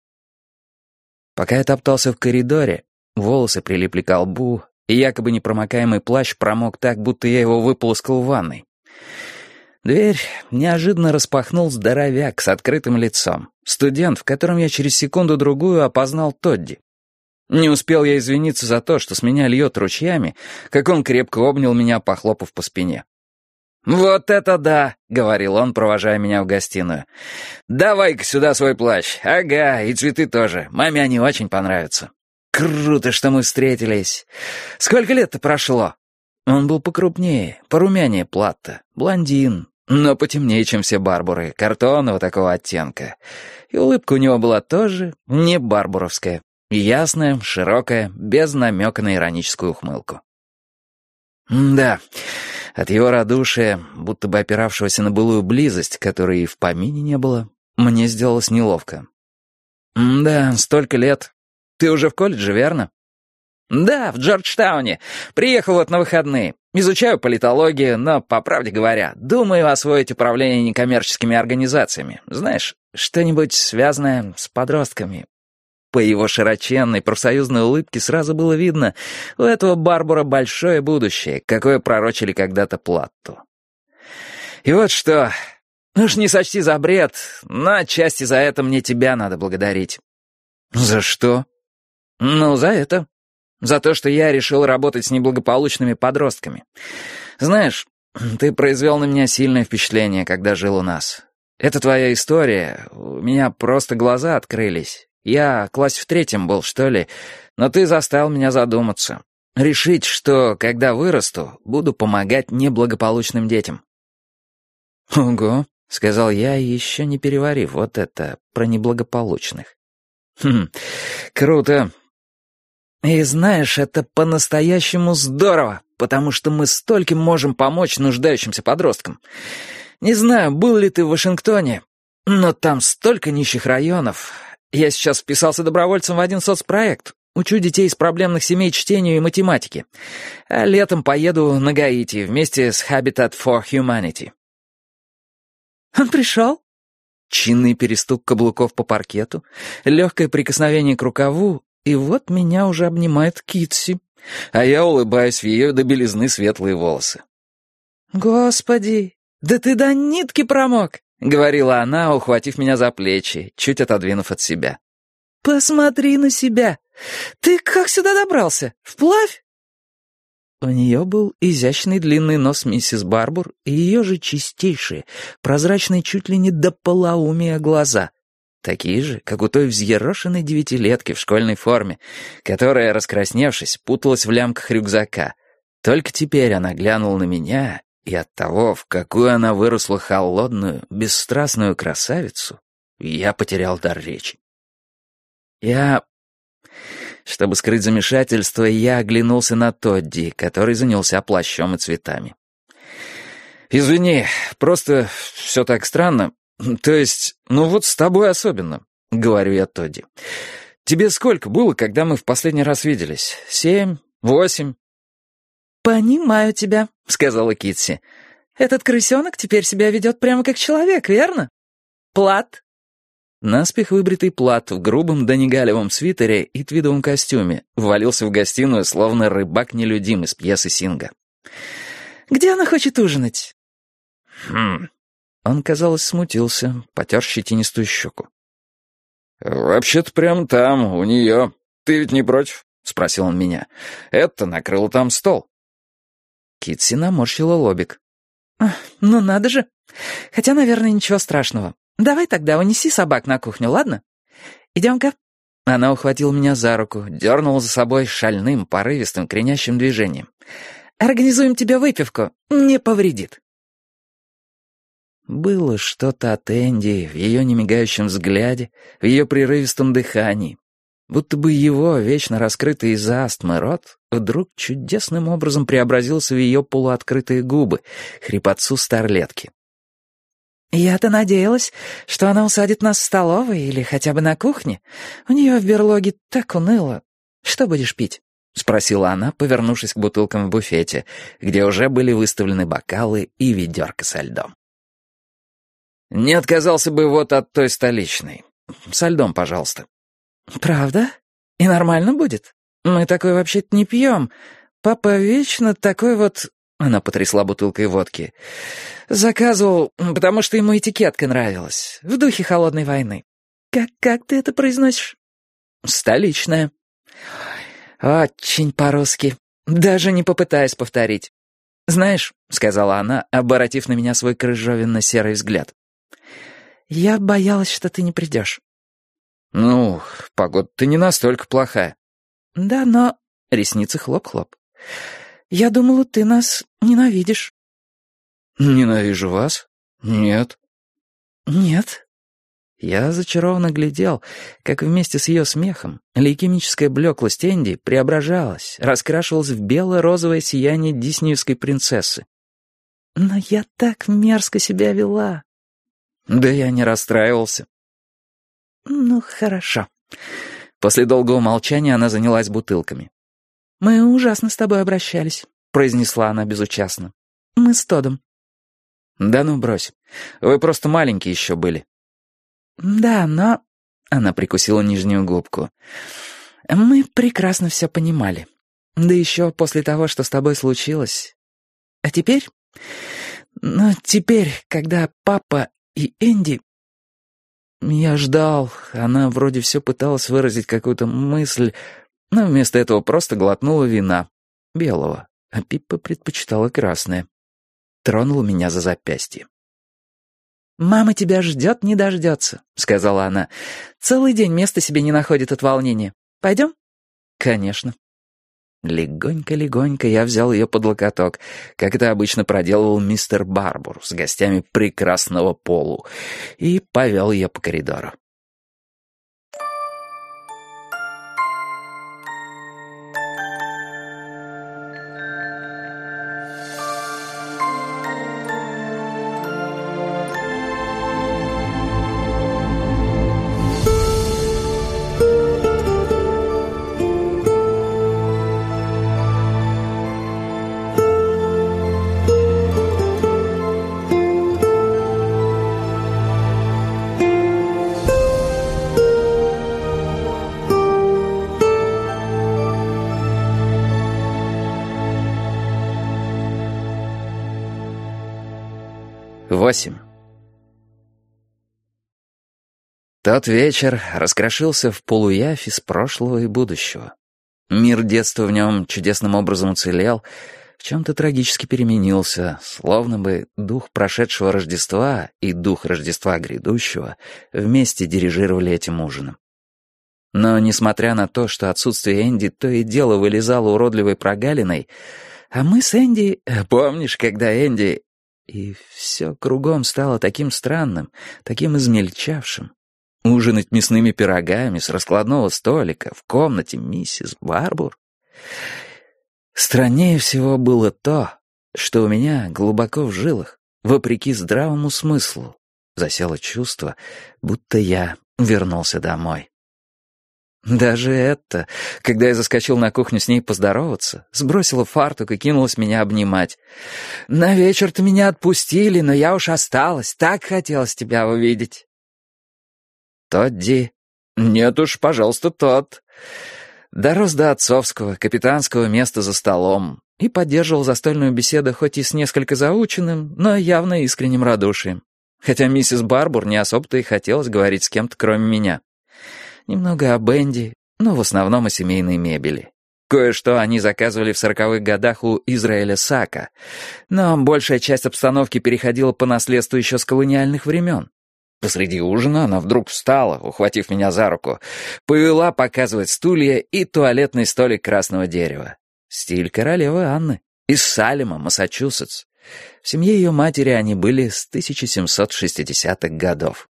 Пока я топтался в коридоре, волосы прилипли к лбу, и якобы непромокаемый плащ промок так, будто я его выполоскал в ванной. Дверь неожиданно распахнул здоровяк с открытым лицом. Студент, в котором я через секунду-другую опознал Тодди. Не успел я извиниться за то, что с меня льет ручьями, как он крепко обнял меня, похлопав по спине. «Вот это да!» — говорил он, провожая меня в гостиную. «Давай-ка сюда свой плащ. Ага, и цветы тоже. Маме они очень понравятся. Круто, что мы встретились. Сколько лет-то прошло?» Он был покрупнее, порумянее Платта, блондин, но потемнее, чем все Барбуры, картонного такого оттенка. И улыбка у него была тоже не барбуровская, ясная, широкая, без намека на ироническую ухмылку. Да, от его радушия, будто бы опиравшегося на былую близость, которой и в помине не было, мне сделалось неловко. Да, столько лет. Ты уже в колледже, верно? «Да, в Джорджтауне. Приехал вот на выходные. Изучаю политологию, но, по правде говоря, думаю освоить управление некоммерческими организациями. Знаешь, что-нибудь связанное с подростками». По его широченной профсоюзной улыбке сразу было видно, у этого Барбура большое будущее, какое пророчили когда-то Платту. И вот что, уж не сочти за бред, но отчасти за это мне тебя надо благодарить. «За что?» «Ну, за это. За то, что я решил работать с неблагополучными подростками. Знаешь, ты произвел на меня сильное впечатление, когда жил у нас. Это твоя история, у меня просто глаза открылись. Я в классе в 3 был, что ли, но ты заставил меня задуматься. Решить, что, когда вырасту, буду помогать неблагополучным детям». «Ого», — сказал я, еще не переварив вот это про неблагополучных. «Хм, круто. И знаешь, это по-настоящему здорово, потому что мы стольким можем помочь нуждающимся подросткам. Не знаю, был ли ты в Вашингтоне, но там столько нищих районов. Я сейчас вписался добровольцем в один соцпроект. Учу детей из проблемных семей чтению и математике. А летом поеду на Гаити вместе с Habitat for Humanity. Он пришел? Чинный перестук каблуков по паркету, легкое прикосновение к рукаву, и вот меня уже обнимает Китси, а я улыбаюсь в ее до белизны светлые волосы. «Господи, да ты до нитки промок!» — говорила она, ухватив меня за плечи, чуть отодвинув от себя. «Посмотри на себя! Ты как сюда добрался? Вплавь?» У нее был изящный длинный нос миссис Барбур и ее же чистейшие, прозрачные чуть ли не до полоумия глаза, такие же, как у той взъерошенной девятилетки в школьной форме, которая, раскрасневшись, путалась в лямках рюкзака. Только теперь она глянула на меня, и от того, в какую она выросла холодную, бесстрастную красавицу, я потерял дар речи. Чтобы скрыть замешательство, я оглянулся на Тодди, который занялся плащом и цветами. «Извини, просто все так странно. То есть, вот с тобой особенно», — говорю я Тодди. «Тебе сколько было, когда мы в последний раз виделись? 7? 8?» «Понимаю тебя», — сказала Китси. «Этот крысенок теперь себя ведет прямо как человек, верно? Плат?» Наспех выбритый Плат в грубом донигалевом свитере и твидовом костюме ввалился в гостиную, словно рыбак-нелюдим из пьесы Синга. «Где она хочет ужинать?» Он, казалось, смутился, потер щетинистую щеку. «Вообще-то прямо там, у нее. Ты ведь не против?» — спросил он меня. «Это накрыл там стол». Китси наморщила лобик. «Ну надо же. Хотя, наверное, ничего страшного. Давай тогда унеси собак на кухню, ладно? Идем-ка». Она ухватила меня за руку, дернула за собой шальным, порывистым, кренящим движением. «Организуем тебе выпивку, не повредит». Было что-то от Энди в ее немигающем взгляде, в ее прерывистом дыхании. Будто бы его, вечно раскрытый из-за астмы рот, вдруг чудесным образом преобразился в ее полуоткрытые губы, хрипотцу старлетки. «Я-то надеялась, что она усадит нас в столовой или хотя бы на кухне. У нее в берлоге так уныло. Что будешь пить?» — спросила она, повернувшись к бутылкам в буфете, где уже были выставлены бокалы и ведерко со льдом. «Не отказался бы вот от той столичной. Со льдом, пожалуйста». «Правда? И нормально будет? Мы такой вообще-то не пьем. Папа вечно такой вот...» Она потрясла бутылкой водки. «Заказывал, потому что ему этикетка нравилась. В духе холодной войны. Как ты это произносишь?» «Столичная». «Очень по-русски. Даже не попытаюсь повторить. Знаешь», — сказала она, оборотив на меня свой крыжовенно-серый взгляд, «я боялась, что ты не придешь». «Ну, погода-то не настолько плохая». «Да, но...» — ресницы хлоп-хлоп. «Я думала, ты нас ненавидишь». «Ненавижу вас? Нет». «Нет». Я зачарованно глядел, как вместе с ее смехом лейкемическая блеклость Энди преображалась, раскрашивалась в бело-розовое сияние диснеевской принцессы. «Но я так мерзко себя вела». «Да я не расстраивался». «Ну, хорошо». После долгого молчания она занялась бутылками. «Мы ужасно с тобой обращались», — произнесла она безучастно. «Мы с Тодом». «Да ну брось. Вы просто маленькие еще были». «Да, но...» — она прикусила нижнюю губку. «Мы прекрасно все понимали. Да еще после того, что с тобой случилось. А теперь... теперь, когда папа и Энди...» Я ждал, она вроде все пыталась выразить какую-то мысль, но вместо этого просто глотнула вина, белого, а Пиппа предпочитала красное. Тронула меня за запястье. «Мама тебя ждет, не дождется», — сказала она. «Целый день места себе не находит от волнения. Пойдем?» «Конечно». Легонько-легонько я взял ее под локоток, как это обычно проделывал мистер Барбур с гостями прекрасного полу, и повел ее по коридору. 8. Тот вечер раскрошился в полуявь из прошлого и будущего. Мир детства в нем чудесным образом уцелел, в чем-то трагически переменился, словно бы дух прошедшего Рождества и дух Рождества грядущего вместе дирижировали этим ужином. Но, несмотря на то, что отсутствие Энди то и дело вылезало уродливой прогалиной, а мы с Энди... Помнишь, когда Энди... И все кругом стало таким странным, таким измельчавшим. Ужинать мясными пирогами с раскладного столика в комнате миссис Барбур. Страннее всего было то, что у меня глубоко в жилах, вопреки здравому смыслу, засело чувство, будто я вернулся домой. Даже это, когда я заскочил на кухню с ней поздороваться, сбросила фартук и кинулась меня обнимать. «На вечер-то меня отпустили, но я уж осталась, так хотелось тебя увидеть». Тодди. Нет уж, пожалуйста, тот. Дорос до отцовского, капитанского места за столом и поддерживал застольную беседу хоть и с несколько заученным, но явно искренним радушием. Хотя миссис Барбур не особо-то и хотелось говорить с кем-то, кроме меня. Немного о Бенди, но в основном о семейной мебели. Кое-что они заказывали в 40-х годах у Израэля Сака, но большая часть обстановки переходила по наследству еще с колониальных времен. Посреди ужина она вдруг встала, ухватив меня за руку, повела показывать стулья и туалетный столик красного дерева. Стиль королевы Анны, из Салема, Массачусетс. В семье ее матери они были с 1760-х годов.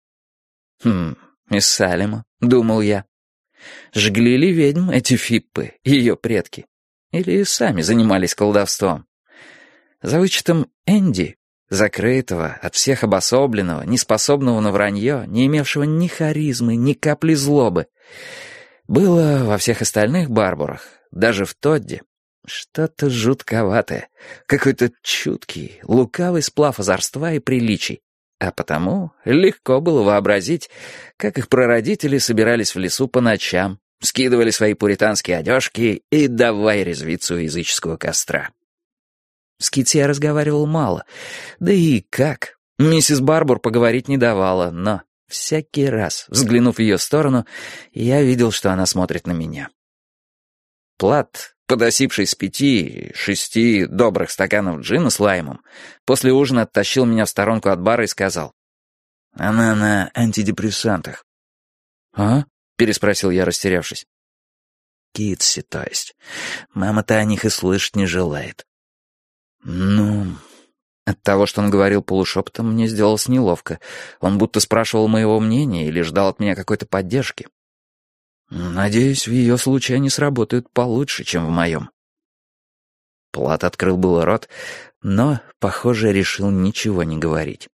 Из Салема, думал я. Жгли ли ведьм эти фиппы, ее предки? Или сами занимались колдовством? За вычетом Энди, закрытого, от всех обособленного, неспособного на вранье, не имевшего ни харизмы, ни капли злобы, было во всех остальных Барбурах, даже в Тодди, что-то жутковатое, какой-то чуткий, лукавый сплав озорства и приличий. А потому легко было вообразить, как их прародители собирались в лесу по ночам, скидывали свои пуританские одежки и давай резвиться у языческого костра. С Китти я разговаривал мало, да и как. Миссис Барбур поговорить не давала, но всякий раз, взглянув в ее сторону, я видел, что она смотрит на меня. Плат, подосипший с 5-6 добрых стаканов джина с лаймом, после ужина оттащил меня в сторонку от бара и сказал: «Она на антидепрессантах». «А?» — переспросил я, растерявшись. «Китси, то есть. Мама-то о них и слышать не желает». «Ну...» От того, что он говорил полушепотом, мне сделалось неловко. Он будто спрашивал моего мнения или ждал от меня какой-то поддержки. «Надеюсь, в ее случае они сработают получше, чем в моем». Плат открыл было рот, но, похоже, решил ничего не говорить.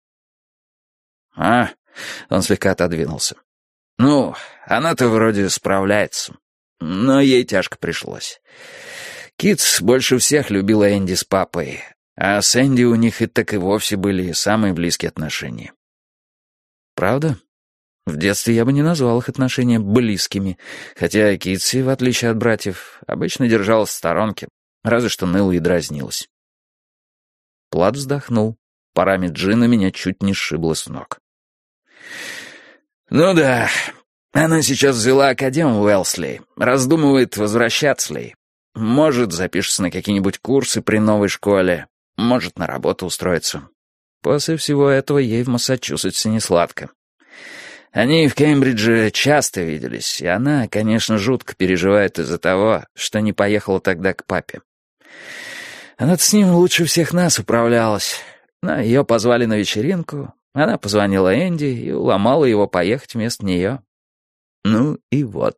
Он слегка отодвинулся. «Ну, она-то вроде справляется, но ей тяжко пришлось. Китс больше всех любила Энди с папой, а с Энди у них и так и вовсе были самые близкие отношения». «Правда? В детстве я бы не назвал их отношения близкими, хотя Китси, в отличие от братьев, обычно держалась в сторонке, разве что ныла и дразнилась». Плат вздохнул. Парами джина меня чуть не сшибло с ног. «Ну да, она сейчас взяла академ в Уэлсли, раздумывает, возвращаться ли. Может, запишется на какие-нибудь курсы при новой школе, может, на работу устроиться. После всего этого ей в Массачусетсе не сладко. Они в Кембридже часто виделись, и она, конечно, жутко переживает из-за того, что не поехала тогда к папе. Она-то с ним лучше всех нас управлялась. Но ее позвали на вечеринку, она позвонила Энди и уломала его поехать вместо нее. Ну и вот.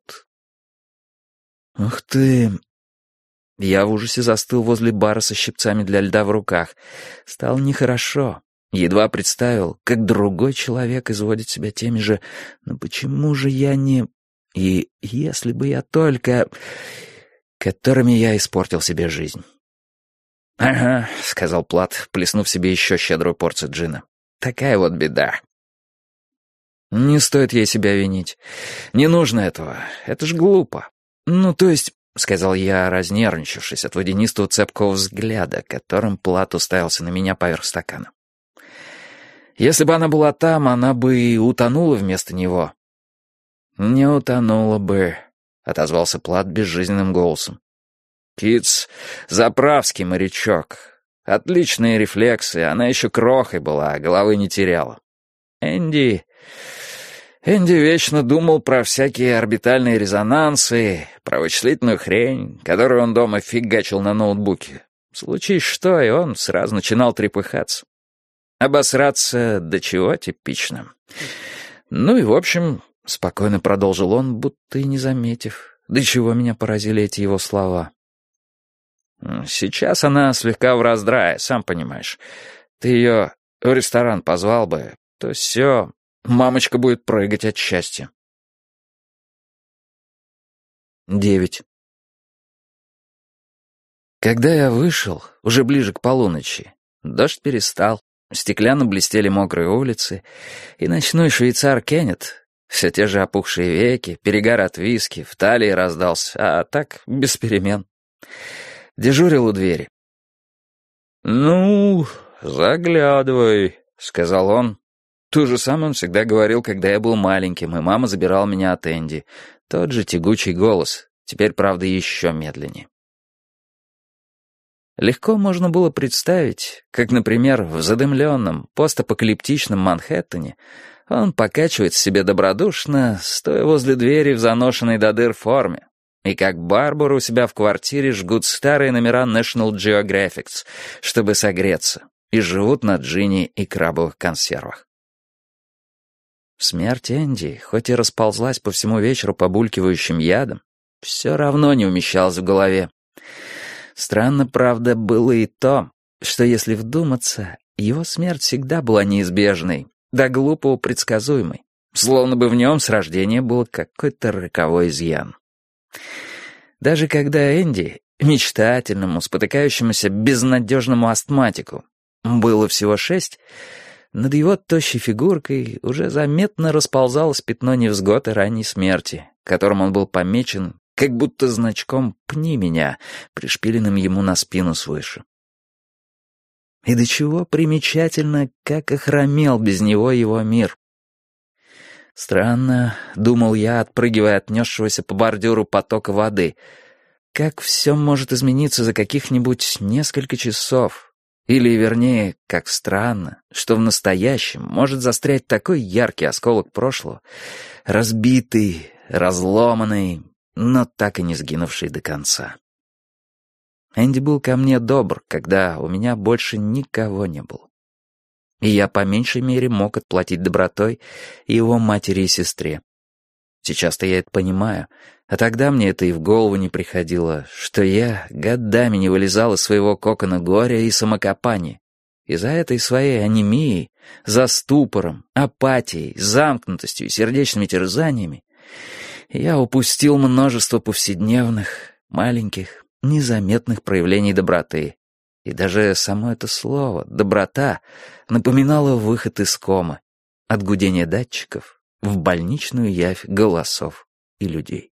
Ух ты... Я в ужасе застыл возле бара со щипцами для льда в руках. Стало нехорошо. Едва представил, как другой человек изводит себя теми же «но почему же я не...» и «если бы я только...» которыми я испортил себе жизнь. «Ага», — сказал Плат, плеснув себе еще щедрую порцию джина. «Такая вот беда». «Не стоит ей себя винить. Не нужно этого. Это ж глупо. Ну, то есть...» — сказал я, разнервничавшись от водянистого цепкого взгляда, которым Плат уставился на меня поверх стакана. Если бы она была там, она бы и утонула вместо него». «Не утонула бы», — отозвался Плат безжизненным голосом. «Китс — заправский морячок. Отличные рефлексы, она еще крохой была, а головы не теряла. Энди вечно думал про всякие орбитальные резонансы, про вычислительную хрень, которую он дома фигачил на ноутбуке. Случись что, и он сразу начинал трепыхаться. Обосраться до чего типично. Ну и в общем, спокойно продолжил он, будто и не заметив, до чего меня поразили эти его слова. Сейчас она слегка в раздрае, сам понимаешь. Ты ее в ресторан позвал бы, то все, мамочка будет прыгать от счастья. 9. Когда я вышел, уже ближе к полуночи, дождь перестал, стеклянно блестели мокрые улицы, и ночной швейцар Кеннет, все те же опухшие веки, перегар от виски, в талии раздался, а так без перемен. Дежурил у двери. «Ну, заглядывай», — сказал он. То же самое он всегда говорил, когда я был маленьким, и мама забирала меня от Энди. Тот же тягучий голос, теперь, правда, еще медленнее. Легко можно было представить, как, например, в задымленном, постапокалиптичном Манхэттене он покачивает себе добродушно, стоя возле двери в заношенной до дыр форме, и как Барбару у себя в квартире жгут старые номера National Geographic, чтобы согреться, и живут на джине и крабовых консервах. Смерть Энди, хоть и расползлась по всему вечеру побулькивающим ядом, все равно не умещалась в голове. Странно, правда, было и то, что, если вдуматься, его смерть всегда была неизбежной, до глупого предсказуемой, словно бы в нем с рождения был какой-то роковой изъян. Даже когда Энди, мечтательному, спотыкающемуся, безнадежному астматику, было всего 6, над его тощей фигуркой уже заметно расползалось пятно невзгод и ранней смерти, которым он был помечен, как будто значком «Пни меня», пришпиленным ему на спину свыше. И до чего примечательно, как охромел без него его мир. Странно, думал я, отпрыгивая от несшегося по бордюру потока воды, как все может измениться за каких-нибудь несколько часов. Или, вернее, как странно, что в настоящем может застрять такой яркий осколок прошлого, разбитый, разломанный, но так и не сгинувший до конца. Энди был ко мне добр, когда у меня больше никого не было. И я по меньшей мере мог отплатить добротой его матери и сестре. Сейчас-то я это понимаю, а тогда мне это и в голову не приходило, что я годами не вылезал из своего кокона горя и самокопания. И за этой своей анемией, за ступором, апатией, замкнутостью и сердечными терзаниями я упустил множество повседневных, маленьких, незаметных проявлений доброты. И даже само это слово «доброта» напоминало выход из комы, от гудения датчиков в больничную явь голосов и людей.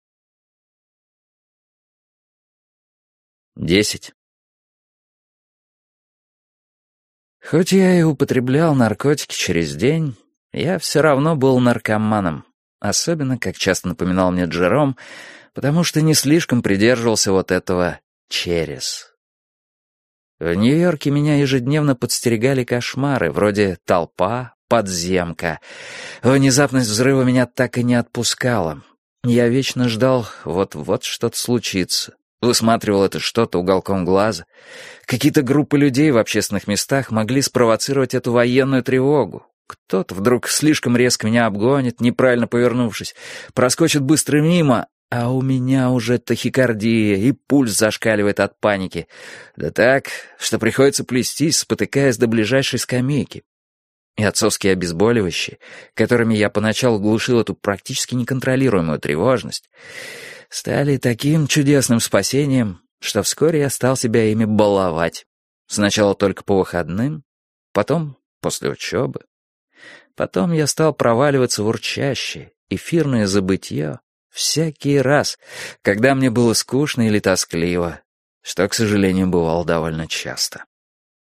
10. Хоть я и употреблял наркотики через день, я все равно был наркоманом, особенно, как часто напоминал мне Джером, потому что не слишком придерживался вот этого «через». В Нью-Йорке меня ежедневно подстерегали кошмары, вроде толпа, подземка. Внезапность взрыва меня так и не отпускала. Я вечно ждал, вот-вот что-то случится. Высматривал это что-то уголком глаза. Какие-то группы людей в общественных местах могли спровоцировать эту военную тревогу. Кто-то вдруг слишком резко меня обгонит, неправильно повернувшись, проскочит быстро мимо, а у меня уже тахикардия, и пульс зашкаливает от паники. Да так, что приходится плестись, спотыкаясь до ближайшей скамейки. И отцовские обезболивающие, которыми я поначалу глушил эту практически неконтролируемую тревожность, стали таким чудесным спасением, что вскоре я стал себя ими баловать. Сначала только по выходным, потом после учебы. Потом я стал проваливаться в урчащее, эфирное забытье всякий раз, когда мне было скучно или тоскливо, что, к сожалению, бывало довольно часто.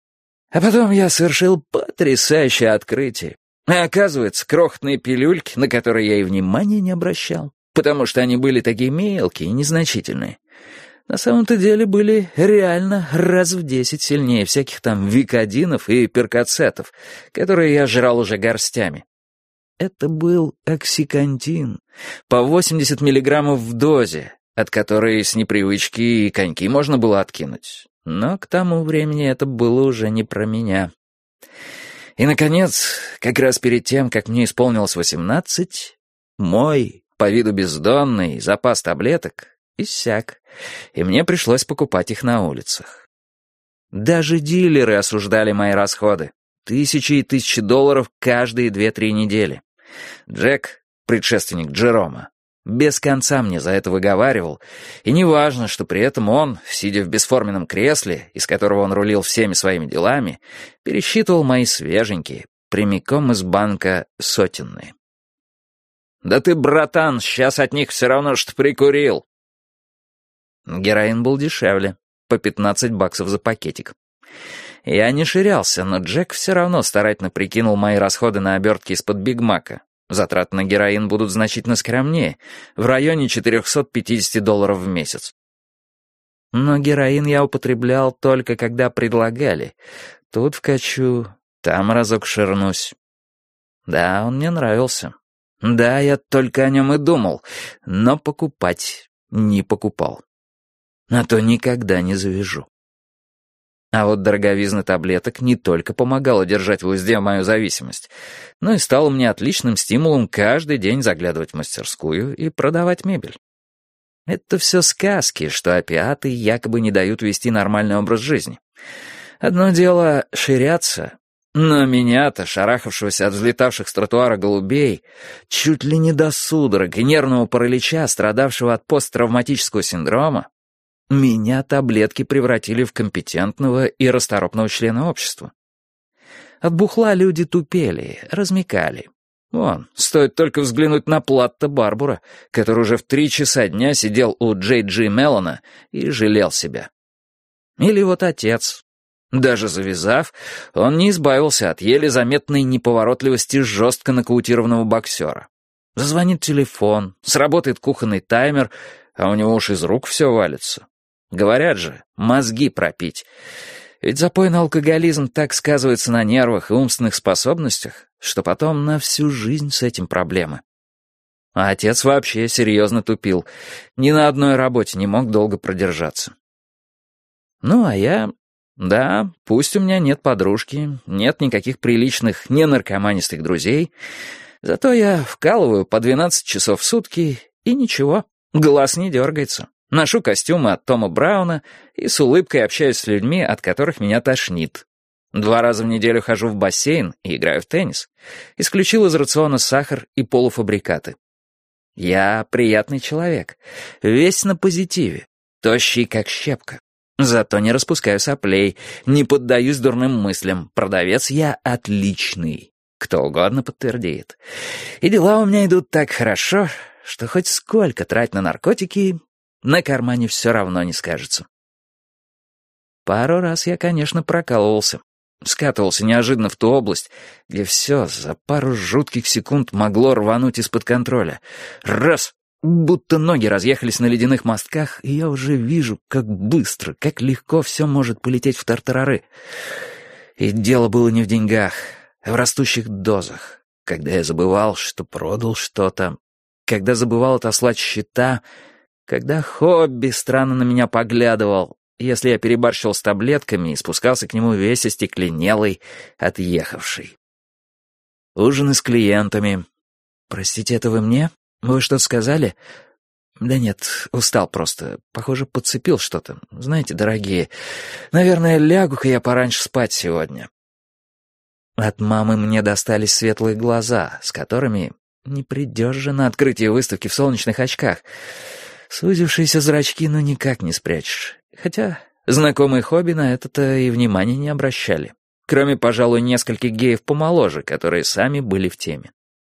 А потом я совершил потрясающее открытие. А оказывается, крохотные пилюльки, на которые я и внимания не обращал, потому что они были такие мелкие и незначительные, на самом-то деле были реально раз в 10 сильнее всяких там викодинов и перкацетов, которые я жрал уже горстями. Это был оксикантин, по 80 миллиграммов в дозе, от которой с непривычки и коньки можно было откинуть. Но к тому времени это было уже не про меня. И, наконец, как раз перед тем, как мне исполнилось 18, мой, по виду бездонный, запас таблеток иссяк, и мне пришлось покупать их на улицах. Даже дилеры осуждали мои расходы. Тысячи и тысячи долларов каждые 2-3 недели. Джек, предшественник Джерома, без конца мне за это выговаривал, и неважно, что при этом он, сидя в бесформенном кресле, из которого он рулил всеми своими делами, пересчитывал мои свеженькие, прямиком из банка сотенные. «Да ты, братан, сейчас от них все равно, что прикурил!» Героин был дешевле, по $15 за пакетик. Я не ширялся, но Джек все равно старательно прикинул мои расходы на обертки из-под Биг Мака. Затраты на героин будут значительно скромнее, в районе $450 в месяц. Но героин я употреблял только когда предлагали. Тут вкачу, там разок ширнусь. Да, он мне нравился. Да, я только о нем и думал, но покупать не покупал. А то никогда не завяжу. А вот дороговизна таблеток не только помогала держать в узде мою зависимость, но и стала мне отличным стимулом каждый день заглядывать в мастерскую и продавать мебель. Это все сказки, что опиаты якобы не дают вести нормальный образ жизни. Одно дело ширяться, но меня-то, шарахавшегося от взлетавших с тротуара голубей, чуть ли не до судорог и нервного паралича, страдавшего от посттравматического синдрома, меня таблетки превратили в компетентного и расторопного члена общества. От бухла люди тупели, размякали. Вон, стоит только взглянуть на Платта Барбура, который уже в 3 часа дня сидел у Джей Джи Меллона и жалел себя. Или вот отец. Даже завязав, он не избавился от еле заметной неповоротливости жестко нокаутированного боксера. Зазвонит телефон, сработает кухонный таймер, а у него уж из рук все валится. Говорят же, мозги пропить. Ведь запойный алкоголизм так сказывается на нервах и умственных способностях, что потом на всю жизнь с этим проблемы. А отец вообще серьезно тупил. Ни на одной работе не мог долго продержаться. Ну, а я... Да, пусть у меня нет подружки, нет никаких приличных, не наркоманистых друзей, зато я вкалываю по 12 часов в сутки, и ничего, глаз не дергается. Ношу костюмы от Тома Брауна и с улыбкой общаюсь с людьми, от которых меня тошнит. 2 раза в неделю хожу в бассейн и играю в теннис. Исключил из рациона сахар и полуфабрикаты. Я приятный человек, весь на позитиве, тощий как щепка. Зато не распускаю соплей, не поддаюсь дурным мыслям. Продавец я отличный, кто угодно подтвердит. И дела у меня идут так хорошо, что хоть сколько трать на наркотики, на кармане все равно не скажется. Пару раз я, конечно, прокалывался. Скатывался неожиданно в ту область, где все за пару жутких секунд могло рвануть из-под контроля. Раз! Будто ноги разъехались на ледяных мостках, и я уже вижу, как быстро, как легко все может полететь в тартарары. И дело было не в деньгах, а в растущих дозах. Когда я забывал, что продал что-то, когда забывал отослать счета, когда хобби странно на меня поглядывал, если я перебарщивал с таблетками и спускался к нему весь остекленелый, отъехавший. Ужины с клиентами. «Простите, это вы мне? Вы что-то сказали?» «Да нет, устал просто. Похоже, подцепил что-то. Знаете, дорогие, наверное, лягу-ка я пораньше спать сегодня». От мамы мне достались светлые глаза, с которыми не придешь же на открытие выставки в солнечных очках. Сузившиеся зрачки ну никак не спрячешь. Хотя знакомые хобби на это-то и внимания не обращали. Кроме, пожалуй, нескольких геев помоложе, которые сами были в теме.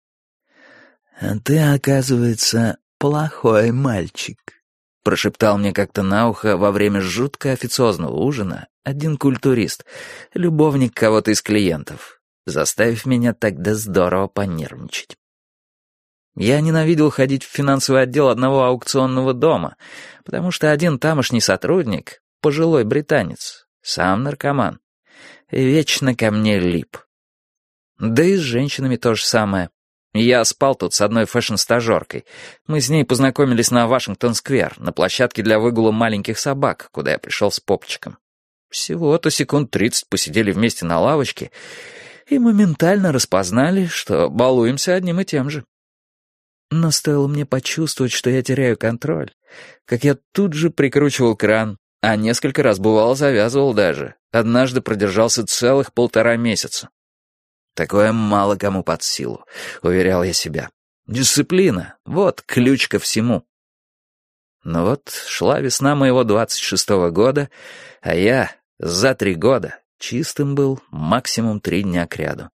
«А ты, оказывается, плохой мальчик», — прошептал мне как-то на ухо во время жутко официозного ужина один культурист, любовник кого-то из клиентов, заставив меня тогда здорово понервничать. Я ненавидел ходить в финансовый отдел одного аукционного дома, потому что один тамошний сотрудник, пожилой британец, сам наркоман, вечно ко мне лип. Да и с женщинами то же самое. Я спал тут с одной фэшн-стажеркой. Мы с ней познакомились на Вашингтон-сквер, на площадке для выгула маленьких собак, куда я пришел с попчиком. Всего-то секунд 30 посидели вместе на лавочке и моментально распознали, что балуемся одним и тем же. Но стоило мне почувствовать, что я теряю контроль, как я тут же прикручивал кран, а несколько раз, бывало, завязывал даже. Однажды продержался целых 1,5 месяца. Такое мало кому под силу, уверял я себя. Дисциплина — вот ключ ко всему. Но вот шла весна моего 26-го года, а я за 3 года чистым был максимум 3 дня кряду.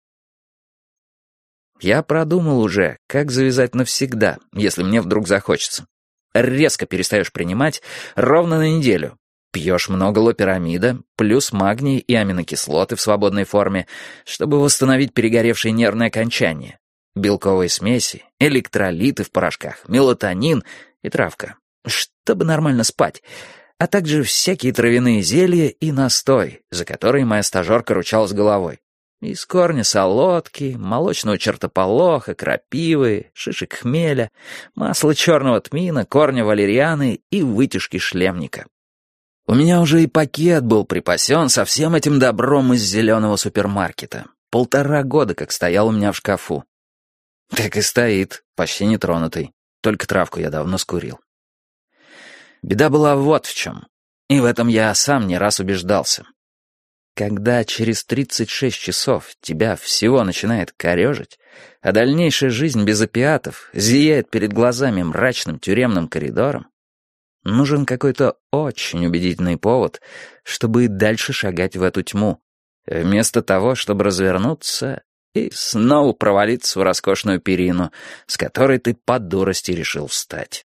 Я продумал уже, как завязать навсегда, если мне вдруг захочется. Резко перестаешь принимать ровно на неделю. Пьешь много лопирамида, плюс магний и аминокислоты в свободной форме, чтобы восстановить перегоревшие нервные окончания. Белковые смеси, электролиты в порошках, мелатонин и травка, чтобы нормально спать, а также всякие травяные зелья и настой, за которые моя стажерка ручалась головой. Из корня солодки, молочного чертополоха, крапивы, шишек хмеля, масла черного тмина, корня валерианы и вытяжки шлемника. У меня уже и пакет был припасен со всем этим добром из зеленого супермаркета. 1,5 года как стоял у меня в шкафу. Так и стоит, почти нетронутый. Только травку я давно скурил. Беда была вот в чем. И в этом я сам не раз убеждался. Когда через 36 часов тебя всего начинает корежить, а дальнейшая жизнь без опиатов зияет перед глазами мрачным тюремным коридором, нужен какой-то очень убедительный повод, чтобы и дальше шагать в эту тьму, вместо того, чтобы развернуться и снова провалиться в роскошную перину, с которой ты по дурости решил встать.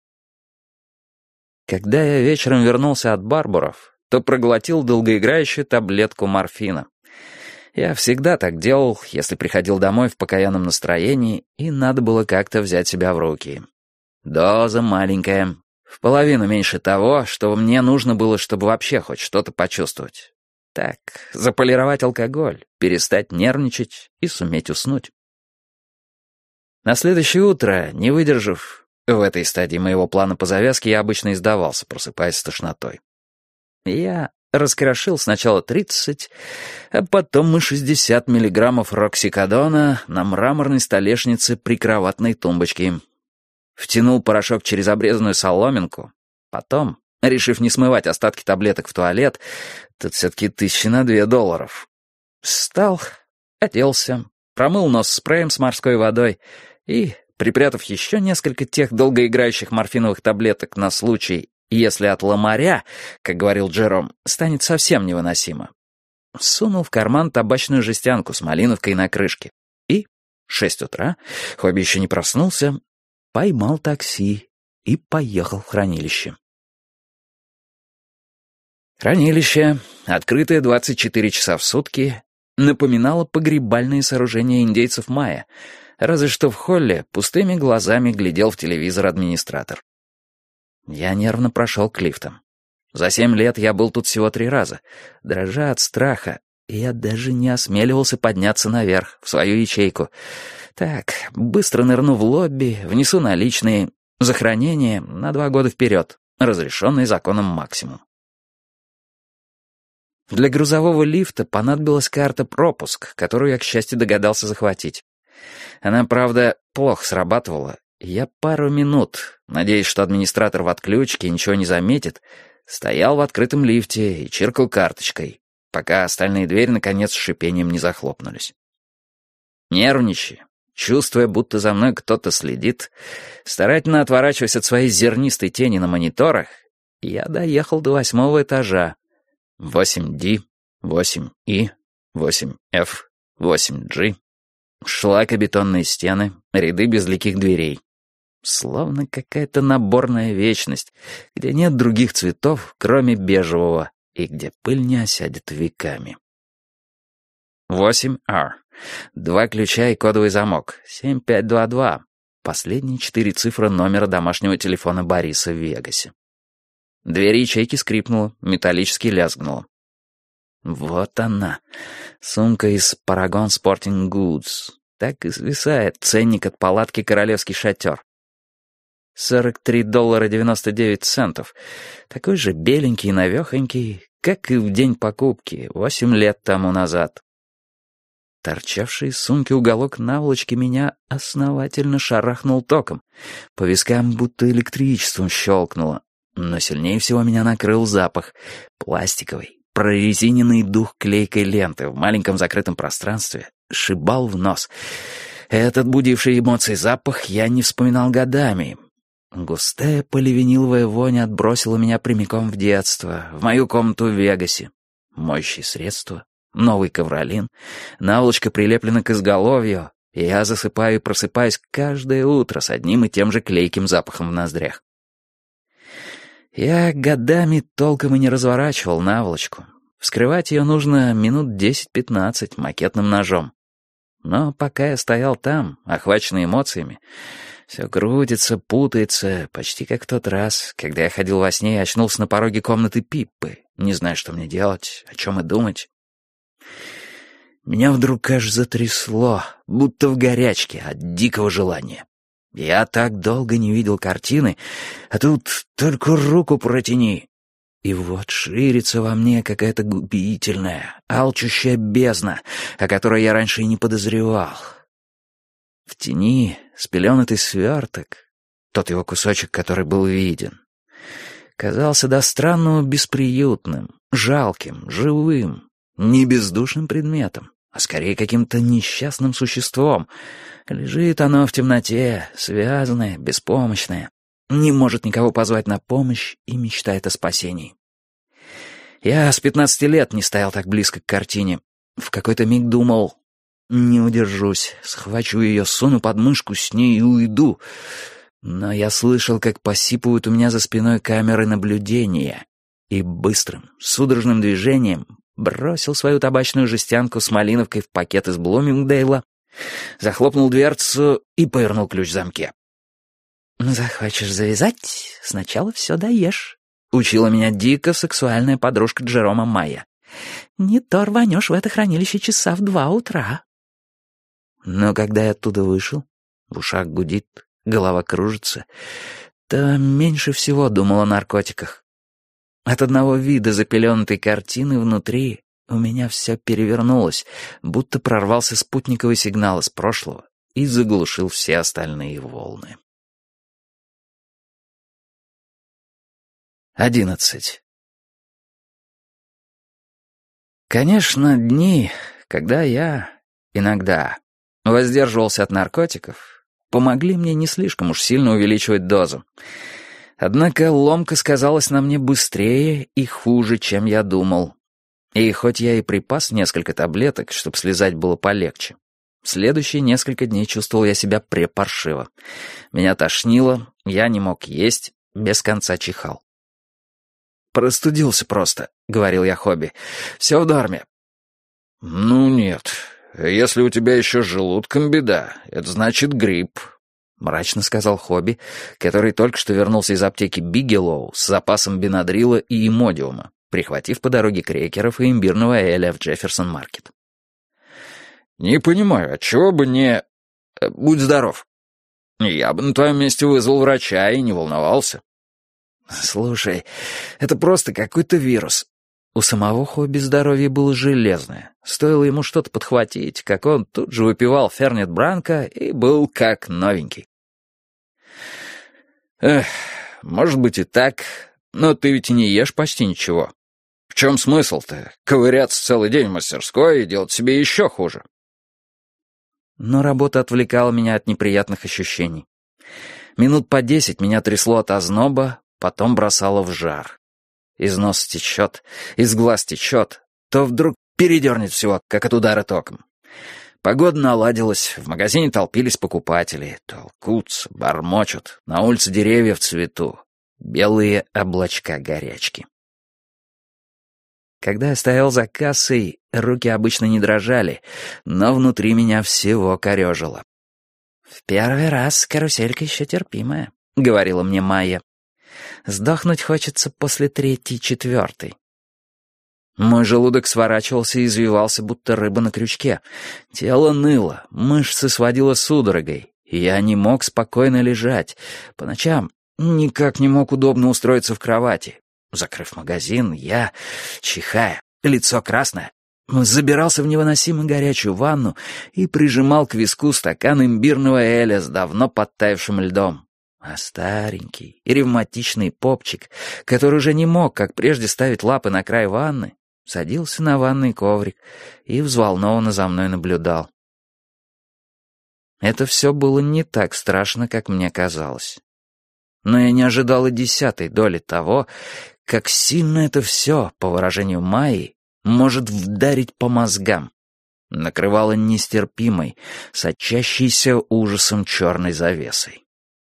Когда я вечером вернулся от Барбуров, то проглотил долгоиграющую таблетку морфина. Я всегда так делал, если приходил домой в покаянном настроении, и надо было как-то взять себя в руки. Доза маленькая, в половину меньше того, что мне нужно было, чтобы вообще хоть что-то почувствовать. Так, заполировать алкоголь, перестать нервничать и суметь уснуть. На следующее утро, не выдержав, в этой стадии моего плана по завязке я обычно издавался, просыпаясь с тошнотой. Я раскрошил сначала 30, а потом и 60 миллиграммов роксикодона на мраморной столешнице прикроватной тумбочки. Втянул порошок через обрезанную соломинку. Потом, решив не смывать остатки таблеток в туалет, тут все-таки $1000 встал, оделся, промыл нос спреем с морской водой и, припрятав еще несколько тех долгоиграющих морфиновых таблеток на случай, если от ломаря, как говорил Джером, станет совсем невыносимо, сунул в карман табачную жестянку с малиновкой на крышке и, 6 утра, Хобби еще не проснулся, поймал такси и поехал в хранилище. Хранилище, открытое 24 часа в сутки, напоминало погребальные сооружения индейцев майя, разве что в холле пустыми глазами глядел в телевизор администратор. Я нервно прошел к лифтам. За 7 лет я был тут всего 3 раза. Дрожа от страха, я даже не осмеливался подняться наверх, в свою ячейку. Так, быстро нырну в лобби, внесу наличные, за хранение на 2 года вперед, разрешенный законом максимум. Для грузового лифта понадобилась карта-пропуск, которую я, к счастью, догадался захватить. Она, правда, плохо срабатывала. Я пару минут, надеясь, что администратор в отключке и ничего не заметит, стоял в открытом лифте и чиркал карточкой, пока остальные двери, наконец, с шипением не захлопнулись. Нервничая, чувствуя, будто за мной кто-то следит, старательно отворачиваясь от своей зернистой тени на мониторах, я доехал до 8-го этажа. 8D, 8E, 8F, 8G. Шлакобетонные стены, ряды безликих дверей. Словно какая-то наборная вечность, где нет других цветов, кроме бежевого и где пыль не осядет веками. 8R. 2 ключа и кодовый замок. 7522. Последние 4 цифры номера домашнего телефона Бориса в Вегасе. Дверь ячейки скрипнула, металлически лязгнула. Вот она, сумка из Paragon Sporting Goods. Так и свисает ценник от палатки «Королевский шатер». $43.99. Такой же беленький и навехонький, как и в день покупки, 8 лет тому назад. Торчавший из сумки уголок наволочки меня основательно шарахнул током. По вискам будто электричеством щелкнуло. Но сильнее всего меня накрыл запах. Пластиковый, прорезиненный дух клейкой ленты в маленьком закрытом пространстве шибал в нос. Этот будивший эмоции запах я не вспоминал годами. Густая поливиниловая вонь отбросила меня прямиком в детство, в мою комнату в Вегасе. Моющие средства, новый ковролин, наволочка прилеплена к изголовью, и я засыпаю и просыпаюсь каждое утро с одним и тем же клейким запахом в ноздрях. Я годами толком и не разворачивал наволочку. Вскрывать ее нужно минут 10-15 макетным ножом. Но пока я стоял там, охваченный эмоциями, все крутится, путается, почти как в тот раз, когда я ходил во сне и очнулся на пороге комнаты Пиппы, не зная, что мне делать, о чем и думать. Меня вдруг аж затрясло, будто в горячке от дикого желания. Я так долго не видел картины, а тут только руку протяни. И вот ширится во мне какая-то губительная, алчущая бездна, о которой я раньше и не подозревал. В тени спеленатый сверток, тот его кусочек, который был виден, казался до странного бесприютным, жалким, живым, не бездушным предметом, а скорее каким-то несчастным существом. Лежит оно в темноте, связанное, беспомощное, не может никого позвать на помощь и мечтает о спасении. Я с 15 лет не стоял так близко к картине. В какой-то миг думал, не удержусь, схвачу ее, суну под мышку с ней и уйду. Но я слышал, как посипывают у меня за спиной камеры наблюдения, и быстрым, судорожным движением бросил свою табачную жестянку с малиновкой в пакет из Блумингдейла, захлопнул дверцу и повернул ключ в замке. «Захочешь завязать, сначала все доешь», — учила меня дико сексуальная подружка Джерома Майя. «Не то рванешь в это хранилище часа в 2 утра». Но когда я оттуда вышел, в ушах гудит, голова кружится, то меньше всего думал о наркотиках. От одного вида запеленутой картины внутри у меня все перевернулось, будто прорвался спутниковый сигнал из прошлого и заглушил все остальные волны. 11. Конечно, дни, когда я иногда воздерживался от наркотиков, помогли мне не слишком уж сильно увеличивать дозу. Однако ломка сказалась на мне быстрее и хуже, чем я думал. И хоть я и припас несколько таблеток, чтобы слезать было полегче, следующие несколько дней чувствовал я себя препаршиво. Меня тошнило, я не мог есть, без конца чихал. «Простудился просто», — говорил я Хобби. «Все в норме». «Ну нет, если у тебя еще с желудком беда, это значит грипп», — мрачно сказал Хобби, который только что вернулся из аптеки Бигелоу с запасом бенадрила и имодиума, прихватив по дороге крекеров и имбирного эля в Джефферсон-маркет. «Не понимаю, отчего бы не... Будь здоров. Я бы на твоем месте вызвал врача и не волновался». «Слушай, это просто какой-то вирус». У самого Хобби здоровье было железное. Стоило ему что-то подхватить, как он тут же выпивал Фернет Бранко и был как новенький. «Эх, может быть и так, но ты ведь и не ешь почти ничего. В чем смысл-то? Ковыряться целый день в мастерской и делать себе еще хуже». Но работа отвлекала меня от неприятных ощущений. Минут по 10 меня трясло от озноба, потом бросало в жар. Из носа течет, из глаз течет, то вдруг передернет всего, как от удара током. Погода наладилась, в магазине толпились покупатели, толкутся, бормочут, на улице деревья в цвету, белые облачка горячки. Когда я стоял за кассой, руки обычно не дрожали, но внутри меня всего корежило. «В первый раз каруселька еще терпимая», — говорила мне Майя. «Сдохнуть хочется после третьей, четвертой». Мой желудок сворачивался и извивался, будто рыба на крючке. Тело ныло, мышцы сводило судорогой, и я не мог спокойно лежать. По ночам никак не мог удобно устроиться в кровати. Закрыв магазин, я, чихая, лицо красное, забирался в невыносимо горячую ванну и прижимал к виску стакан имбирного эля с давно подтаявшим льдом. А старенький и ревматичный попчик, который уже не мог, как прежде, ставить лапы на край ванны, садился на ванный коврик и взволнованно за мной наблюдал. Это все было не так страшно, как мне казалось. Но я не ожидал и 10-й доли того, как сильно это все, по выражению Майи, может вдарить по мозгам. Накрывало нестерпимой, сочащейся ужасом черной завесой.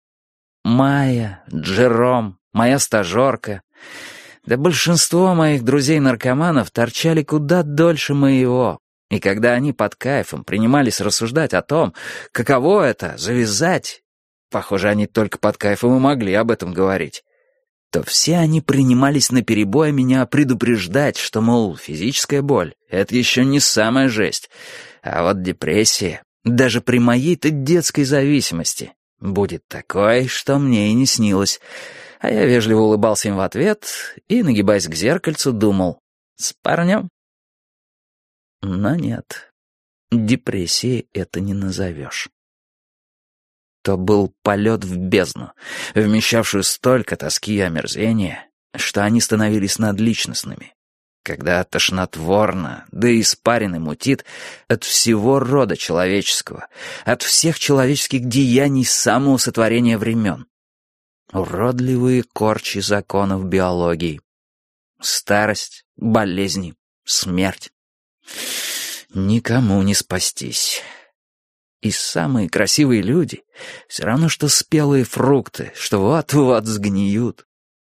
Майя, Джером, моя стажерка, да большинство моих друзей-наркоманов торчали куда дольше моего, и когда они под кайфом принимались рассуждать о том, каково это — завязать, похоже, они только под кайфом и могли об этом говорить, то все они принимались наперебой меня предупреждать, что, мол, физическая боль — это еще не самая жесть, а вот депрессия, даже при моей-то детской зависимости, будет такой, что мне и не снилось. А я вежливо улыбался им в ответ и, нагибаясь к зеркальцу, думал: «С парнем?» Но нет, депрессией это не назовешь. То был полет в бездну, вмещавшую столько тоски и омерзения, что они становились надличностными. Когда тошнотворно, да и испарины мутит от всего рода человеческого, от всех человеческих деяний с самого сотворения времен. Уродливые корчи законов биологии. Старость, болезни, смерть. Никому не спастись. И самые красивые люди все равно, что спелые фрукты, что вот-вот сгниют.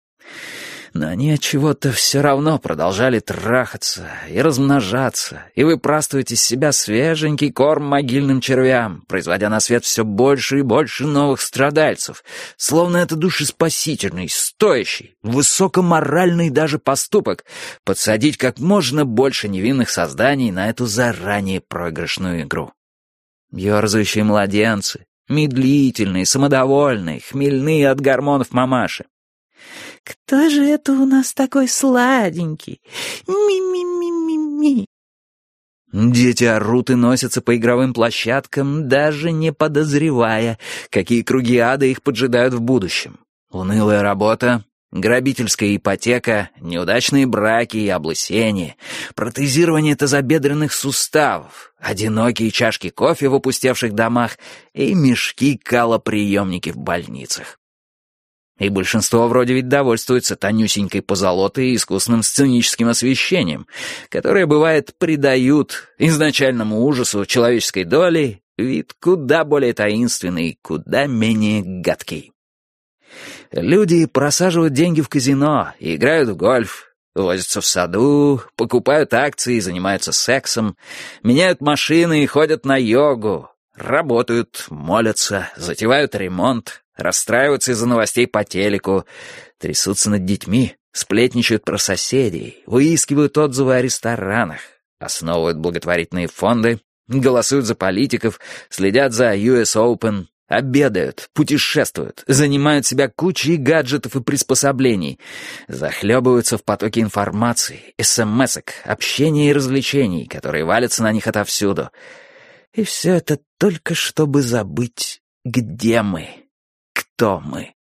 Но они от чего-то все равно продолжали трахаться и размножаться, и выпрастывать из себя свеженький корм могильным червям, производя на свет все больше и больше новых страдальцев, словно это душеспасительный, стоящий, высокоморальный даже поступок — подсадить как можно больше невинных созданий на эту заранее проигрышную игру. Ёрзающие младенцы, медлительные, самодовольные, хмельные от гормонов мамаши. «Кто же это у нас такой сладенький? Ми-ми-ми-ми-ми!» Дети орут и носятся по игровым площадкам, даже не подозревая, какие круги ада их поджидают в будущем. Унылая работа, грабительская ипотека, неудачные браки и облысение, протезирование тазобедренных суставов, одинокие чашки кофе в опустевших домах и мешки-калоприемники в больницах. И большинство вроде ведь довольствуется тонюсенькой позолотой и искусным сценическим освещением, которое, бывает, придают изначальному ужасу человеческой доли вид куда более таинственный, куда менее гадкий. Люди просаживают деньги в казино и играют в гольф, возятся в саду, покупают акции и занимаются сексом, меняют машины и ходят на йогу, работают, молятся, затевают ремонт, расстраиваются из-за новостей по телеку, трясутся над детьми, сплетничают про соседей, выискивают отзывы о ресторанах, основывают благотворительные фонды, голосуют за политиков, следят за US Open, обедают, путешествуют, занимают себя кучей гаджетов и приспособлений, захлебываются в потоке информации, смс-ок, общения и развлечений, которые валятся на них отовсюду. И все это только чтобы забыть, где мы. Кто мы?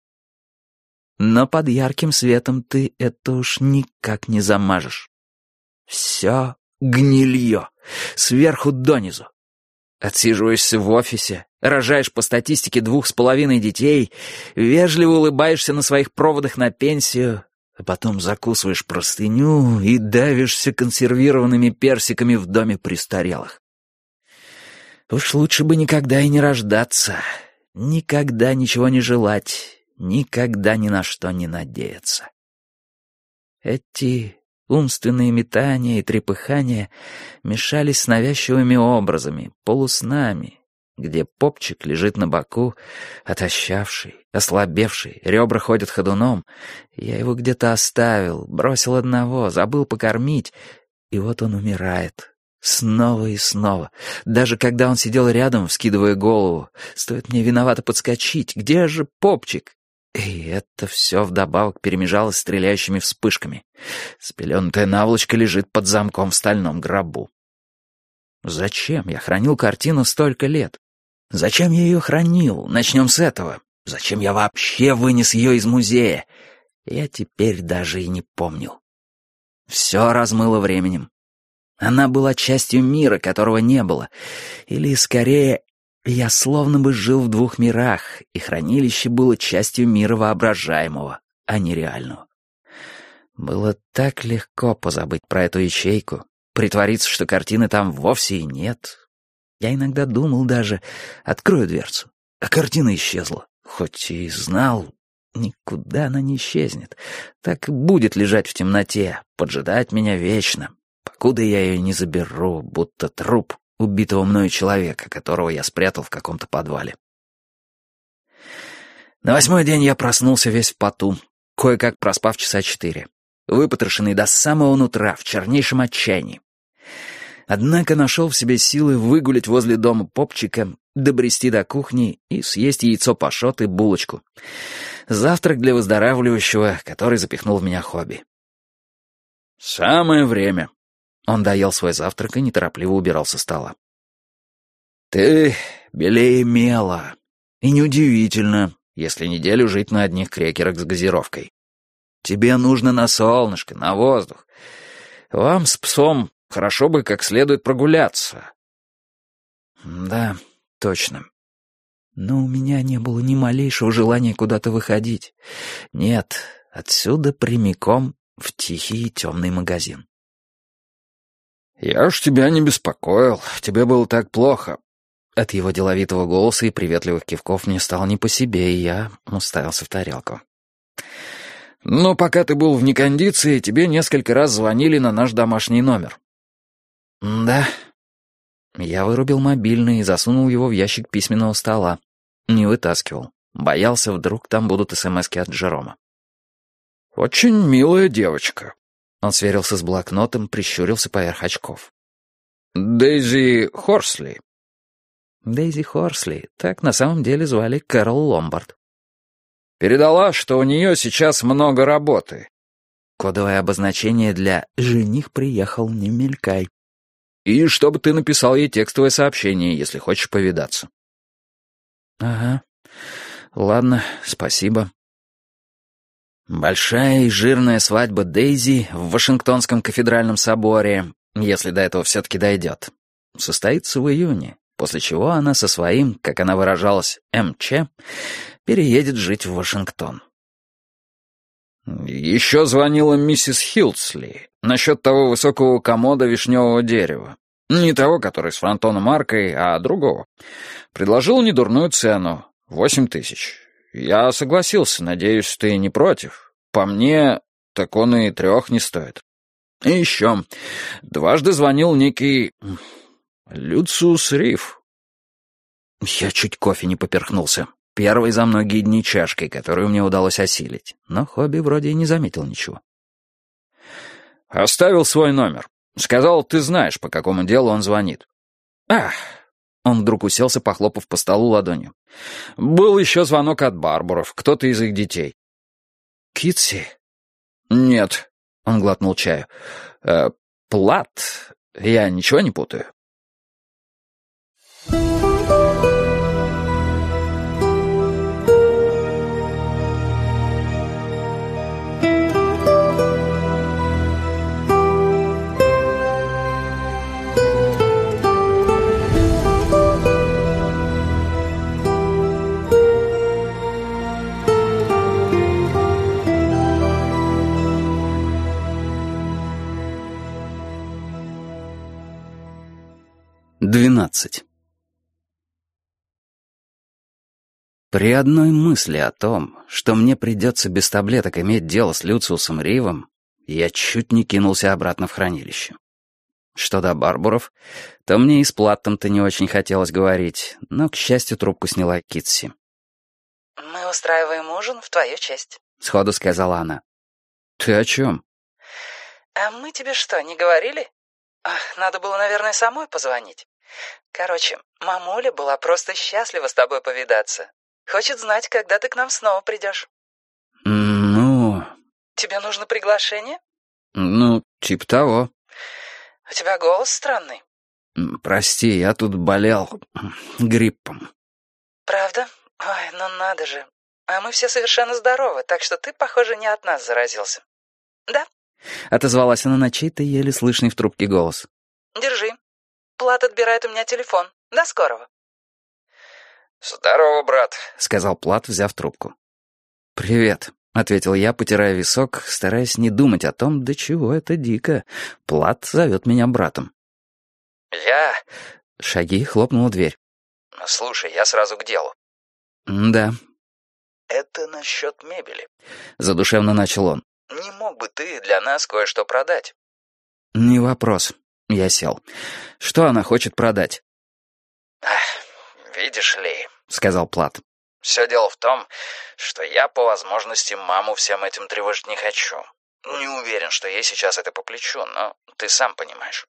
Но под ярким светом ты это уж никак не замажешь. Все гнилье, сверху донизу. Отсиживаешься в офисе, рожаешь по статистике 2,5 детей, вежливо улыбаешься на своих проводах на пенсию, а потом закусываешь простыню и давишься консервированными персиками в доме престарелых. Уж лучше бы никогда и не рождаться. Никогда ничего не желать, никогда ни на что не надеяться. Эти умственные метания и трепыхания мешались с навязчивыми образами, полуснами, где попчик лежит на боку, отощавший, ослабевший, ребра ходят ходуном. Я его где-то оставил, бросил одного, забыл покормить, и вот он умирает. Снова и снова. Даже когда он сидел рядом, вскидывая голову, стоит мне виновато подскочить. Где же попчик? И это все вдобавок перемежалось стреляющими вспышками. Спеленутая наволочка лежит под замком в стальном гробу. Зачем я хранил картину столько лет? Зачем я ее хранил? Начнем с этого. Зачем я вообще вынес ее из музея? Я теперь даже и не помнил. Все размыло временем. Она была частью мира, которого не было. Или, скорее, я словно бы жил в двух мирах, и хранилище было частью мира воображаемого, а не реального. Было так легко позабыть про эту ячейку, притвориться, что картины там вовсе и нет. Я иногда думал даже, открою дверцу, а картина исчезла. Хоть и знал, никуда она не исчезнет. Так и будет лежать в темноте, поджидать меня вечно, покуда я ее не заберу, будто труп убитого мною человека, которого я спрятал в каком-то подвале. На 8-й день я проснулся весь в поту, кое-как проспав часа 4, выпотрошенный до самого нутра, в чернейшем отчаянии. Однако нашел в себе силы выгулять возле дома попчика, добрести до кухни и съесть яйцо пашот и булочку. Завтрак для выздоравливающего, который запихнул в меня Хобби. «Самое время». Он доел свой завтрак и неторопливо убирал со стола. «Ты белее мела. И неудивительно, если неделю жить на одних крекерах с газировкой. Тебе нужно на солнышко, на воздух. Вам с псом хорошо бы как следует прогуляться». «Да, точно. Но у меня не было ни малейшего желания куда-то выходить. Нет, отсюда прямиком в тихий и темный магазин». «Я уж тебя не беспокоил, тебе было так плохо». От его деловитого голоса и приветливых кивков мне стало не по себе, и я уставился в тарелку. «Но пока ты был в некондиции, тебе несколько раз звонили на наш домашний номер». «Да». Я вырубил мобильный и засунул его в ящик письменного стола. Не вытаскивал. Боялся, вдруг там будут смски от Джерома. «Очень милая девочка». Он сверился с блокнотом, прищурился поверх очков. «Дейзи Хорсли». Дейзи Хорсли, так на самом деле звали Кэрол Ломбард. «Передала, что у нее сейчас много работы». Кодовое обозначение для «жених приехал, не мелькай». «И чтобы ты написал ей текстовое сообщение, если хочешь повидаться». «Ага. Ладно, спасибо». Большая и жирная свадьба Дейзи в Вашингтонском кафедральном соборе, если до этого все-таки дойдет, состоится в июне, после чего она со своим, как она выражалась, МЧ, переедет жить в Вашингтон. Еще звонила миссис Хилдсли насчет того высокого комода вишневого дерева. Не того, который с фронтоном аркой, а другого. Предложил недурную цену — 8000. Я согласился, надеюсь, ты не против. По мне, так он и 3 не стоит. И еще. Дважды звонил некий Люциус Риф. Я чуть кофе не поперхнулся. Первой за многие дни чашкой, которую мне удалось осилить. Но Хобби вроде и не заметил ничего. Оставил свой номер. Сказал, ты знаешь, по какому делу он звонит. Ах! Он вдруг уселся, похлопав по столу ладонью. Был еще звонок от Барбаров, кто-то из их детей. Китси? Нет. Он глотнул чаю. Плат? Я ничего не путаю? При одной мысли о том, что мне придется без таблеток иметь дело с Люциусом Ривом, Я чуть не кинулся обратно в хранилище. Что до Барбуров, то мне и с Платтом-то не очень хотелось говорить, но, к счастью, трубку сняла Китси. «Мы устраиваем ужин в твою честь», — сходу сказала она. «Ты о чем?» «А мы тебе что, не говорили? Ах, надо было, наверное, самой позвонить. Короче, мамуля была просто счастлива с тобой повидаться. Хочет знать, когда ты к нам снова придешь». «Ну...» «Тебе нужно приглашение?» «Ну, типа того». «У тебя голос странный». «Прости, я тут болел гриппом». «Правда? Ой, ну надо же. А мы все совершенно здоровы, так что ты, похоже, не от нас заразился. Да?» Отозвалась она на чей-то еле слышный в трубке голос. «Держи. Плат отбирает у меня телефон. До скорого». «Здорово, брат», — сказал Плат, взяв трубку. «Привет», — ответил я, потирая висок, стараясь не думать о том, до чего это дико. Плат зовет меня братом. «Я...» Шаги, хлопнула дверь. «Слушай, я сразу к делу». «Да». «Это насчет мебели. Задушевно начал он. Не мог бы ты для нас кое-что продать?» «Не вопрос». Я сел. «Что она хочет продать?» «Видишь ли», — сказал Плат. «все дело в том, что я по возможности маму всем этим тревожить не хочу. Не уверен, что ей сейчас это по плечу, но ты сам понимаешь».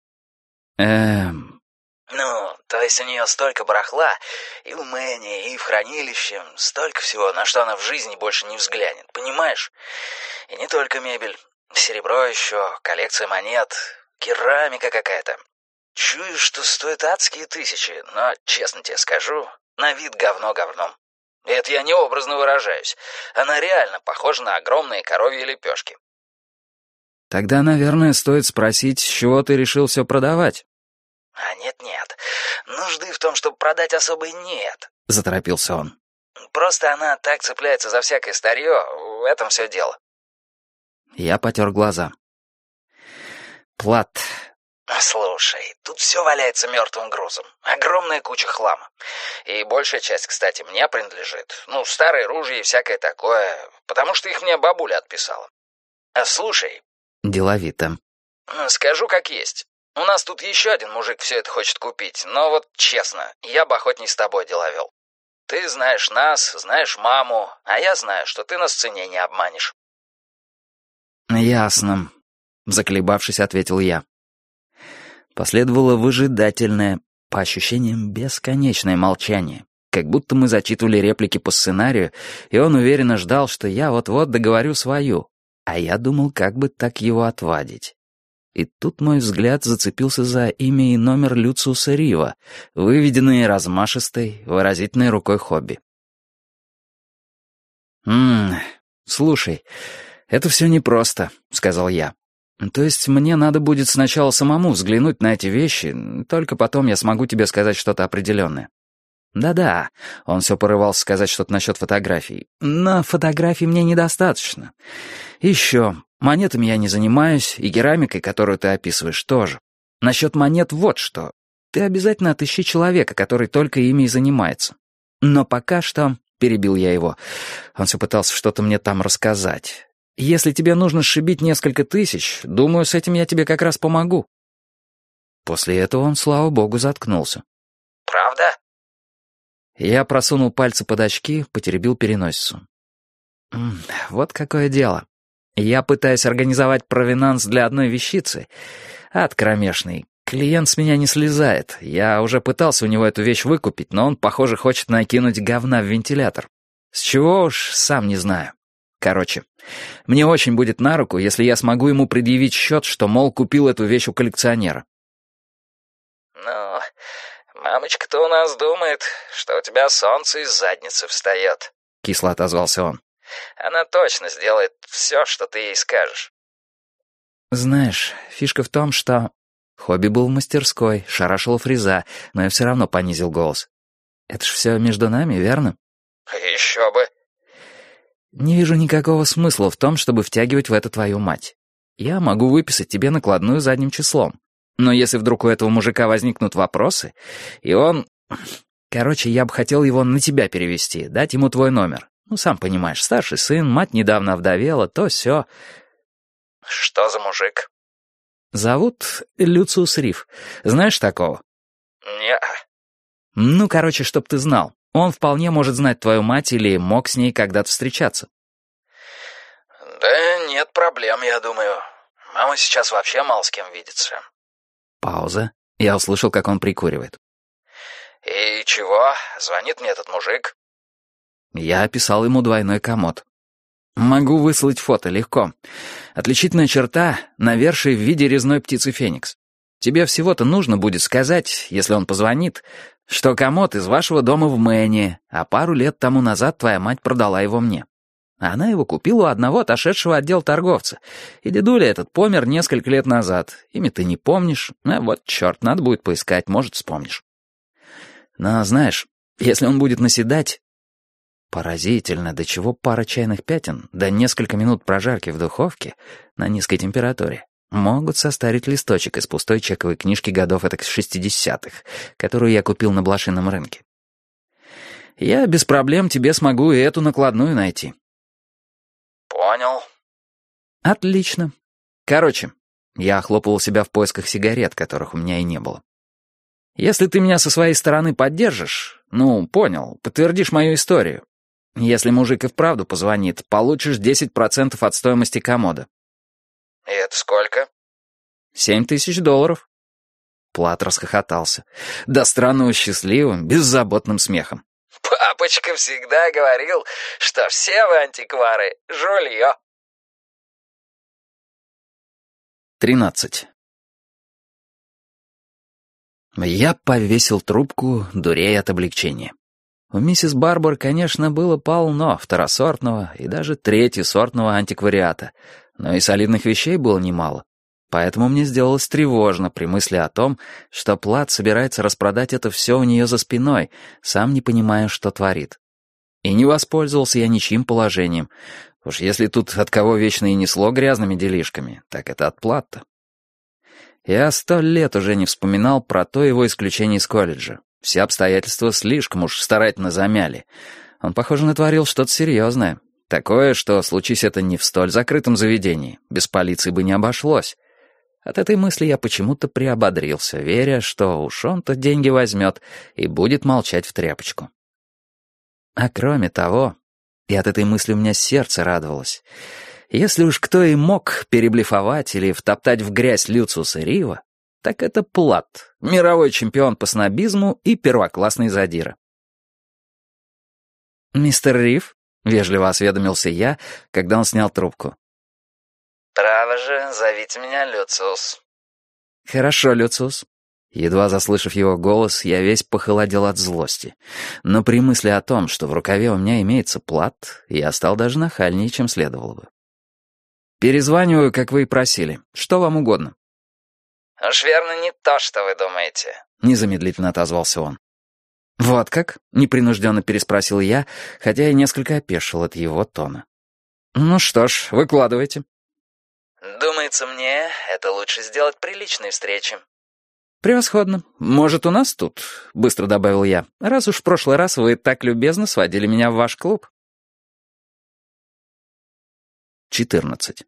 «Ну, то есть у нее столько барахла, и в Мэне, и в хранилище, столько всего, на что она в жизни больше не взглянет, понимаешь? И не только мебель, серебро еще, коллекция монет, керамика какая-то. Чую, что стоит адские тысячи, но, честно тебе скажу, на вид говно говном. И это я не образно выражаюсь. Она реально похожа на огромные коровьи лепешки». «Тогда, наверное, стоит спросить, с чего ты решил все продавать?» «А нет-нет, нужды в том, чтобы продать особой нет», — заторопился он. «Просто она так цепляется за всякое старье, в этом все дело». Я потер глаза. «Плат...» «Слушай, тут все валяется мертвым грузом. Огромная куча хлама. И большая часть, кстати, мне принадлежит. Ну, старые ружья и всякое такое, потому что их мне бабуля отписала. А слушай...» Деловито. «Скажу как есть. У нас тут еще один мужик все это хочет купить, но вот честно, я бы охотней с тобой дело вел. Ты знаешь нас, знаешь маму, а я знаю, что ты нас в цене не обманешь». «Ясно», — заколебавшись, ответил я. Последовало выжидательное, по ощущениям, бесконечное молчание, как будто мы зачитывали реплики по сценарию, и он уверенно ждал, что я вот-вот договорю свою, а я думал, как бы так его отвадить. И тут мой взгляд зацепился за имя и номер Люциуса Рива, выведенные размашистой, выразительной рукой Хобби. «Слушай, это все непросто», — сказал я. «То есть мне надо будет сначала самому взглянуть на эти вещи, только потом я смогу тебе сказать что-то определенное». «Да-да», — он все порывался сказать что-то насчет фотографий. «Но фотографий мне недостаточно. Еще, монетами я не занимаюсь, и керамикой, которую ты описываешь, тоже. Насчет монет вот что. Ты обязательно отыщи человека, который только ими и занимается. Но пока что...» — перебил я его. Он все пытался что-то мне там рассказать. «Если тебе нужно сшибить несколько тысяч, думаю, с этим я тебе как раз помогу». После этого он, слава богу, заткнулся. «Правда?» Я просунул пальцы под очки, потеребил переносицу. Вот какое дело. Я пытаюсь организовать провинанс для одной вещицы. Ад кромешный. Клиент с меня не слезает. Я уже пытался у него эту вещь выкупить, но он, похоже, хочет накинуть говна в вентилятор. С чего уж, сам не знаю. Короче, мне очень будет на руку, если я смогу ему предъявить счет, что, мол, купил эту вещь у коллекционера. «Ну, мамочка-то у нас думает, что у тебя солнце из задницы встает», — кисло отозвался он. «Она точно сделает все, что ты ей скажешь». Знаешь, фишка в том, что... Хобби был в мастерской, шарашила фреза, но я все равно понизил голос. Это ж все между нами, верно? «Еще бы». Не вижу никакого смысла в том, чтобы втягивать в это твою мать. Я могу выписать тебе накладную задним числом. Но если вдруг у этого мужика возникнут вопросы, и он... Короче, я бы хотел его на тебя перевести, дать ему твой номер. Ну, сам понимаешь, старший сын, мать недавно овдовела, то сё. Что за мужик? Зовут Люциус Риф. Знаешь такого? Не. Ну, короче, чтоб ты знал. Он вполне может знать твою мать или мог с ней когда-то встречаться. Да нет проблем, я думаю. Мама сейчас вообще мало с кем видится. Пауза. Я услышал, как он прикуривает. И чего? Звонит мне этот мужик. Я описал ему двойной комод. Могу выслать фото, легко. Отличительная черта — навершие в виде резной птицы Феникс. Тебе всего-то нужно будет сказать, если он позвонит, что комод из вашего дома в Мэне, а пару лет тому назад твоя мать продала его мне. Она его купила у одного отошедшего отдела торговца, и дедуля этот помер несколько лет назад. Имя ты не помнишь, а вот черт, надо будет поискать, может, вспомнишь. Но знаешь, если он будет наседать... Поразительно, до чего пара чайных пятен, да несколько минут прожарки в духовке на низкой температуре могут состарить листочек из пустой чековой книжки годов этак 60-х, которую я купил на блошином рынке. Я без проблем тебе смогу и эту накладную найти. Понял. Отлично. Короче, я хлопал себя в поисках сигарет, которых у меня и не было. Если ты меня со своей стороны поддержишь, понял, подтвердишь мою историю. Если мужик и вправду позвонит, получишь 10% от стоимости комода. И это сколько? $7000. Плат расхохотался. До странного счастливым, беззаботным смехом. Папочка всегда говорил, что все вы антиквары — жулье. 13. Я повесил трубку, дурея от облегчения. У миссис Барбар, конечно, было полно второсортного и даже третьесортного антиквариата, но и солидных вещей было немало. Поэтому мне сделалось тревожно при мысли о том, что Плат собирается распродать это все у нее за спиной, сам не понимая, что творит. И не воспользовался я ничьим положением. Уж если тут от кого вечно и несло грязными делишками, так это от Платта. Я 100 лет уже не вспоминал про то его исключение из колледжа. Все обстоятельства слишком уж старательно замяли. Он, похоже, натворил что-то серьезное. Такое, что, случись это не в столь закрытом заведении, без полиции бы не обошлось. От этой мысли я почему-то приободрился, веря, что уж он-то деньги возьмет и будет молчать в тряпочку. А кроме того, и от этой мысли у меня сердце радовалось, если уж кто и мог переблефовать или втоптать в грязь Люциуса Рива, так это Плат, мировой чемпион по снобизму и первоклассный задира. «Мистер Рив?» — вежливо осведомился я, когда он снял трубку. «Право же, зовите меня Люциус». «Хорошо, Люциус». Едва заслышав его голос, я весь похолодел от злости. Но при мысли о том, что в рукаве у меня имеется Плат, я стал даже нахальнее, чем следовало бы. «Перезваниваю, как вы и просили. Что вам угодно?» «Уж верно не то, что вы думаете», — незамедлительно отозвался он. «Вот как?» — непринужденно переспросил я, хотя и несколько опешил от его тона. «Ну что ж, выкладывайте». «Думается мне, это лучше сделать при личной встрече». «Превосходно. Может, у нас тут?» — быстро добавил я. «Раз уж в прошлый раз вы так любезно сводили меня в ваш клуб». 14.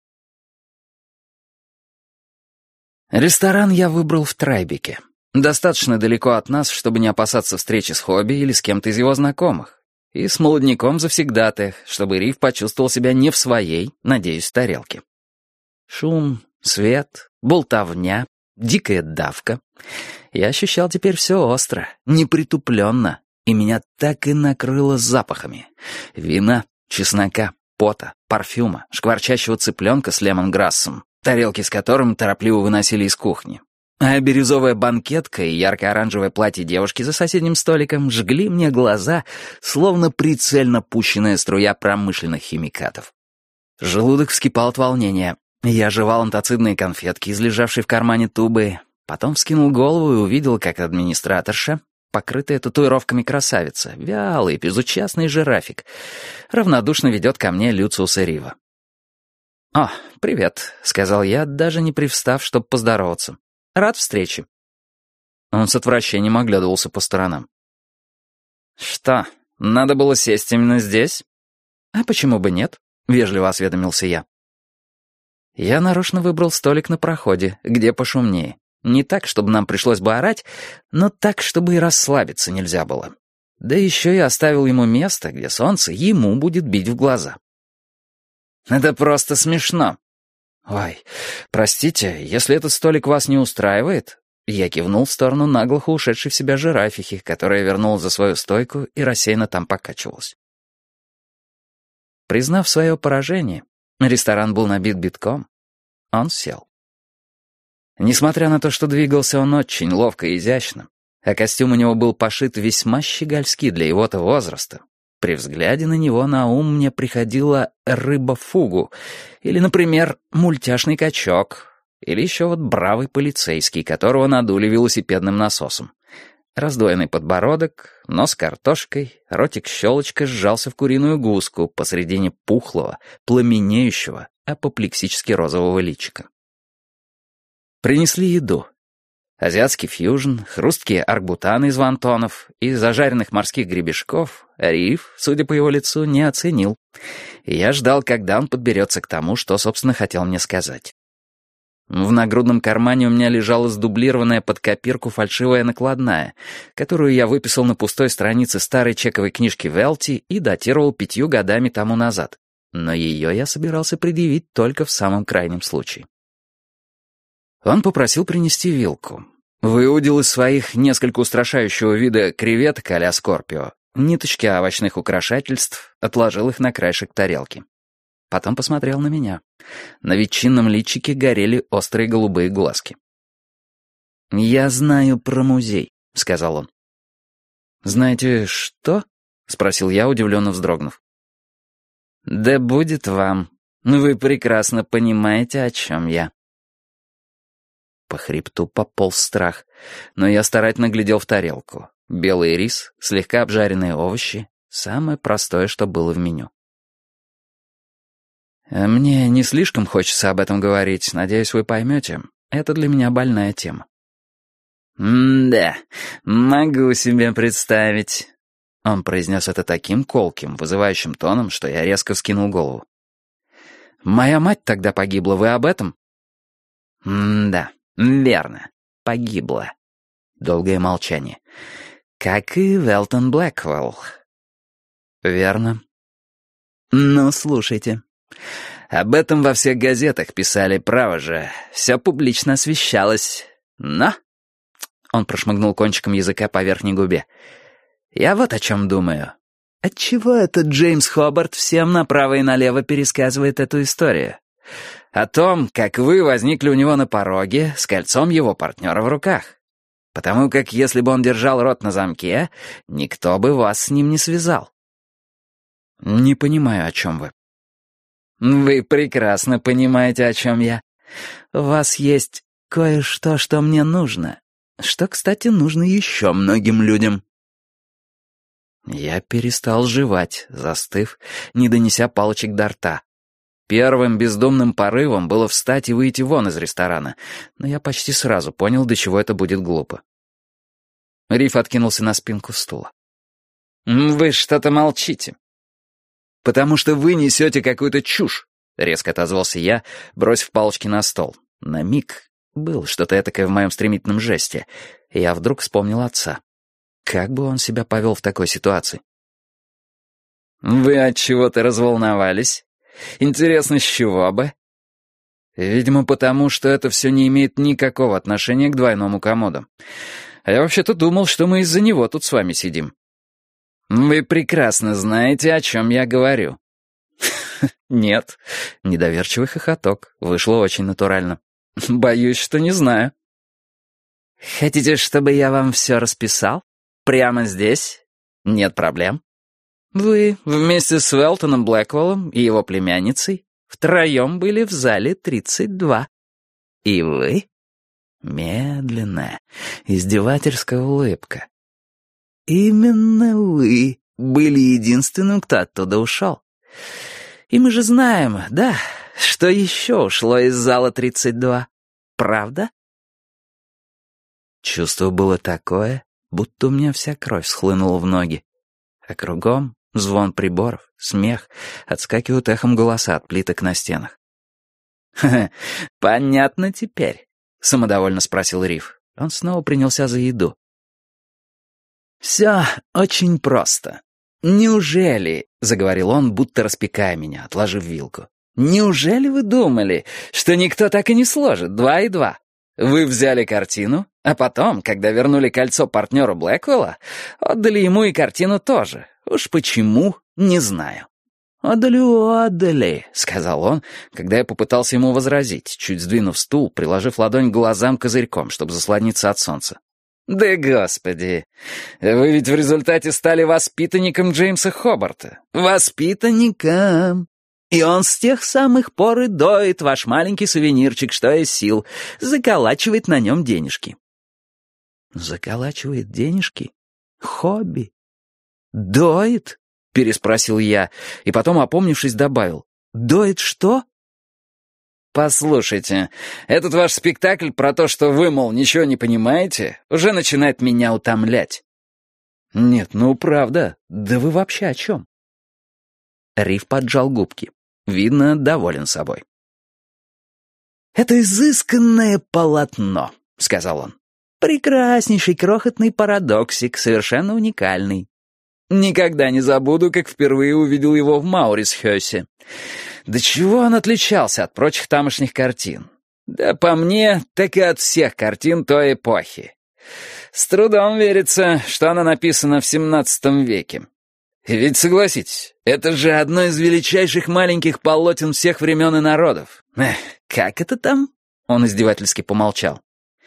Ресторан я выбрал в Трайбеке. Достаточно далеко от нас, чтобы не опасаться встречи с Хобби или с кем-то из его знакомых. И с молодняком завсегдатаях, чтобы Рив почувствовал себя не в своей, надеюсь, тарелке. Шум, свет, болтовня, дикая давка. Я ощущал теперь все остро, непритупленно, и меня так и накрыло запахами. Вина, чеснока, пота, парфюма, шкварчащего цыпленка с лемонграссом, тарелки с которым торопливо выносили из кухни. А бирюзовая банкетка и ярко-оранжевое платье девушки за соседним столиком жгли мне глаза, словно прицельно пущенная струя промышленных химикатов. Желудок вскипал от волнения. Я жевал антоцидные конфетки из лежавшей в кармане тубы, потом вскинул голову и увидел, как администраторша, покрытая татуировками красавица, вялый, безучастный жирафик, равнодушно ведет ко мне Люциуса Рива. «О, привет», — сказал я, даже не привстав, чтобы поздороваться. «Рад встрече». Он с отвращением оглядывался по сторонам. «Что, надо было сесть именно здесь?» «А почему бы нет?» — вежливо осведомился я. Я нарочно выбрал столик на проходе, где пошумнее. Не так, чтобы нам пришлось бы орать, но так, чтобы и расслабиться нельзя было. Да еще и оставил ему место, где солнце ему будет бить в глаза. «Это просто смешно». «Ой, простите, если этот столик вас не устраивает...» Я кивнул в сторону наглухо ушедшей в себя жирафихи, которая вернулась за свою стойку и рассеянно там покачивалась. Признав свое поражение, ресторан был набит битком, он сел. Несмотря на то, что двигался он очень ловко и изящно, а костюм у него был пошит весьма щегольски для его-то возраста, при взгляде на него на ум мне приходила рыба-фугу, или, например, мультяшный качок, или еще вот бравый полицейский, которого надули велосипедным насосом. Раздвоенный подбородок, нос картошкой, ротик-щелочка сжался в куриную гуску посредине пухлого, пламенеющего, апоплексически розового личика. Принесли еду. Азиатский фьюжн, хрусткие аркбутаны из вонтонов и зажаренных морских гребешков Риф, судя по его лицу, не оценил. И я ждал, когда он подберется к тому, что, собственно, хотел мне сказать. В нагрудном кармане у меня лежала сдублированная под копирку фальшивая накладная, которую я выписал на пустой странице старой чековой книжки Велти и датировал 5 годами тому назад. Но ее я собирался предъявить только в самом крайнем случае. Он попросил принести вилку. Выудил из своих несколько устрашающего вида креветок а-ля Скорпио ниточки овощных украшательств, отложил их на краешек тарелки. Потом посмотрел на меня. На ветчинном личике горели острые голубые глазки. «Я знаю про музей», — сказал он. «Знаете что?» — спросил я, удивленно вздрогнув. «Да будет вам. Вы прекрасно понимаете, о чем я». По хребту пополз страх, но я старательно глядел в тарелку. Белый рис, слегка обжаренные овощи — самое простое, что было в меню. Мне не слишком хочется об этом говорить, надеюсь, вы поймете. Это для меня больная тема. «Да, могу себе представить». Он произнес это таким колким, вызывающим тоном, что я резко вскинул голову. «Моя мать тогда погибла, вы об этом?» «Да, верно, погибла». Долгое молчание. «Как и Велтон Блэквелл». «Верно». «Ну, слушайте». Об этом во всех газетах писали, право же. Все публично освещалось. Но...» Он прошмыгнул кончиком языка по верхней губе. «Я вот о чем думаю. Отчего этот Джеймс Хобарт всем направо и налево пересказывает эту историю? О том, как вы возникли у него на пороге с кольцом его партнера в руках. Потому как если бы он держал рот на замке, никто бы вас с ним не связал». «Не понимаю, о чем вы». «Вы прекрасно понимаете, о чем я. У вас есть кое-что, что мне нужно, что, кстати, нужно еще многим людям». Я перестал жевать, застыв, не донеся палочек до рта. Первым бездумным порывом было встать и выйти вон из ресторана, но я почти сразу понял, до чего это будет глупо. Риф откинулся на спинку стула. «Вы что-то молчите». «Потому что вы несете какую-то чушь», — резко отозвался я, бросив палочки на стол. На миг было что-то этакое в моем стремительном жесте, и я вдруг вспомнил отца. Как бы он себя повел в такой ситуации? «Вы от чего-то разволновались? Интересно, с чего бы?» «Видимо, потому что это все не имеет никакого отношения к двойному комоду. А я вообще-то думал, что мы из-за него тут с вами сидим». «Вы прекрасно знаете, о чем я говорю». «Нет». Недоверчивый хохоток. Вышло очень натурально. «Боюсь, что не знаю». «Хотите, чтобы я вам все расписал? Прямо здесь? Нет проблем. Вы вместе с Велтоном Блэквеллом и его племянницей втроем были в зале 32. И вы...» Медленная, издевательская улыбка. «Именно вы были единственным, кто оттуда ушел. И мы же знаем, да, что еще ушло из зала 32. Правда?» Чувство было такое, будто у меня вся кровь схлынула в ноги. А кругом звон приборов, смех, отскакивают эхом голоса от плиток на стенах. «Ха-ха, понятно теперь», — самодовольно спросил Риф. Он снова принялся за еду. «Все очень просто. Неужели, — заговорил он, будто распекая меня, отложив вилку, — неужели вы думали, что никто так и не сложит 2 и 2? Вы взяли картину, а потом, когда вернули кольцо партнеру Блэквелла, отдали ему и картину тоже. Уж почему, не знаю». «Отдали», — сказал он, когда я попытался ему возразить, чуть сдвинув стул, приложив ладонь к глазам козырьком, чтобы заслониться от солнца. «Да господи! Вы ведь в результате стали воспитанником Джеймса Хобарта. Воспитанником! И он с тех самых пор и доит ваш маленький сувенирчик, что из сил, заколачивает на нем денежки». «Заколачивает денежки? Хобби? Доит?» — переспросил я, и потом, опомнившись, добавил. «Доит что?» «Послушайте, этот ваш спектакль про то, что вы, мол, ничего не понимаете, уже начинает меня утомлять». «Нет, ну правда, да вы вообще о чем?» Риф поджал губки. Видно, доволен собой. «Это изысканное полотно», — сказал он. «Прекраснейший крохотный парадоксик, совершенно уникальный. Никогда не забуду, как впервые увидел его в Маурисхёсе. До чего он отличался от прочих тамошних картин? Да по мне, так и от всех картин той эпохи. С трудом верится, что она написана в XVII веке. И ведь согласитесь, это же одно из величайших маленьких полотен всех времен и народов. Как это там?» Он издевательски помолчал.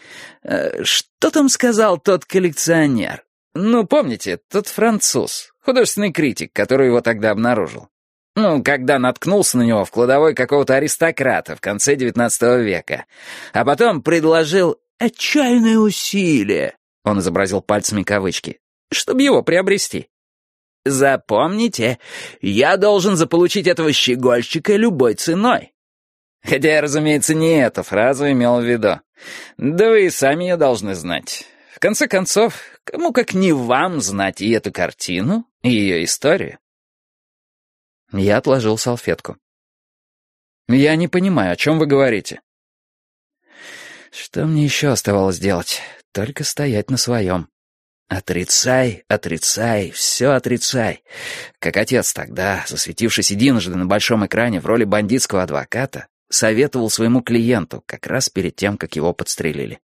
«Что там сказал тот коллекционер? Ну, помните, тот француз, художественный критик, который его тогда обнаружил. Ну, когда наткнулся на него в кладовой какого-то аристократа в конце XIX века. А потом предложил отчаянные усилия», он изобразил пальцами кавычки, «чтобы его приобрести. Запомните, я должен заполучить этого щегольчика любой ценой». Хотя я, разумеется, не эту фразу имел в виду. Да вы и сами ее должны знать. В конце концов, кому как не вам знать и эту картину, и ее историю. Я отложил салфетку. «Я не понимаю, о чем вы говорите». Что мне еще оставалось делать? Только стоять на своем. Отрицай, отрицай, все отрицай. Как отец тогда, засветившись единожды на большом экране в роли бандитского адвоката, советовал своему клиенту как раз перед тем, как его подстрелили.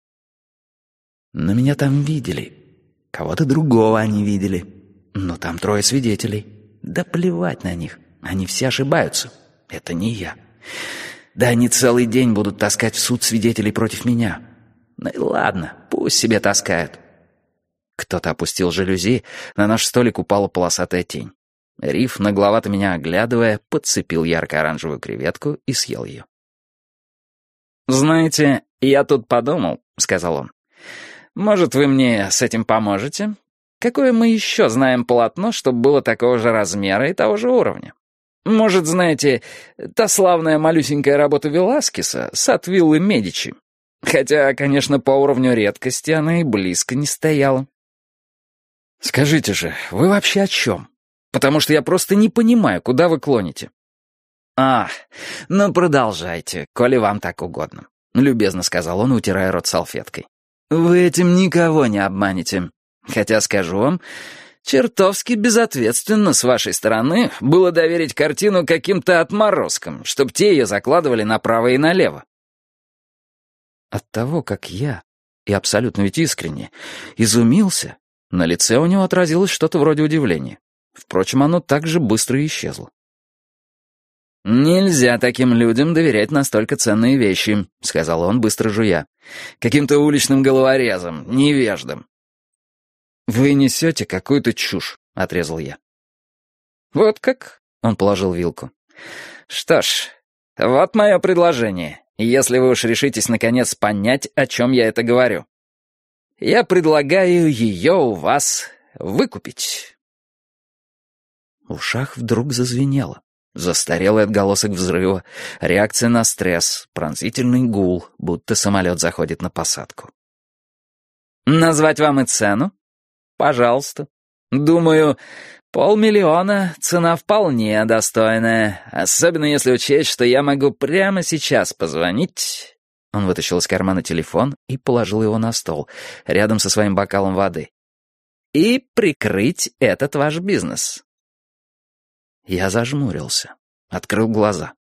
Но меня там видели. Кого-то другого они видели. Но там 3 свидетелей. Да плевать на них. Они все ошибаются. Это не я. Да они целый день будут таскать в суд свидетелей против меня. Ну и ладно, пусть себе таскают. Кто-то опустил жалюзи, на наш столик упала полосатая тень. Риф, нагловато меня оглядывая, подцепил ярко-оранжевую креветку и съел ее. «Знаете, я тут подумал», — сказал он. «Может, вы мне с этим поможете? Какое мы еще знаем полотно, чтобы было такого же размера и того же уровня? Может, знаете, та славная малюсенькая работа Веласкеса «Сад виллы Медичи»? Хотя, конечно, по уровню редкости она и близко не стояла». «Скажите же, вы вообще о чем? Потому что я просто не понимаю, куда вы клоните». Ну продолжайте, коли вам так угодно», — любезно сказал он, утирая рот салфеткой. «Вы этим никого не обманете. Хотя, скажу вам, чертовски безответственно с вашей стороны было доверить картину каким-то отморозкам, чтоб те ее закладывали направо и налево». От того, как я, и абсолютно ведь искренне, изумился, на лице у него отразилось что-то вроде удивления. Впрочем, оно так же быстро исчезло. «Нельзя таким людям доверять настолько ценные вещи», — сказал он, быстро жуя. «Каким-то уличным головорезам, невеждам». «Вы несете какую-то чушь», — отрезал я. «Вот как?» — он положил вилку. «Что ж, вот мое предложение, если вы уж решитесь наконец понять, о чем я это говорю. Я предлагаю ее у вас выкупить». В ушах вдруг зазвенело. Застарелый отголосок взрыва, реакция на стресс, пронзительный гул, будто самолет заходит на посадку. «Назвать вам и цену? Пожалуйста. Думаю, 500 000 — цена вполне достойная, особенно если учесть, что я могу прямо сейчас позвонить». Он вытащил из кармана телефон и положил его на стол, рядом со своим бокалом воды. «И прикрыть этот ваш бизнес». Я зажмурился, открыл глаза.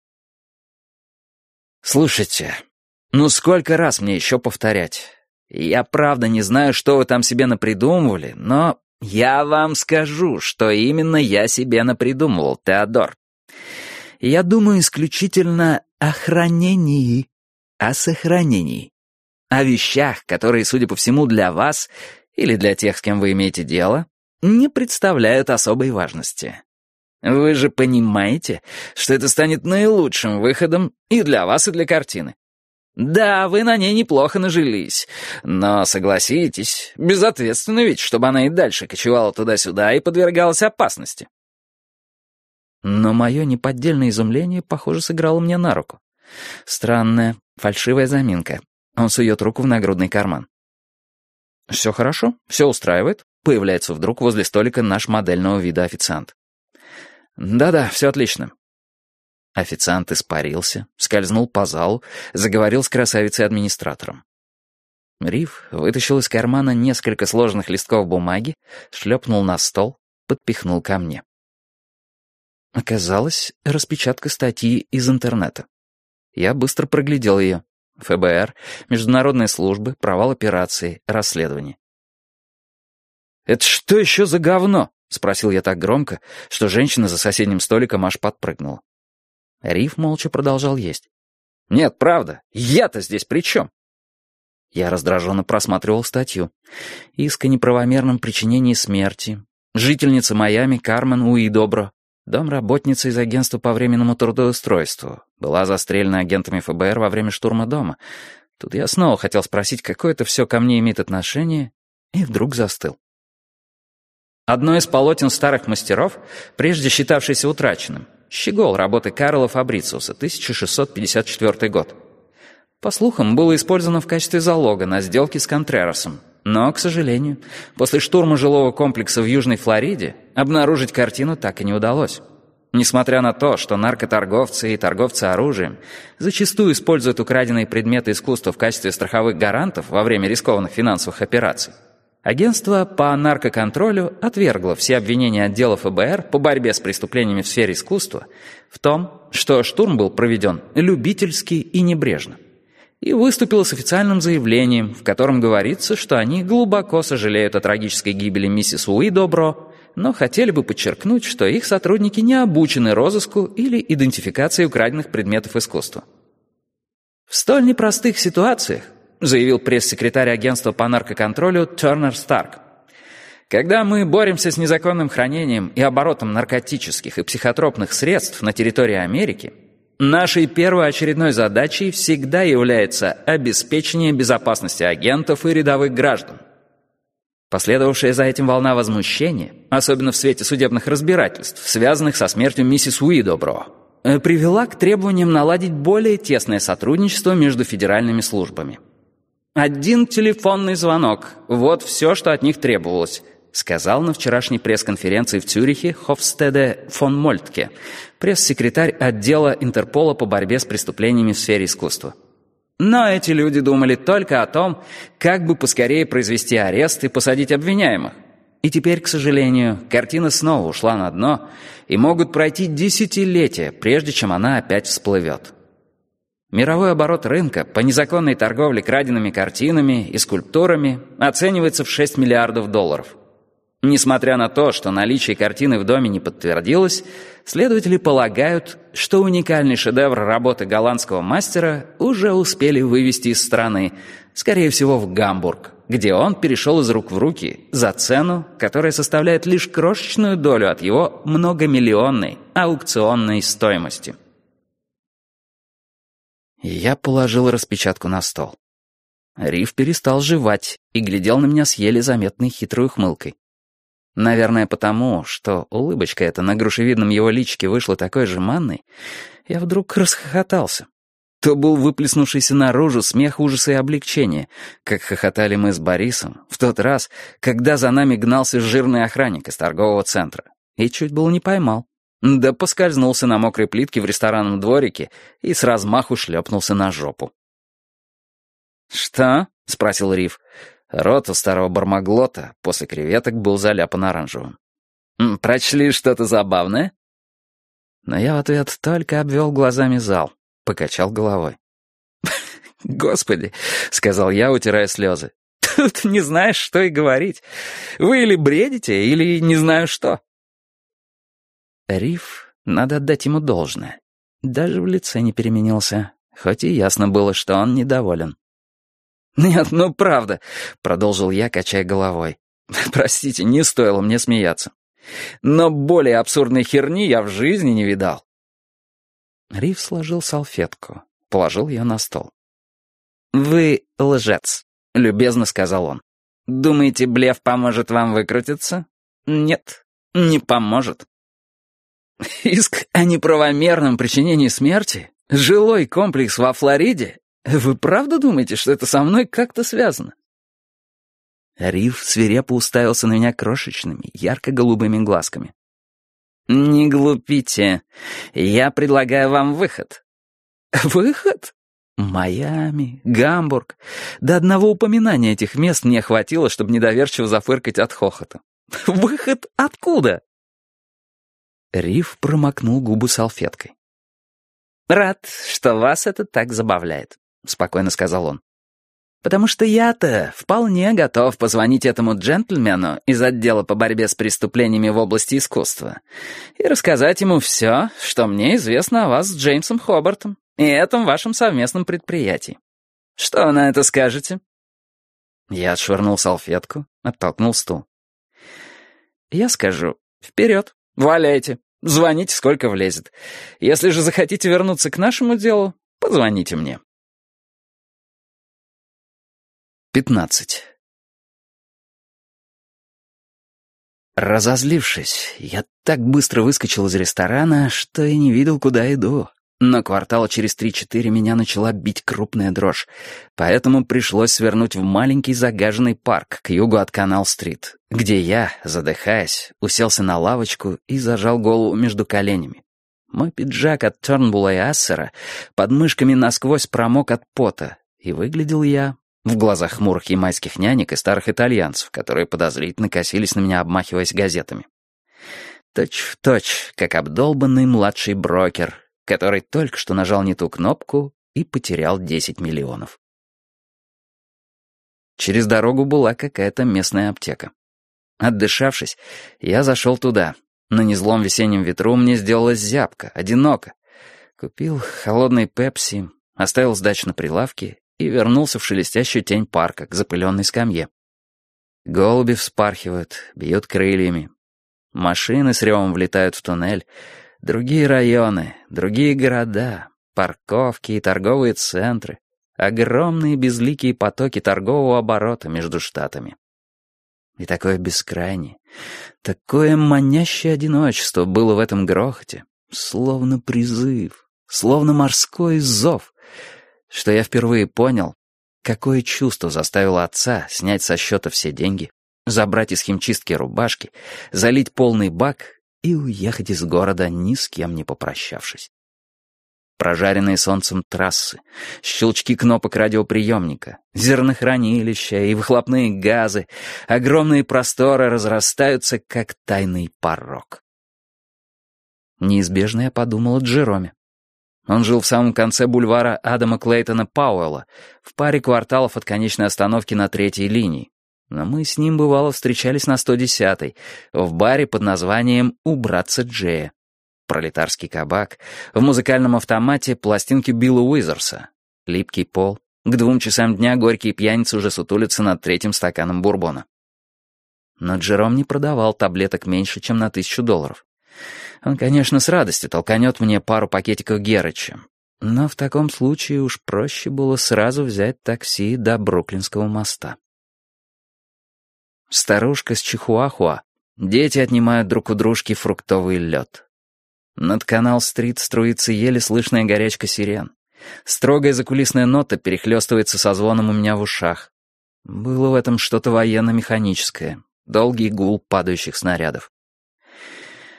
«Слушайте, ну сколько раз мне еще повторять? Я правда не знаю, что вы там себе напридумывали, но я вам скажу, что именно я себе напридумывал, Теодор. Я думаю исключительно о хранении, о сохранении, о вещах, которые, судя по всему, для вас или для тех, с кем вы имеете дело, не представляют особой важности. Вы же понимаете, что это станет наилучшим выходом и для вас, и для картины. Да, вы на ней неплохо нажились, но, согласитесь, безответственно ведь, чтобы она и дальше кочевала туда-сюда и подвергалась опасности». Но мое неподдельное изумление, похоже, сыграло мне на руку. Странная, фальшивая заминка. Он сует руку в нагрудный карман. «Все хорошо, все устраивает», — появляется вдруг возле столика наш модельного вида официант. «Да-да, все отлично». Официант испарился, скользнул по залу, заговорил с красавицей-администратором. Риф вытащил из кармана несколько сложенных листков бумаги, шлепнул на стол, подпихнул ко мне. Оказалось, распечатка статьи из интернета. Я быстро проглядел ее. ФБР, международные службы, провал операции, расследование. «Это что еще за говно?» — спросил я так громко, что женщина за соседним столиком аж подпрыгнула. Риф молча продолжал есть. «Нет, правда, я-то здесь при чем?» Я раздраженно просматривал статью. Иск о неправомерном причинении смерти. Жительница Майами Кармен Уидобро, домработница из агентства по временному трудоустройству, была застрелена агентами ФБР во время штурма дома. Тут я снова хотел спросить, какое это все ко мне имеет отношение, и вдруг застыл. Одно из полотен старых мастеров, прежде считавшееся утраченным, «Щегол» работы Карла Фабрициуса, 1654 год. По слухам, было использовано в качестве залога на сделке с Контрерасом. Но, к сожалению, после штурма жилого комплекса в Южной Флориде обнаружить картину так и не удалось. Несмотря на то, что наркоторговцы и торговцы оружием зачастую используют украденные предметы искусства в качестве страховых гарантов во время рискованных финансовых операций, агентство по наркоконтролю отвергло все обвинения отдела ФБР по борьбе с преступлениями в сфере искусства в том, что штурм был проведен любительски и небрежно, и выступило с официальным заявлением, в котором говорится, что они глубоко сожалеют о трагической гибели миссис Уидобро, но хотели бы подчеркнуть, что их сотрудники не обучены розыску или идентификации украденных предметов искусства. В столь непростых ситуациях, заявил пресс-секретарь агентства по наркоконтролю Тернер Старк, когда мы боремся с незаконным хранением и оборотом наркотических и психотропных средств на территории Америки, нашей первоочередной задачей всегда является обеспечение безопасности агентов и рядовых граждан. Последовавшая за этим волна возмущения, особенно в свете судебных разбирательств, связанных со смертью миссис Уидобро, привела к требованиям наладить более тесное сотрудничество между федеральными службами. «Один телефонный звонок — вот все, что от них требовалось», сказал на вчерашней пресс-конференции в Цюрихе Хофстеде фон Мольтке, пресс-секретарь отдела Интерпола по борьбе с преступлениями в сфере искусства. Но эти люди думали только о том, как бы поскорее произвести арест и посадить обвиняемых. И теперь, к сожалению, картина снова ушла на дно, и могут пройти десятилетия, прежде чем она опять всплывет. Мировой оборот рынка по незаконной торговле краденными картинами и скульптурами оценивается в $6 миллиардов. Несмотря на то, что наличие картины в доме не подтвердилось, следователи полагают, что уникальный шедевр работы голландского мастера уже успели вывести из страны, скорее всего, в Гамбург, где он перешел из рук в руки за цену, которая составляет лишь крошечную долю от его многомиллионной аукционной стоимости. Я положил распечатку на стол. Риф перестал жевать и глядел на меня с еле заметной хитрой ухмылкой. Наверное, потому, что улыбочка эта на грушевидном его личике вышла такой жеманной, я вдруг расхохотался. То был выплеснувшийся наружу смех ужаса и облегчения, как хохотали мы с Борисом в тот раз, когда за нами гнался жирный охранник из торгового центра. и чуть было не поймал. Да поскользнулся на мокрой плитке в ресторанном дворике и с размаху шлепнулся на жопу. «Что?» — спросил Риф. Рот у старого бармаглота после креветок был заляпан оранжевым. «Прочли что-то забавное?» Но я в ответ только обвел глазами зал, покачал головой. «Господи», — сказал я, утирая слезы, — «тут не знаешь, что и говорить. Вы или бредите, или не знаю что». Риф, надо отдать ему должное, даже в лице не переменился, хоть и ясно было, что он недоволен. «Нет, ну правда», — продолжил я, качая головой. «Простите, не стоило мне смеяться. Но более абсурдной херни я в жизни не видал». Риф сложил салфетку, положил ее на стол. «Вы лжец», — любезно сказал он. «Думаете, блеф поможет вам выкрутиться? Нет, не поможет». «Иск о неправомерном причинении смерти? Жилой комплекс во Флориде? Вы правда думаете, что это со мной как-то связано?» Риф свирепо уставился на меня крошечными, ярко-голубыми глазками. «Не глупите. Я предлагаю вам выход». «Выход? Майами, Гамбург. До одного упоминания этих мест мне хватило, чтобы недоверчиво зафыркать от хохота. Выход откуда?» Риф промокнул губы салфеткой. «Рад, что вас это так забавляет», — спокойно сказал он. «Потому что я-то вполне готов позвонить этому джентльмену из отдела по борьбе с преступлениями в области искусства и рассказать ему все, что мне известно о вас с Джеймсом Хобартом и этом вашем совместном предприятии. Что вы на это скажете?» Я отшвырнул салфетку, оттолкнул стул. «Я скажу, вперед, валяйте, звоните, сколько влезет. Если же захотите вернуться к нашему делу, позвоните мне». 15. Разозлившись, я так быстро выскочил из ресторана, что и не видел, куда иду. Но квартала через 3-4 меня начала бить крупная дрожь, поэтому пришлось свернуть в маленький загаженный парк к югу от Канал-стрит, где я, задыхаясь, уселся на лавочку и зажал голову между коленями. Мой пиджак от Turnbull и Ассера под мышками насквозь промок от пота, и выглядел я в глазах хмурых ямайских нянек и старых итальянцев, которые подозрительно косились на меня, обмахиваясь газетами. Точь-в-точь, как обдолбанный младший брокер, который только что нажал не ту кнопку и потерял 10 миллионов. Через дорогу была какая-то местная аптека. Отдышавшись, я зашел туда. На незлом весеннем ветру мне сделалось зябко, одиноко. Купил холодный пепси, оставил сдачу на прилавке и вернулся в шелестящую тень парка к запыленной скамье. Голуби вспархивают, бьют крыльями. Машины с ревом влетают в туннель. Другие районы, другие города, парковки и торговые центры. Огромные безликие потоки торгового оборота между штатами. И такое бескрайнее, такое манящее одиночество было в этом грохоте, словно призыв, словно морской зов, что я впервые понял, какое чувство заставило отца снять со счета все деньги, забрать из химчистки рубашки, залить полный бак и уехать из города, ни с кем не попрощавшись. Прожаренные солнцем трассы, щелчки кнопок радиоприемника, зернохранилища и выхлопные газы, огромные просторы разрастаются, как тайный порог. Неизбежно я подумал о Джероме. Он жил в самом конце бульвара Адама Клейтона Пауэлла, в паре кварталов от конечной остановки на 3-й линии. Но мы с ним, бывало, встречались на 110-й, в баре под названием «У братца Джея». Пролетарский кабак, в музыкальном автомате пластинки Билла Уизерса. Липкий пол. К 2 часам дня горькие пьяницы уже сутулятся над 3-м стаканом бурбона. Но Джером не продавал таблеток меньше, чем на $1000. Он, конечно, с радостью толканет мне пару пакетиков Герыча, но в таком случае уж проще было сразу взять такси до Бруклинского моста. Старушка с Чихуахуа. Дети отнимают друг у дружки фруктовый лед. Над Канал-стрит струится еле слышная горячка сирен. Строгая закулисная нота перехлёстывается со звоном у меня в ушах. Было в этом что-то военно-механическое, долгий гул падающих снарядов.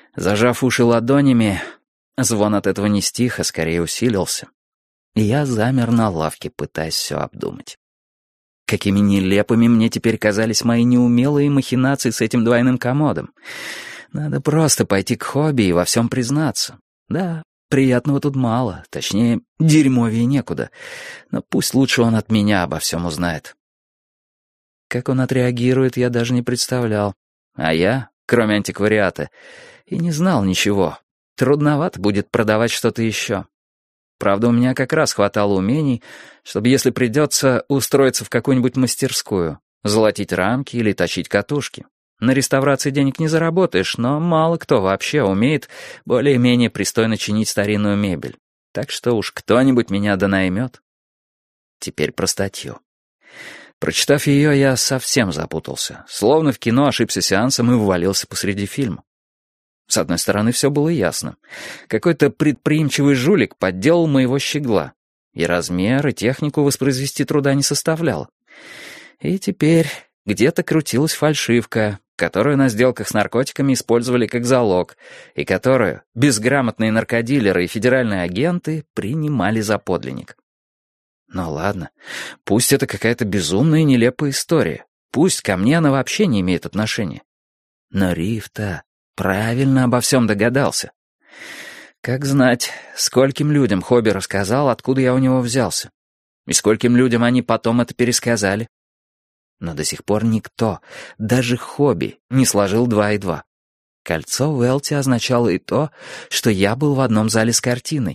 Зажав уши ладонями, звон от этого не стих, а скорее усилился. И я замер на лавке, пытаясь все обдумать. Какими нелепыми мне теперь казались мои неумелые махинации с этим двойным комодом. Надо просто пойти к Хобби и во всем признаться. Да, приятного тут мало, точнее, дерьмовее некуда. Но пусть лучше он от меня обо всем узнает. Как он отреагирует, я даже не представлял. А я, кроме антиквариата, и не знал ничего. Трудновато будет продавать что-то еще. Правда, у меня как раз хватало умений, чтобы, если придется, устроиться в какую-нибудь мастерскую, золотить рамки или точить катушки. На реставрации денег не заработаешь, но мало кто вообще умеет более-менее пристойно чинить старинную мебель. Так что уж кто-нибудь меня донаймет. Теперь про статью. Прочитав ее, я совсем запутался. Словно в кино ошибся сеансом и ввалился посреди фильма. С одной стороны, все было ясно. Какой-то предприимчивый жулик подделал моего щегла. И размер, и технику воспроизвести труда не составляло. И теперь где-то крутилась фальшивка, которую на сделках с наркотиками использовали как залог, и которую безграмотные наркодилеры и федеральные агенты принимали за подлинник. Ну ладно, пусть это какая-то безумная и нелепая история. Пусть ко мне она вообще не имеет отношения. Но Риф-то правильно обо всем догадался. Как знать, скольким людям Хобби рассказал, откуда я у него взялся. И скольким людям они потом это пересказали. Но до сих пор никто, даже Хобби, не сложил 2 и 2. Кольцо в Элте означало и то, что я был в одном зале с картиной.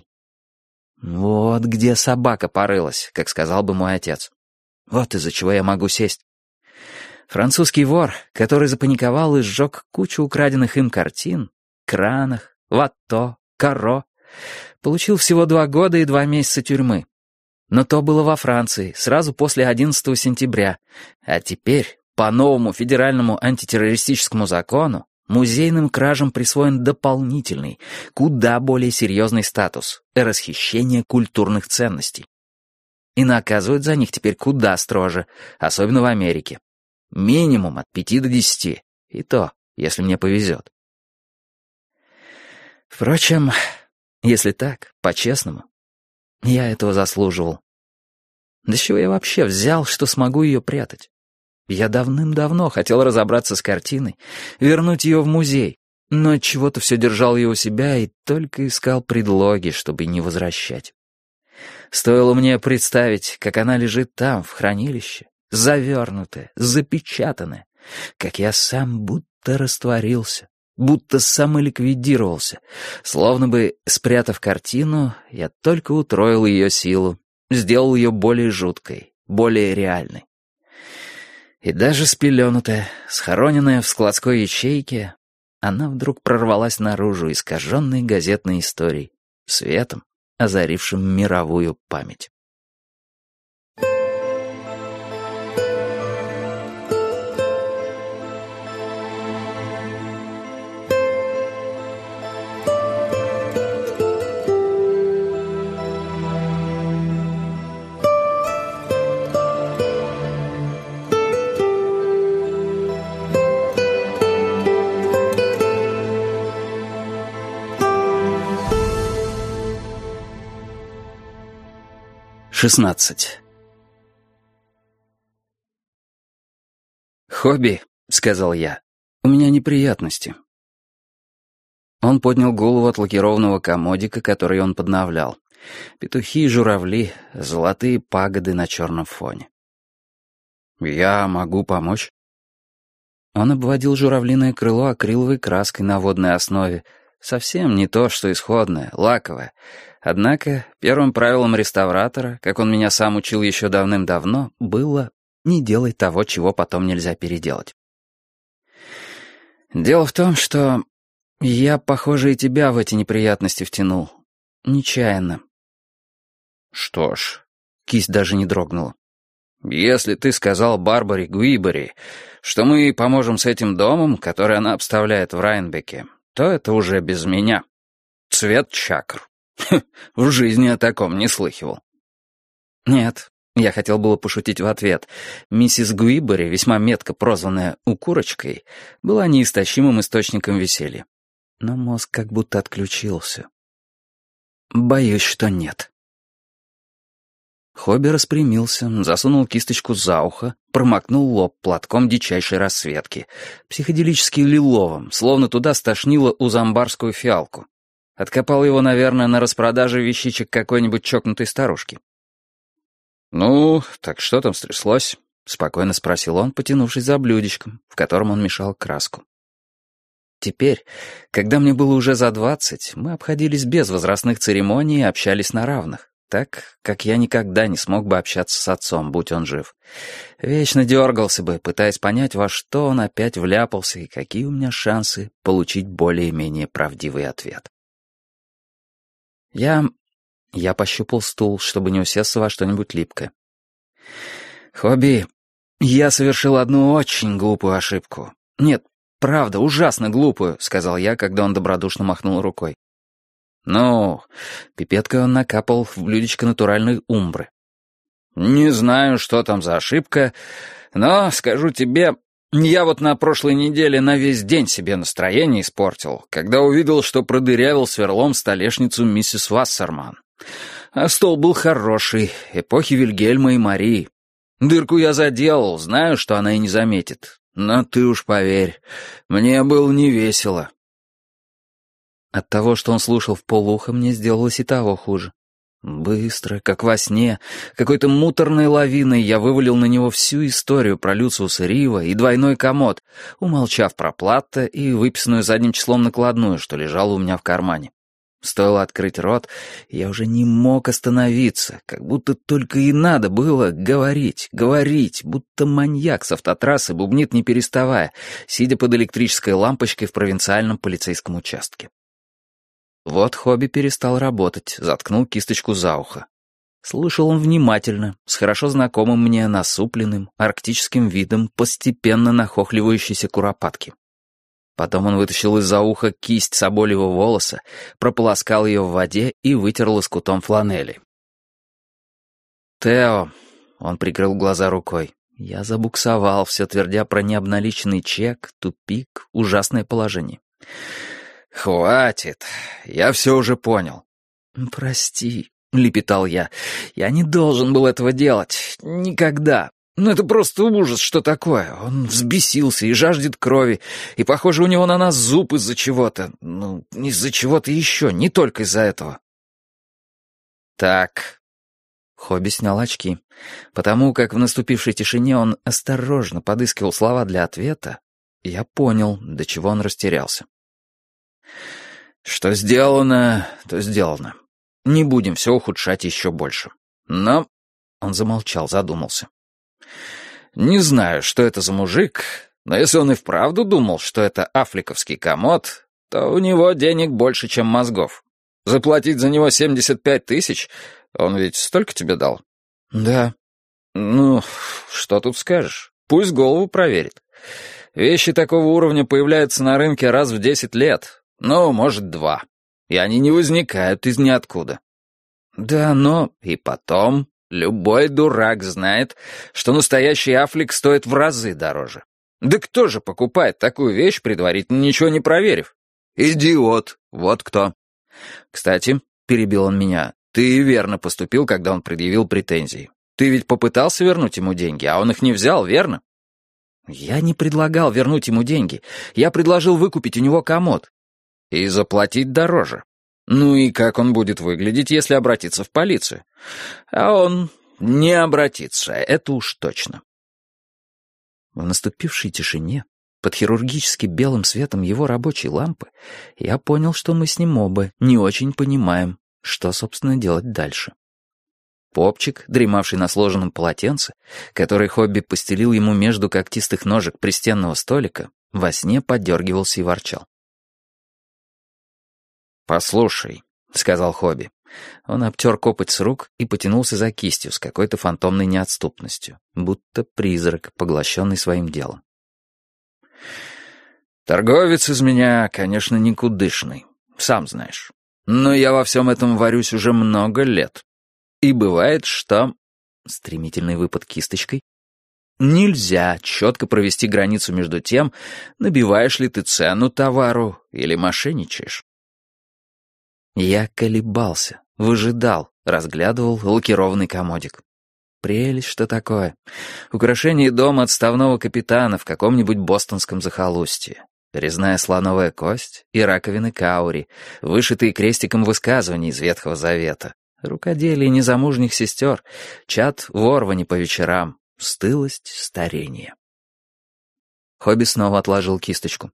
Вот где собака порылась, как сказал бы мой отец. Вот из-за чего я могу сесть. Французский вор, который запаниковал и сжег кучу украденных им картин, Кранах, Ватто, Каро, получил всего 2 года и 2 месяца тюрьмы. Но то было во Франции, сразу после 11 сентября. А теперь, по новому федеральному антитеррористическому закону, музейным кражам присвоен дополнительный, куда более серьезный статус — расхищение культурных ценностей. И наказывают за них теперь куда строже, особенно в Америке. Минимум от 5 до 10, и то, если мне повезет. Впрочем, если так, по-честному, я этого заслуживал. Да с чего я вообще взял, что смогу ее прятать? Я давным-давно хотел разобраться с картиной, вернуть ее в музей, но отчего-то все держал ее у себя и только искал предлоги, чтобы не возвращать. Стоило мне представить, как она лежит там, в хранилище, завернутая, запечатанная, как я сам будто растворился, будто самоликвидировался, словно бы, спрятав картину, я только утроил ее силу, сделал ее более жуткой, более реальной. И даже спеленутая, схороненная в складской ячейке, она вдруг прорвалась наружу, искаженной газетной историей, светом, озарившим мировую память. «16. «Хобби», — сказал я, — «у меня неприятности». Он поднял голову от лакированного комодика, который он подновлял. Петухи и журавли, золотые пагоды на черном фоне. «Я могу помочь?» Он обводил журавлиное крыло акриловой краской на водной основе. Совсем не то, что исходное, лаковое. Однако первым правилом реставратора, как он меня сам учил еще давным-давно, было «не делай того, чего потом нельзя переделать». Дело в том, что я, похоже, и тебя в эти неприятности втянул. Нечаянно. Что ж, кисть даже не дрогнула. Если ты сказал Барбаре Гуибори, что мы поможем с этим домом, который она обставляет в Райнбеке, то это уже без меня. Цвет чакр. В жизни о таком не слыхивал. Нет, я хотел было пошутить в ответ. Миссис Гуибори, весьма метко прозванная «укурочкой», была неистощимым источником веселья. но мозг как будто отключился. Боюсь, что нет. Хобби распрямился, засунул кисточку за ухо, промокнул лоб платком дичайшей расцветки, психоделически лиловым, словно туда стошнило узамбарскую фиалку. Откопал его, наверное, на распродаже вещичек какой-нибудь чокнутой старушки. «Ну, так что там стряслось?» — спокойно спросил он, потянувшись за блюдечком, в котором он мешал краску. Теперь, когда мне было уже за 20, мы обходились без возрастных церемоний и общались на равных, так, как я никогда не смог бы общаться с отцом, будь он жив. Вечно дергался бы, пытаясь понять, во что он опять вляпался и какие у меня шансы получить более-менее правдивый ответ. Я пощупал стул, чтобы не усесться во что-нибудь липкое. «Хобби, я совершил одну очень глупую ошибку. Нет, правда, ужасно глупую», — сказал я, когда он добродушно махнул рукой. «Ну, пипеткой он накапал в блюдечко натуральной умбры. Не знаю, что там за ошибка, но, скажу тебе, я вот на прошлой неделе на весь день себе настроение испортил, когда увидел, что продырявил сверлом столешницу миссис Вассерман. А стол был хороший, эпохи Вильгельма и Марии. Дырку я заделал, знаю, что она и не заметит. Но ты уж поверь, мне было невесело». От того, что он слушал вполуха, мне сделалось и того хуже. Быстро, как во сне, какой-то муторной лавиной я вывалил на него всю историю про Люциуса Рива и двойной комод, умолчав про Платта и выписанную задним числом накладную, что лежала у меня в кармане. Стоило открыть рот, я уже не мог остановиться, как будто только и надо было говорить, будто маньяк с автотрассы бубнит не переставая, сидя под электрической лампочкой в провинциальном полицейском участке. Вот Хобби перестал работать, заткнул кисточку за ухо. Слушал он внимательно, с хорошо знакомым мне насупленным, арктическим видом постепенно нахохливающейся куропатки. Потом он вытащил из-за уха кисть соболевого волоса, прополоскал ее в воде и вытер лоскутом фланели. «Тео», — он прикрыл глаза рукой, — я забуксовал, все твердя про необналиченный чек, тупик, ужасное положение. «Хватит, я все уже понял». «Прости», — лепетал я, — «я не должен был этого делать. Никогда. Ну это просто ужас, что такое. Он взбесился и жаждет крови, и, похоже, у него на нас зуб из-за чего-то. Ну, из-за чего-то еще, не только из-за этого». «Так». Хобби снял очки. Потому как в наступившей тишине он осторожно подыскивал слова для ответа, я понял, до чего он растерялся. «Что сделано, то сделано. Не будем все ухудшать еще больше. Но...» Он замолчал, задумался. «Не знаю, что это за мужик, но если он и вправду думал, что это афликовский комод, то у него денег больше, чем мозгов. Заплатить за него 75 тысяч? Он ведь столько тебе дал?» «Да». «Ну, что тут скажешь? Пусть голову проверит. Вещи такого уровня появляются на рынке раз в 10 лет». Ну, может, 2. И они не возникают из ниоткуда. Да, но и потом любой дурак знает, что настоящий афлик стоит в разы дороже. Да кто же покупает такую вещь, предварительно ничего не проверив? Идиот, вот кто. Кстати, перебил он меня, ты верно поступил, когда он предъявил претензии. Ты ведь попытался вернуть ему деньги, а он их не взял, верно? Я не предлагал вернуть ему деньги. Я предложил выкупить у него комод. И заплатить дороже. Ну и как он будет выглядеть, если обратиться в полицию? А он не обратится, это уж точно. В наступившей тишине, под хирургически белым светом его рабочей лампы, я понял, что мы с ним оба не очень понимаем, что, собственно, делать дальше. Попчик, дремавший на сложенном полотенце, который Хобби постелил ему между когтистых ножек пристенного столика, во сне подергивался и ворчал. «Послушай», — сказал Хобби. Он обтер копоть с рук и потянулся за кистью с какой-то фантомной неотступностью, будто призрак, поглощенный своим делом. «Торговец из меня, конечно, никудышный, сам знаешь. Но я во всем этом варюсь уже много лет. И бывает, что...» Стремительный выпад кисточкой. Нельзя четко провести границу между тем, набиваешь ли ты цену товару или мошенничаешь. Я колебался, выжидал, разглядывал лакированный комодик. Прелесть, что такое. Украшение дома отставного капитана в каком-нибудь бостонском захолустье. Резная слоновая кость и раковины каури, вышитые крестиком высказываний из Ветхого Завета. Рукоделие незамужних сестер, чад ворвани по вечерам, стылость старения. Хобби снова отложил кисточку.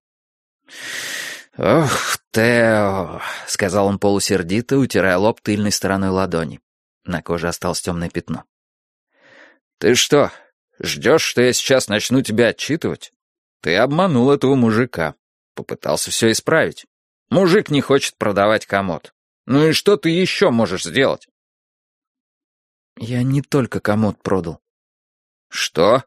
«Ох, Тео», — сказал он полусердито, утирая лоб тыльной стороной ладони. На коже осталось темное пятно. «Ты что, ждешь, что я сейчас начну тебя отчитывать? Ты обманул этого мужика. Попытался все исправить. Мужик не хочет продавать комод. Ну и что ты еще можешь сделать?» «Я не только комод продал». «Что?»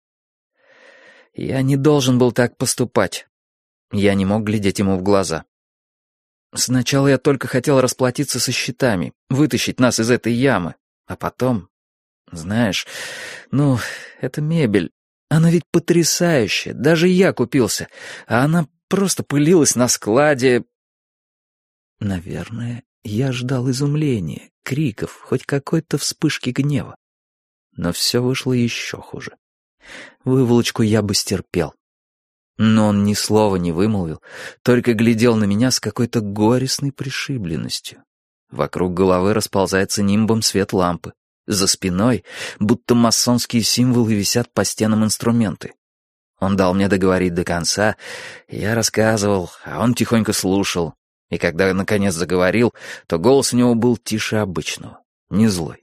«Я не должен был так поступать». Я не мог глядеть ему в глаза. «Сначала я только хотел расплатиться со счетами, вытащить нас из этой ямы. А потом... Знаешь, это мебель. Она ведь потрясающая, даже я купился. А она просто пылилась на складе...» Наверное, я ждал изумления, криков, хоть какой-то вспышки гнева. Но все вышло еще хуже. Выволочку я бы стерпел. Но он ни слова не вымолвил, только глядел на меня с какой-то горестной пришибленностью. Вокруг головы расползается нимбом свет лампы. За спиной, будто масонские символы, висят по стенам инструменты. Он дал мне договорить до конца, я рассказывал, а он тихонько слушал. И когда наконец заговорил, то голос у него был тише обычного, не злой.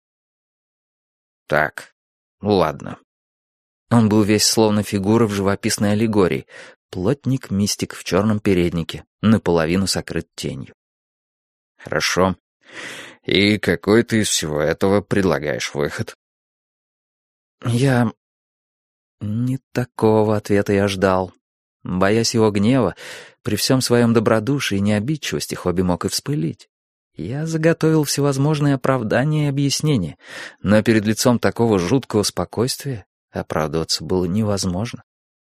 «Так, ладно». Он был весь словно фигура в живописной аллегории, плотник-мистик в черном переднике, наполовину сокрыт тенью. «Хорошо. И какой ты из всего этого предлагаешь выход?» Не такого ответа я ждал. Боясь его гнева, при всем своем добродушии и необидчивости Хобби мог и вспылить. Я заготовил всевозможные оправдания и объяснения, но перед лицом такого жуткого спокойствия оправдываться было невозможно.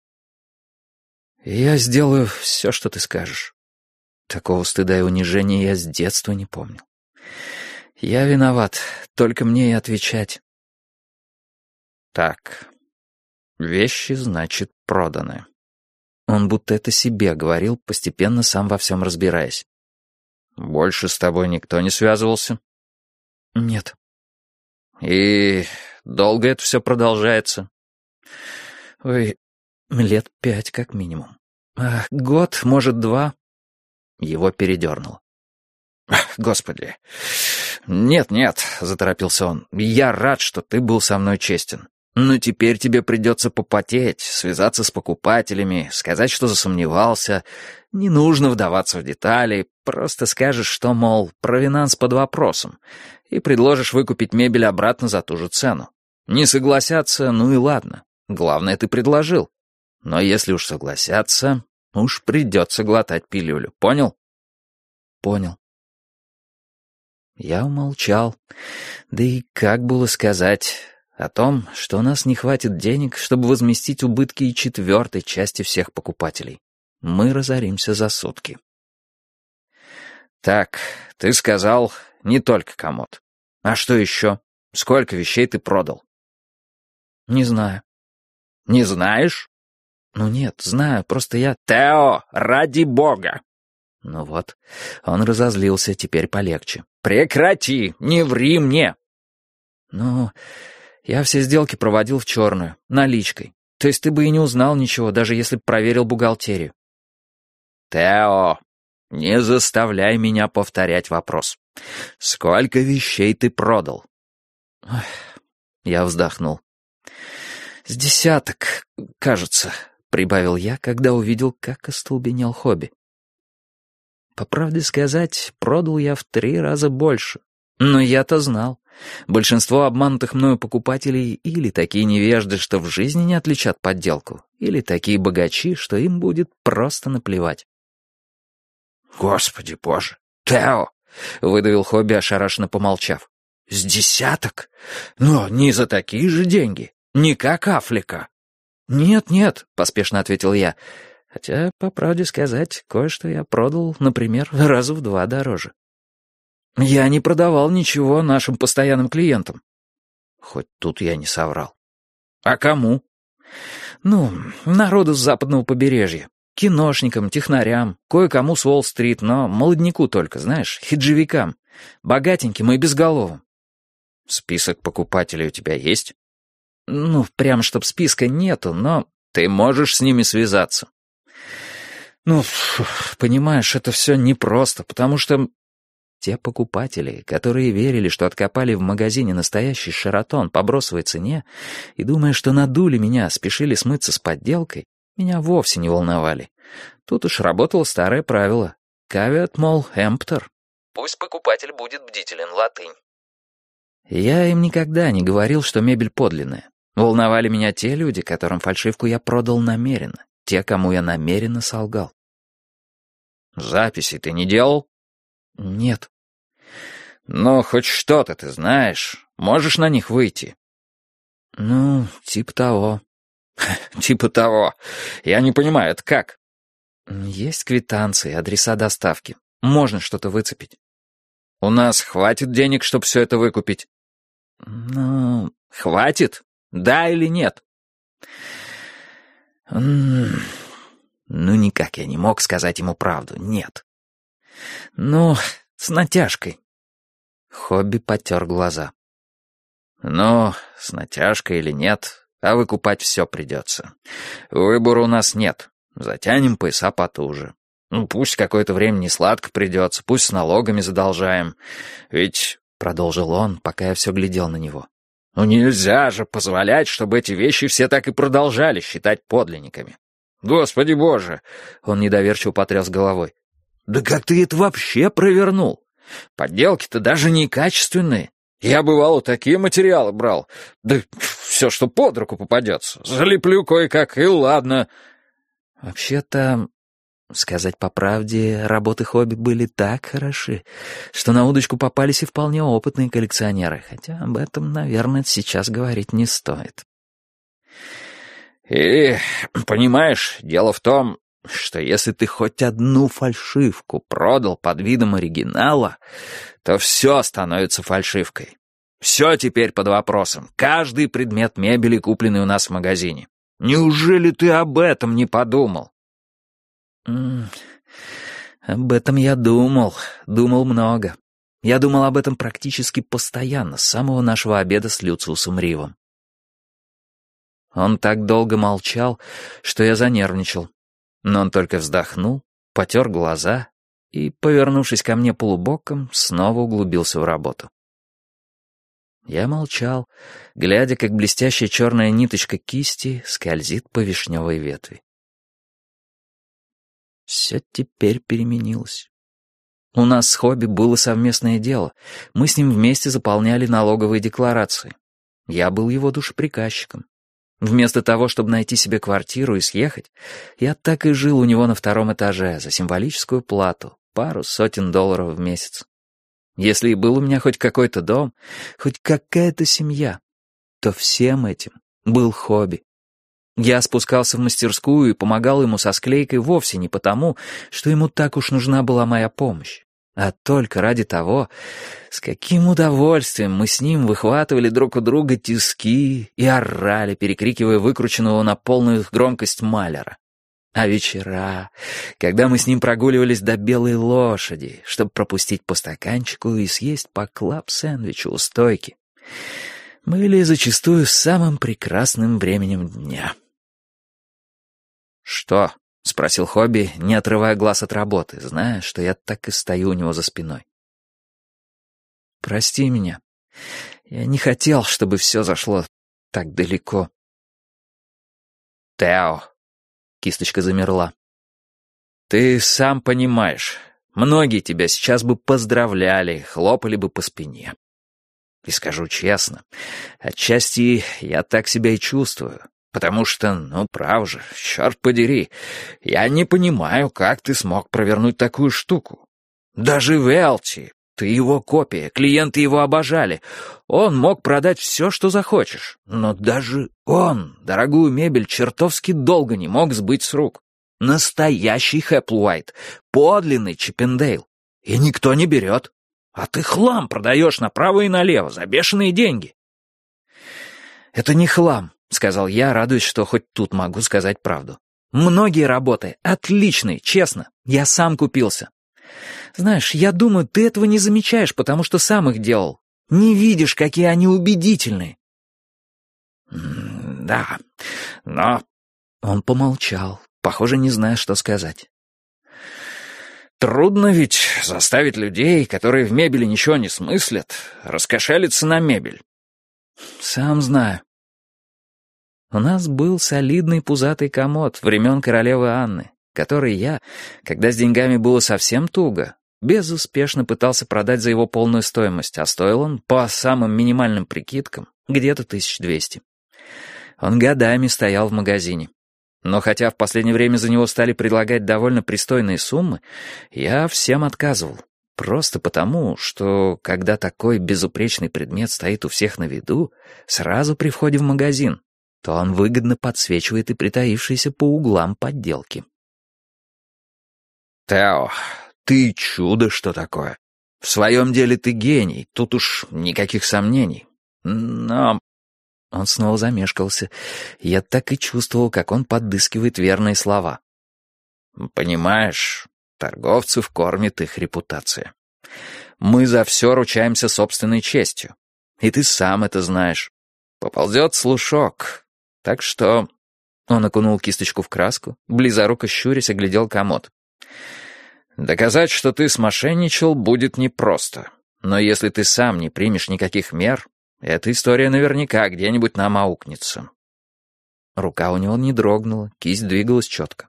«Я сделаю все, что ты скажешь». Такого стыда и унижения я с детства не помнил. «Я виноват, только мне и отвечать». «Так, вещи, значит, проданы». Он будто это себе говорил, постепенно сам во всем разбираясь. «Больше с тобой никто не связывался?» «Нет». «И долго это все продолжается?» «Ой, 5 лет как минимум. Год, может, 2». Его передернуло. «Господи! Нет, — заторопился он, — я рад, что ты был со мной честен. Но теперь тебе придется попотеть, связаться с покупателями, сказать, что засомневался. Не нужно вдаваться в детали, просто скажешь, что, мол, провинанс под вопросом, и предложишь выкупить мебель обратно за ту же цену. Не согласятся, ну и ладно. Главное, ты предложил. Но если уж согласятся, уж придется глотать пилюлю. Понял?» «Понял». Я умолчал. Да и как было сказать о том, что у нас не хватит денег, чтобы возместить убытки и 4-й части всех покупателей. Мы разоримся за сутки. «Так, ты сказал, не только комод. А что еще? Сколько вещей ты продал?» «Не знаю». «Не знаешь?» «Нет, знаю, просто я...» «Тео, ради бога!» Ну вот, он разозлился, теперь полегче. «Прекрати, не ври мне!» Я все сделки проводил в черную, наличкой. То есть ты бы и не узнал ничего, даже если бы проверил бухгалтерию». «Тео, не заставляй меня повторять вопрос. Сколько вещей ты продал?» Я вздохнул. «С 10, кажется», — прибавил я, когда увидел, как остолбенел Хобби. По правде сказать, продал я в 3 раза больше. Но я-то знал. Большинство обманутых мною покупателей или такие невежды, что в жизни не отличат подделку, или такие богачи, что им будет просто наплевать. «Господи боже, Тео!» — выдавил Хобби, ошарашенно помолчав. «С 10? Но не за такие же деньги. Не как Аффлека». «Нет», — поспешно ответил я. Хотя, по правде сказать, кое-что я продал, например, раза в 2 дороже. «Я не продавал ничего нашим постоянным клиентам». Хоть тут я не соврал. «А кому?» «Ну, народу с западного побережья. Киношникам, технарям, кое-кому с Уолл-стрит, но молодняку только, знаешь, хиджевикам, богатеньким и безголовым». «Список покупателей у тебя есть?» «Ну, прям чтоб списка нету, но ты можешь с ними связаться». «Ну, понимаешь, это все непросто, потому что...» Те покупатели, которые верили, что откопали в магазине настоящий Шератон по бросовой цене и, думая, что надули меня, спешили смыться с подделкой, меня вовсе не волновали. Тут уж работало старое правило. Caveat mol emptor. Пусть покупатель будет бдителен, латынь. Я им никогда не говорил, что мебель подлинная. Волновали меня те люди, которым фальшивку я продал намеренно, те, кому я намеренно солгал. «Записи ты не делал?» «Нет». «Ну, хоть что-то ты знаешь. Можешь на них выйти?» «Ну, типа того». «Типа того. Я не понимаю, это как?» «Есть квитанции, адреса доставки. Можно что-то выцепить». «У нас хватит денег, чтобы все это выкупить?» «Ну, хватит? Да или нет?» Ну, никак я не мог сказать ему правду. Нет. «Ну, с натяжкой». Хобби потер глаза. «Ну, с натяжкой или нет, а выкупать все придется. Выбора у нас нет. Затянем пояса потуже. Ну, пусть какое-то время не сладко придется, пусть с налогами задолжаем. Ведь, — продолжил он, пока я все глядел на него, — ну нельзя же позволять, чтобы эти вещи все так и продолжали считать подлинниками. Господи боже!» Он недоверчиво потряс головой. «Да как ты это вообще провернул? Подделки-то даже не качественные. Я, бывало, такие материалы брал. Да все, что под руку попадется. Залеплю кое-как, и ладно». Вообще-то, сказать по правде, работы Хобби были так хороши, что на удочку попались и вполне опытные коллекционеры, хотя об этом, наверное, сейчас говорить не стоит. «И, понимаешь, дело в том, что если ты хоть одну фальшивку продал под видом оригинала, то все становится фальшивкой. Все теперь под вопросом. Каждый предмет мебели, купленный у нас в магазине. Неужели ты об этом не подумал?» «Об этом я думал много. Я думал об этом практически постоянно, с самого нашего обеда с Люциусом Ривом». Он так долго молчал, что я занервничал. Но он только вздохнул, потер глаза и, повернувшись ко мне полубоком, снова углубился в работу. Я молчал, глядя, как блестящая черная ниточка кисти скользит по вишневой ветви. Все теперь переменилось. У нас с Хобби было совместное дело. Мы с ним вместе заполняли налоговые декларации. Я был его душеприказчиком. Вместо того, чтобы найти себе квартиру и съехать, я так и жил у него на 2-м этаже за символическую плату, пару сотен долларов в месяц. Если и был у меня хоть какой-то дом, хоть какая-то семья, то всем этим был Хобби. Я спускался в мастерскую и помогал ему со склейкой вовсе не потому, что ему так уж нужна была моя помощь, а только ради того, с каким удовольствием мы с ним выхватывали друг у друга тиски и орали, перекрикивая выкрученного на полную громкость маляра. А вечера, когда мы с ним прогуливались до Белой лошади, чтобы пропустить по стаканчику и съесть по клаб-сэндвичу у стойки, были зачастую самым прекрасным временем дня. «Что?» — спросил Хобби, не отрывая глаз от работы, зная, что я так и стою у него за спиной. «Прости меня. Я не хотел, чтобы все зашло так далеко». «Тео», — кисточка замерла, — «ты сам понимаешь, многие тебя сейчас бы поздравляли, хлопали бы по спине. И скажу честно, отчасти я так себя и чувствую. Потому что, ну, прав же, черт подери, я не понимаю, как ты смог провернуть такую штуку. Даже в Элти, Ты его копия, клиенты его обожали. Он мог продать все, что захочешь. Но даже он дорогую мебель чертовски долго не мог сбыть с рук. Настоящий Хэпплвайт, подлинный Чиппендейл. И никто не берет. А ты хлам продаешь направо и налево за бешеные деньги. «Это не хлам», — сказал я, радуясь, что хоть тут могу сказать правду. «Многие работы отличные, честно. Я сам купился. Знаешь, я думаю, ты этого не замечаешь, потому что сам их делал. Не видишь, какие они убедительные». «Да, но...» Он помолчал, похоже, не зная, что сказать. «Трудно ведь заставить людей, которые в мебели ничего не смыслят, раскошелиться на мебель». «Сам знаю». У нас был солидный пузатый комод времен королевы Анны, который я, когда с деньгами было совсем туго, безуспешно пытался продать за его полную стоимость, а стоил он, по самым минимальным прикидкам, где-то 1200. Он годами стоял в магазине. Но хотя в последнее время за него стали предлагать довольно пристойные суммы, я всем отказывал. Просто потому, что, когда такой безупречный предмет стоит у всех на виду, сразу при входе в магазин, то он выгодно подсвечивает и притаившиеся по углам подделки. «Тео, ты чудо, что такое. В своем деле ты гений, тут уж никаких сомнений. Но...» Он снова замешкался. Я так и чувствовал, как он подыскивает верные слова. «Понимаешь, торговцев кормит их репутация. Мы за все ручаемся собственной честью. И ты сам это знаешь. Поползет слушок. Так что...» Он окунул кисточку в краску, близоруко щурясь оглядел комод. «Доказать, что ты смошенничал, будет непросто. Но если ты сам не примешь никаких мер, эта история наверняка где-нибудь нам аукнется». Рука у него не дрогнула, кисть двигалась четко.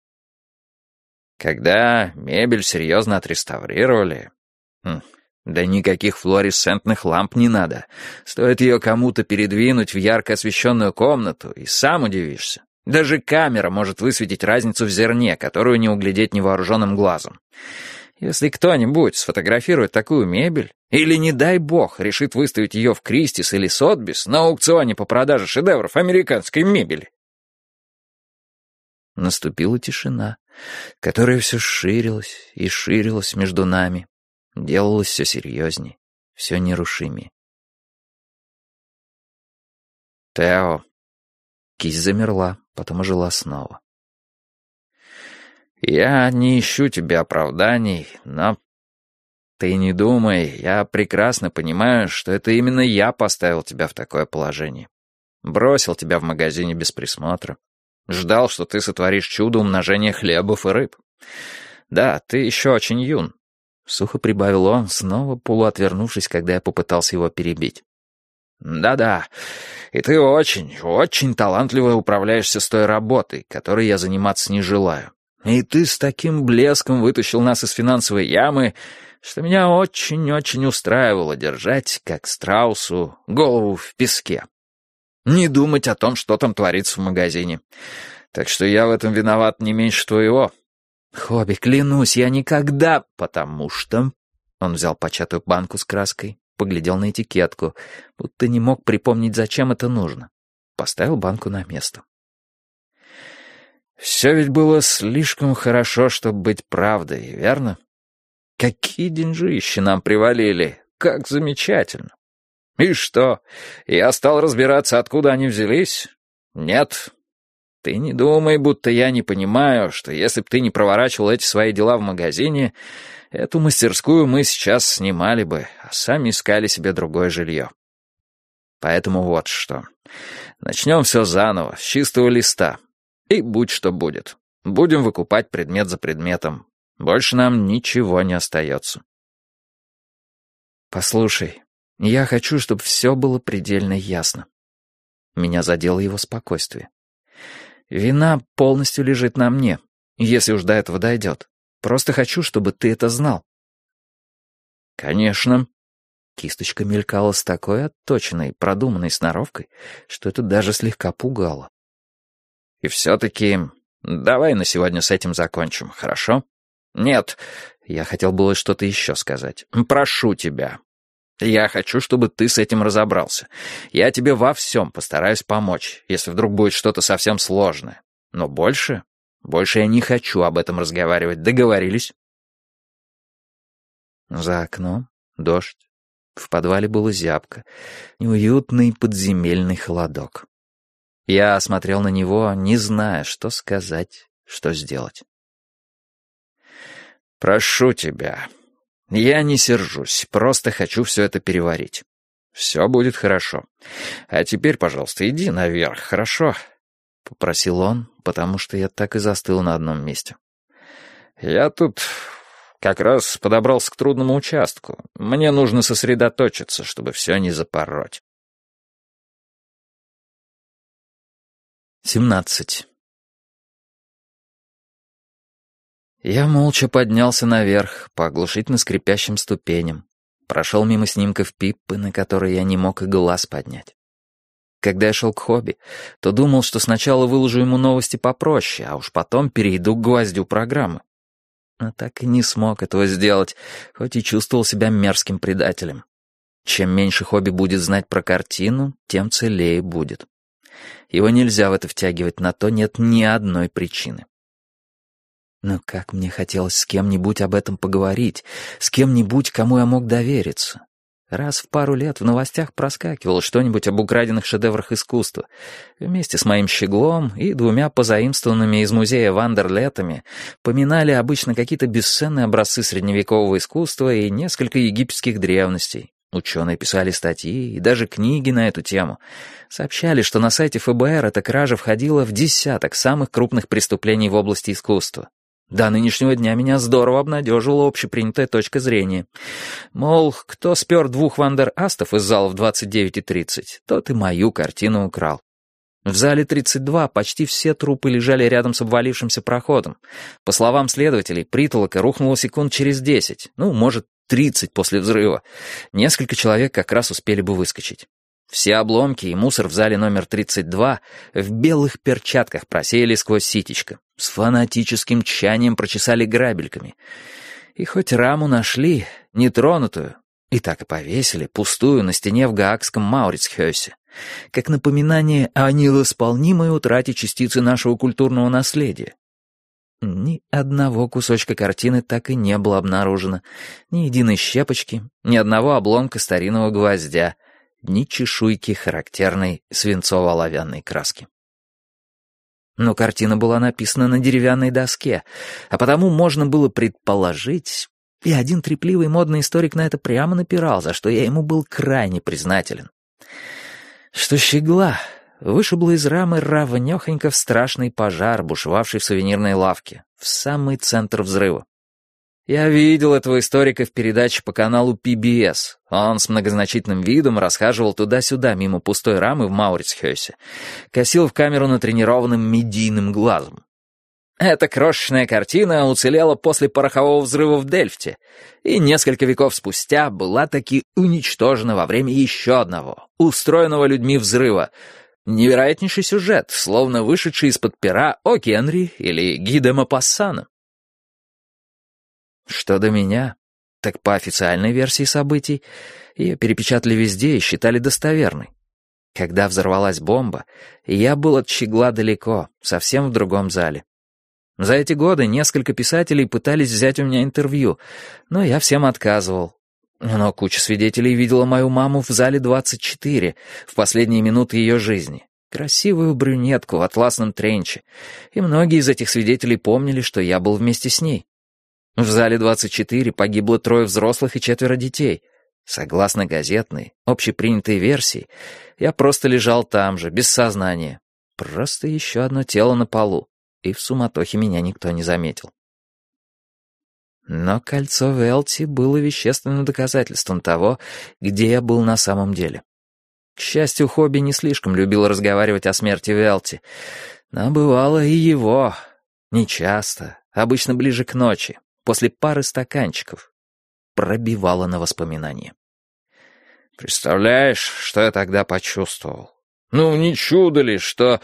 «Когда мебель серьезно отреставрировали...» «Да никаких флуоресцентных ламп не надо. Стоит ее кому-то передвинуть в ярко освещенную комнату, и сам удивишься. Даже камера может высветить разницу в зерне, которую не углядеть невооруженным глазом. Если кто-нибудь сфотографирует такую мебель, или, не дай бог, решит выставить ее в Кристис или Сотбис на аукционе по продаже шедевров американской мебели...» Наступила тишина, которая все ширилась и ширилась между нами, делалась все серьезней, все нерушимее. «Тео...» Кисть замерла, потом ожила снова. «Я не ищу тебе оправданий, но... Ты не думай, я прекрасно понимаю, что это именно я поставил тебя в такое положение. Бросил тебя в магазине без присмотра. Ждал, что ты сотворишь чудо умножения хлебов и рыб. Да, ты еще очень юн». Сухо прибавил он, снова полуотвернувшись, когда я попытался его перебить. «Да-да, и ты очень, очень талантливо управляешься с той работой, которой я заниматься не желаю. И ты с таким блеском вытащил нас из финансовой ямы, что меня очень-очень устраивало держать, как страусу, голову в песке. Не думать о том, что там творится в магазине. Так что я в этом виноват не меньше твоего». «Хобби, клянусь, я никогда...» «Потому что...» Он взял початую банку с краской, поглядел на этикетку, будто не мог припомнить, зачем это нужно. Поставил банку на место. «Все ведь было слишком хорошо, чтобы быть правдой, верно? Какие деньжищи нам привалили, как замечательно! И что, я стал разбираться, откуда они взялись? Нет. Ты не думай, будто я не понимаю, что если б ты не проворачивал эти свои дела в магазине, эту мастерскую мы сейчас снимали бы, а сами искали себе другое жилье. Поэтому вот что. Начнем все заново, с чистого листа. И будь что будет. Будем выкупать предмет за предметом. Больше нам ничего не остается». «Послушай, я хочу, чтобы все было предельно ясно». Меня задело его спокойствие. «Вина полностью лежит на мне, если уж до этого дойдет. Просто хочу, чтобы ты это знал». «Конечно». Кисточка мелькала с такой отточенной, продуманной сноровкой, что это даже слегка пугало. «И все-таки давай на сегодня с этим закончим, хорошо? Нет, Я хотел было что-то еще сказать. «Прошу тебя. Я хочу, чтобы ты с этим разобрался. Я тебе во всем постараюсь помочь, если вдруг будет что-то совсем сложное. Но больше я не хочу об этом разговаривать. Договорились?» За окном дождь. В подвале было зябко. Неуютный подземельный холодок. Я смотрел на него, не зная, что сказать, что сделать. «Прошу тебя. Я не сержусь, просто хочу все это переварить. Все будет хорошо. А теперь, пожалуйста, иди наверх, хорошо?» — попросил он, потому что я так и застыл на одном месте. «Я тут как раз подобрался к трудному участку. Мне нужно сосредоточиться, чтобы все не запороть». 17. Я молча поднялся наверх по оглушительно скрипящим ступеням, прошел мимо снимков Пиппы, на которые я не мог и глаз поднять. Когда я шел к Хобби, то думал, что сначала выложу ему новости попроще, а уж потом перейду к гвоздю программы. Но так и не смог этого сделать, хоть и чувствовал себя мерзким предателем. Чем меньше Хобби будет знать про картину, тем целее будет. Его нельзя в это втягивать, на то нет ни одной причины. Но как мне хотелось с кем-нибудь об этом поговорить, с кем-нибудь, кому я мог довериться. Раз в пару лет в новостях проскакивало что-нибудь об украденных шедеврах искусства. Вместе с моим щеглом и 2 позаимствованными из музея Вандерлетами поминали обычно какие-то бесценные образцы средневекового искусства и несколько египетских древностей. Ученые писали статьи и даже книги на эту тему. Сообщали, что на сайте ФБР эта кража входила в 10 самых крупных преступлений в области искусства. До нынешнего дня меня здорово обнадеживала общепринятая точка зрения. Мол, кто спер 2 Вандер-Астов из зала в 29:30, тот и мою картину украл. В зале 32 почти все трупы лежали рядом с обвалившимся проходом. По словам следователей, притолока рухнула секунд через 10, может, 30 после взрыва. Несколько человек как раз успели бы выскочить. Все обломки и мусор в зале номер 32 в белых перчатках просеяли сквозь ситечко. С фанатическим тщанием прочесали грабельками. И хоть раму нашли, нетронутую, и так и повесили, пустую, на стене в гаагском Маурицхёсе, как напоминание о невосполнимой утрате частицы нашего культурного наследия. Ни одного кусочка картины так и не было обнаружено, ни единой щепочки, ни одного обломка старинного гвоздя, ни чешуйки характерной свинцово-оловянной краски. Но картина была написана на деревянной доске, а потому можно было предположить, и один трепливый модный историк на это прямо напирал, за что я ему был крайне признателен, что щегла вышибла из рамы равнёхонько в страшный пожар, бушевавший в сувенирной лавке, в самый центр взрыва. Я видел этого историка в передаче по каналу PBS. Он с многозначительным видом расхаживал туда-сюда мимо пустой рамы в Маурицхёсе, косил в камеру натренированным медийным глазом. Эта крошечная картина уцелела после порохового взрыва в Дельфте и несколько веков спустя была таки уничтожена во время еще одного, устроенного людьми взрыва. Невероятнейший сюжет, словно вышедший из-под пера О. Генри или Ги де Мопассана. Что до меня, так по официальной версии событий, ее перепечатали везде и считали достоверной. Когда взорвалась бомба, я был от щегла далеко, совсем в другом зале. За эти годы несколько писателей пытались взять у меня интервью, но я всем отказывал. Но куча свидетелей видела мою маму в зале 24 в последние минуты ее жизни. Красивую брюнетку в атласном тренче. И многие из этих свидетелей помнили, что я был вместе с ней. В зале 24 погибло 3 взрослых и 4 детей. Согласно газетной, общепринятой версии, я просто лежал там же, без сознания. Просто еще одно тело на полу. И в суматохе меня никто не заметил. Но кольцо Велти было вещественным доказательством того, где я был на самом деле. К счастью, Хобби не слишком любил разговаривать о смерти Велти, но бывало и его. Нечасто, обычно ближе к ночи, после пары стаканчиков. Пробивало на воспоминания. «Представляешь, что я тогда почувствовал? Не чудо ли, что...»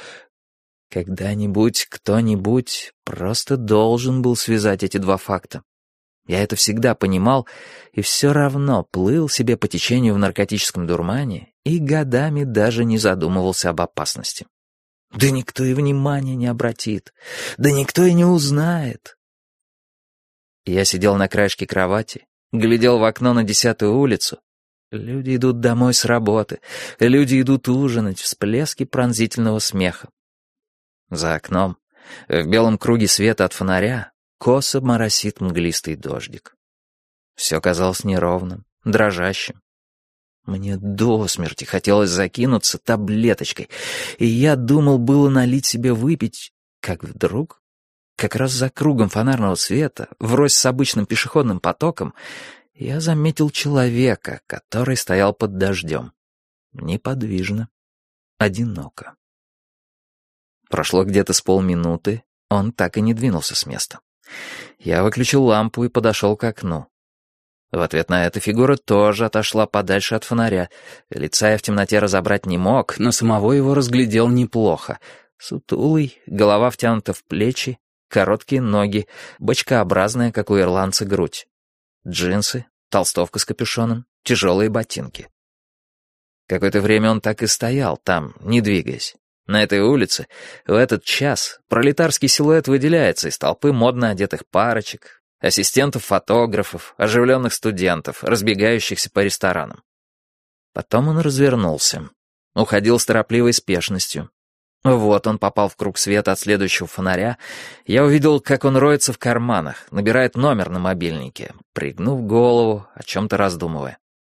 Когда-нибудь кто-нибудь просто должен был связать эти 2 факта. Я это всегда понимал и все равно плыл себе по течению в наркотическом дурмане и годами даже не задумывался об опасности. Да никто и внимания не обратит, да никто и не узнает. Я сидел на краешке кровати, глядел в окно на 10-ю улицу. Люди идут домой с работы, люди идут ужинать, всплески пронзительного смеха. За окном, в белом круге света от фонаря, косо моросит мглистый дождик. Все казалось неровным, дрожащим. Мне до смерти хотелось закинуться таблеточкой, и я думал было налить себе выпить, как вдруг, как раз за кругом фонарного света, врозь с обычным пешеходным потоком, я заметил человека, который стоял под дождем. Неподвижно, одиноко. Прошло где-то с полминуты, он так и не двинулся с места. Я выключил лампу и подошел к окну. В ответ на это фигура тоже отошла подальше от фонаря. Лица я в темноте разобрать не мог, но самого его разглядел неплохо. Сутулый, голова втянута в плечи, короткие ноги, бочкообразная, как у ирландца, грудь. Джинсы, толстовка с капюшоном, тяжелые ботинки. Какое-то время он так и стоял там, не двигаясь. На этой улице, в этот час, пролетарский силуэт выделяется из толпы модно одетых парочек, ассистентов-фотографов, оживленных студентов, разбегающихся по ресторанам. Потом он развернулся. Уходил с торопливой спешностью. Вот он попал в круг света от следующего фонаря. Я увидел, как он роется в карманах, набирает номер на мобильнике, пригнув голову, о чем-то раздумывая.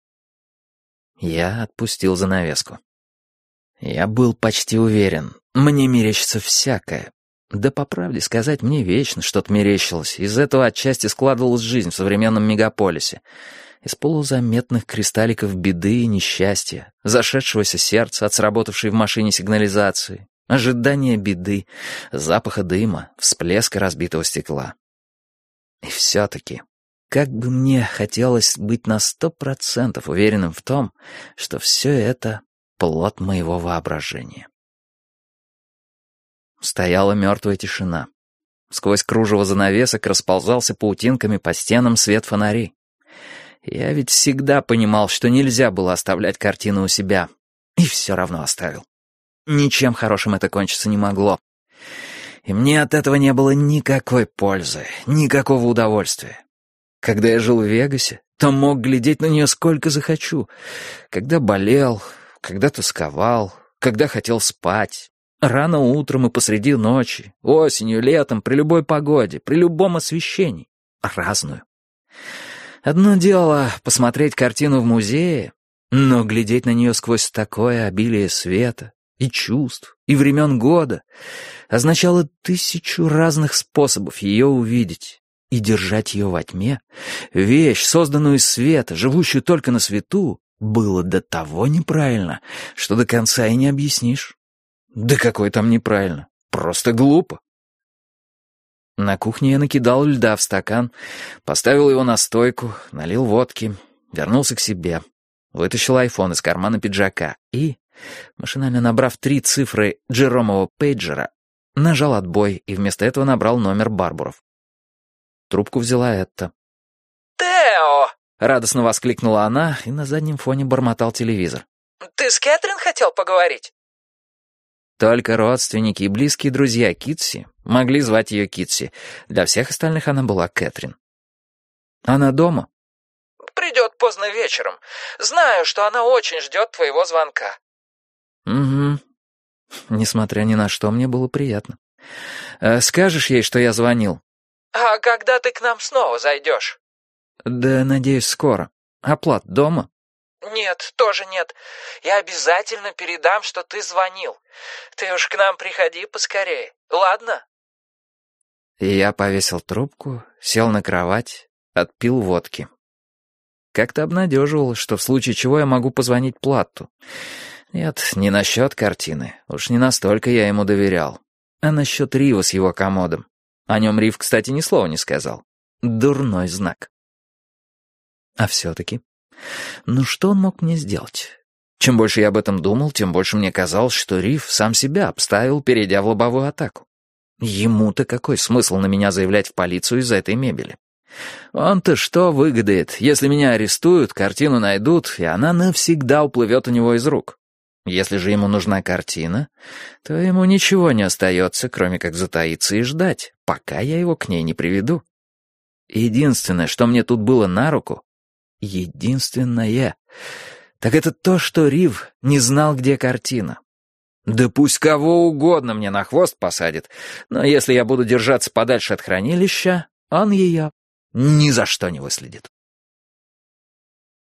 Я отпустил занавеску. Я был почти уверен, мне мерещится всякое. Да по правде сказать, мне вечно что-то мерещилось. Из этого отчасти складывалась жизнь в современном мегаполисе. Из полузаметных кристалликов беды и несчастья, зашедшегося сердца от сработавшей в машине сигнализации, ожидания беды, запаха дыма, всплеска разбитого стекла. И все-таки, как бы мне хотелось быть на 100% уверенным в том, что все это плод моего воображения. Стояла мертвая тишина. Сквозь кружево занавесок расползался паутинками по стенам свет фонарей. Я ведь всегда понимал, что нельзя было оставлять картину у себя. И все равно оставил. Ничем хорошим это кончиться не могло. И мне от этого не было никакой пользы, никакого удовольствия. Когда я жил в Вегасе, то мог глядеть на нее сколько захочу. Когда болел, когда тосковал, когда хотел спать. Рано утром и посреди ночи, осенью, летом, при любой погоде, при любом освещении. Разную. Одно дело посмотреть картину в музее, но глядеть на нее сквозь такое обилие света и чувств, и времен года означало 1000 разных способов ее увидеть и держать ее во тьме. Вещь, созданную из света, живущую только на свету, было до того неправильно, что до конца и не объяснишь. Да какое там неправильно, просто глупо. На кухне я накидал льда в стакан, поставил его на стойку, налил водки, вернулся к себе, вытащил айфон из кармана пиджака и, машинально набрав 3 цифры Джеромова пейджера, нажал отбой и вместо этого набрал номер Барбуров. Трубку взяла Этта. «Тео!» — радостно воскликнула она, и на заднем фоне бормотал телевизор. «Ты с Кэтрин хотел поговорить?» Только родственники и близкие друзья Китси могли звать ее Китси. Для всех остальных она была Кэтрин. «Она дома?» «Придет поздно вечером. Знаю, что она очень ждет твоего звонка». «Угу. Несмотря ни на что, мне было приятно. Скажешь ей, что я звонил?» «А когда ты к нам снова зайдешь?» «Да, надеюсь, скоро. Оплат дома?» «Нет, тоже нет. Я обязательно передам, что ты звонил. Ты уж к нам приходи поскорее, ладно?» И я повесил трубку, сел на кровать, отпил водки. Как-то обнадеживало, что в случае чего я могу позвонить Платту. Нет, не насчет картины. Уж не настолько я ему доверял. А насчет Рива с его комодом. О нем Рив, кстати, ни слова не сказал. Дурной знак. А все-таки... Ну что он мог мне сделать? Чем больше я об этом думал, тем больше мне казалось, что Рив сам себя обставил, перейдя в лобовую атаку. Ему-то какой смысл на меня заявлять в полицию из-за этой мебели? Он-то что выгодает, если меня арестуют, картину найдут, и она навсегда уплывет у него из рук? Если же ему нужна картина, то ему ничего не остается, кроме как затаиться и ждать, пока я его к ней не приведу. Единственное, что мне тут было на руку, единственное, так это то, что Рив не знал, где картина. Да пусть кого угодно мне на хвост посадит, но если я буду держаться подальше от хранилища, он ее ни за что не выследит.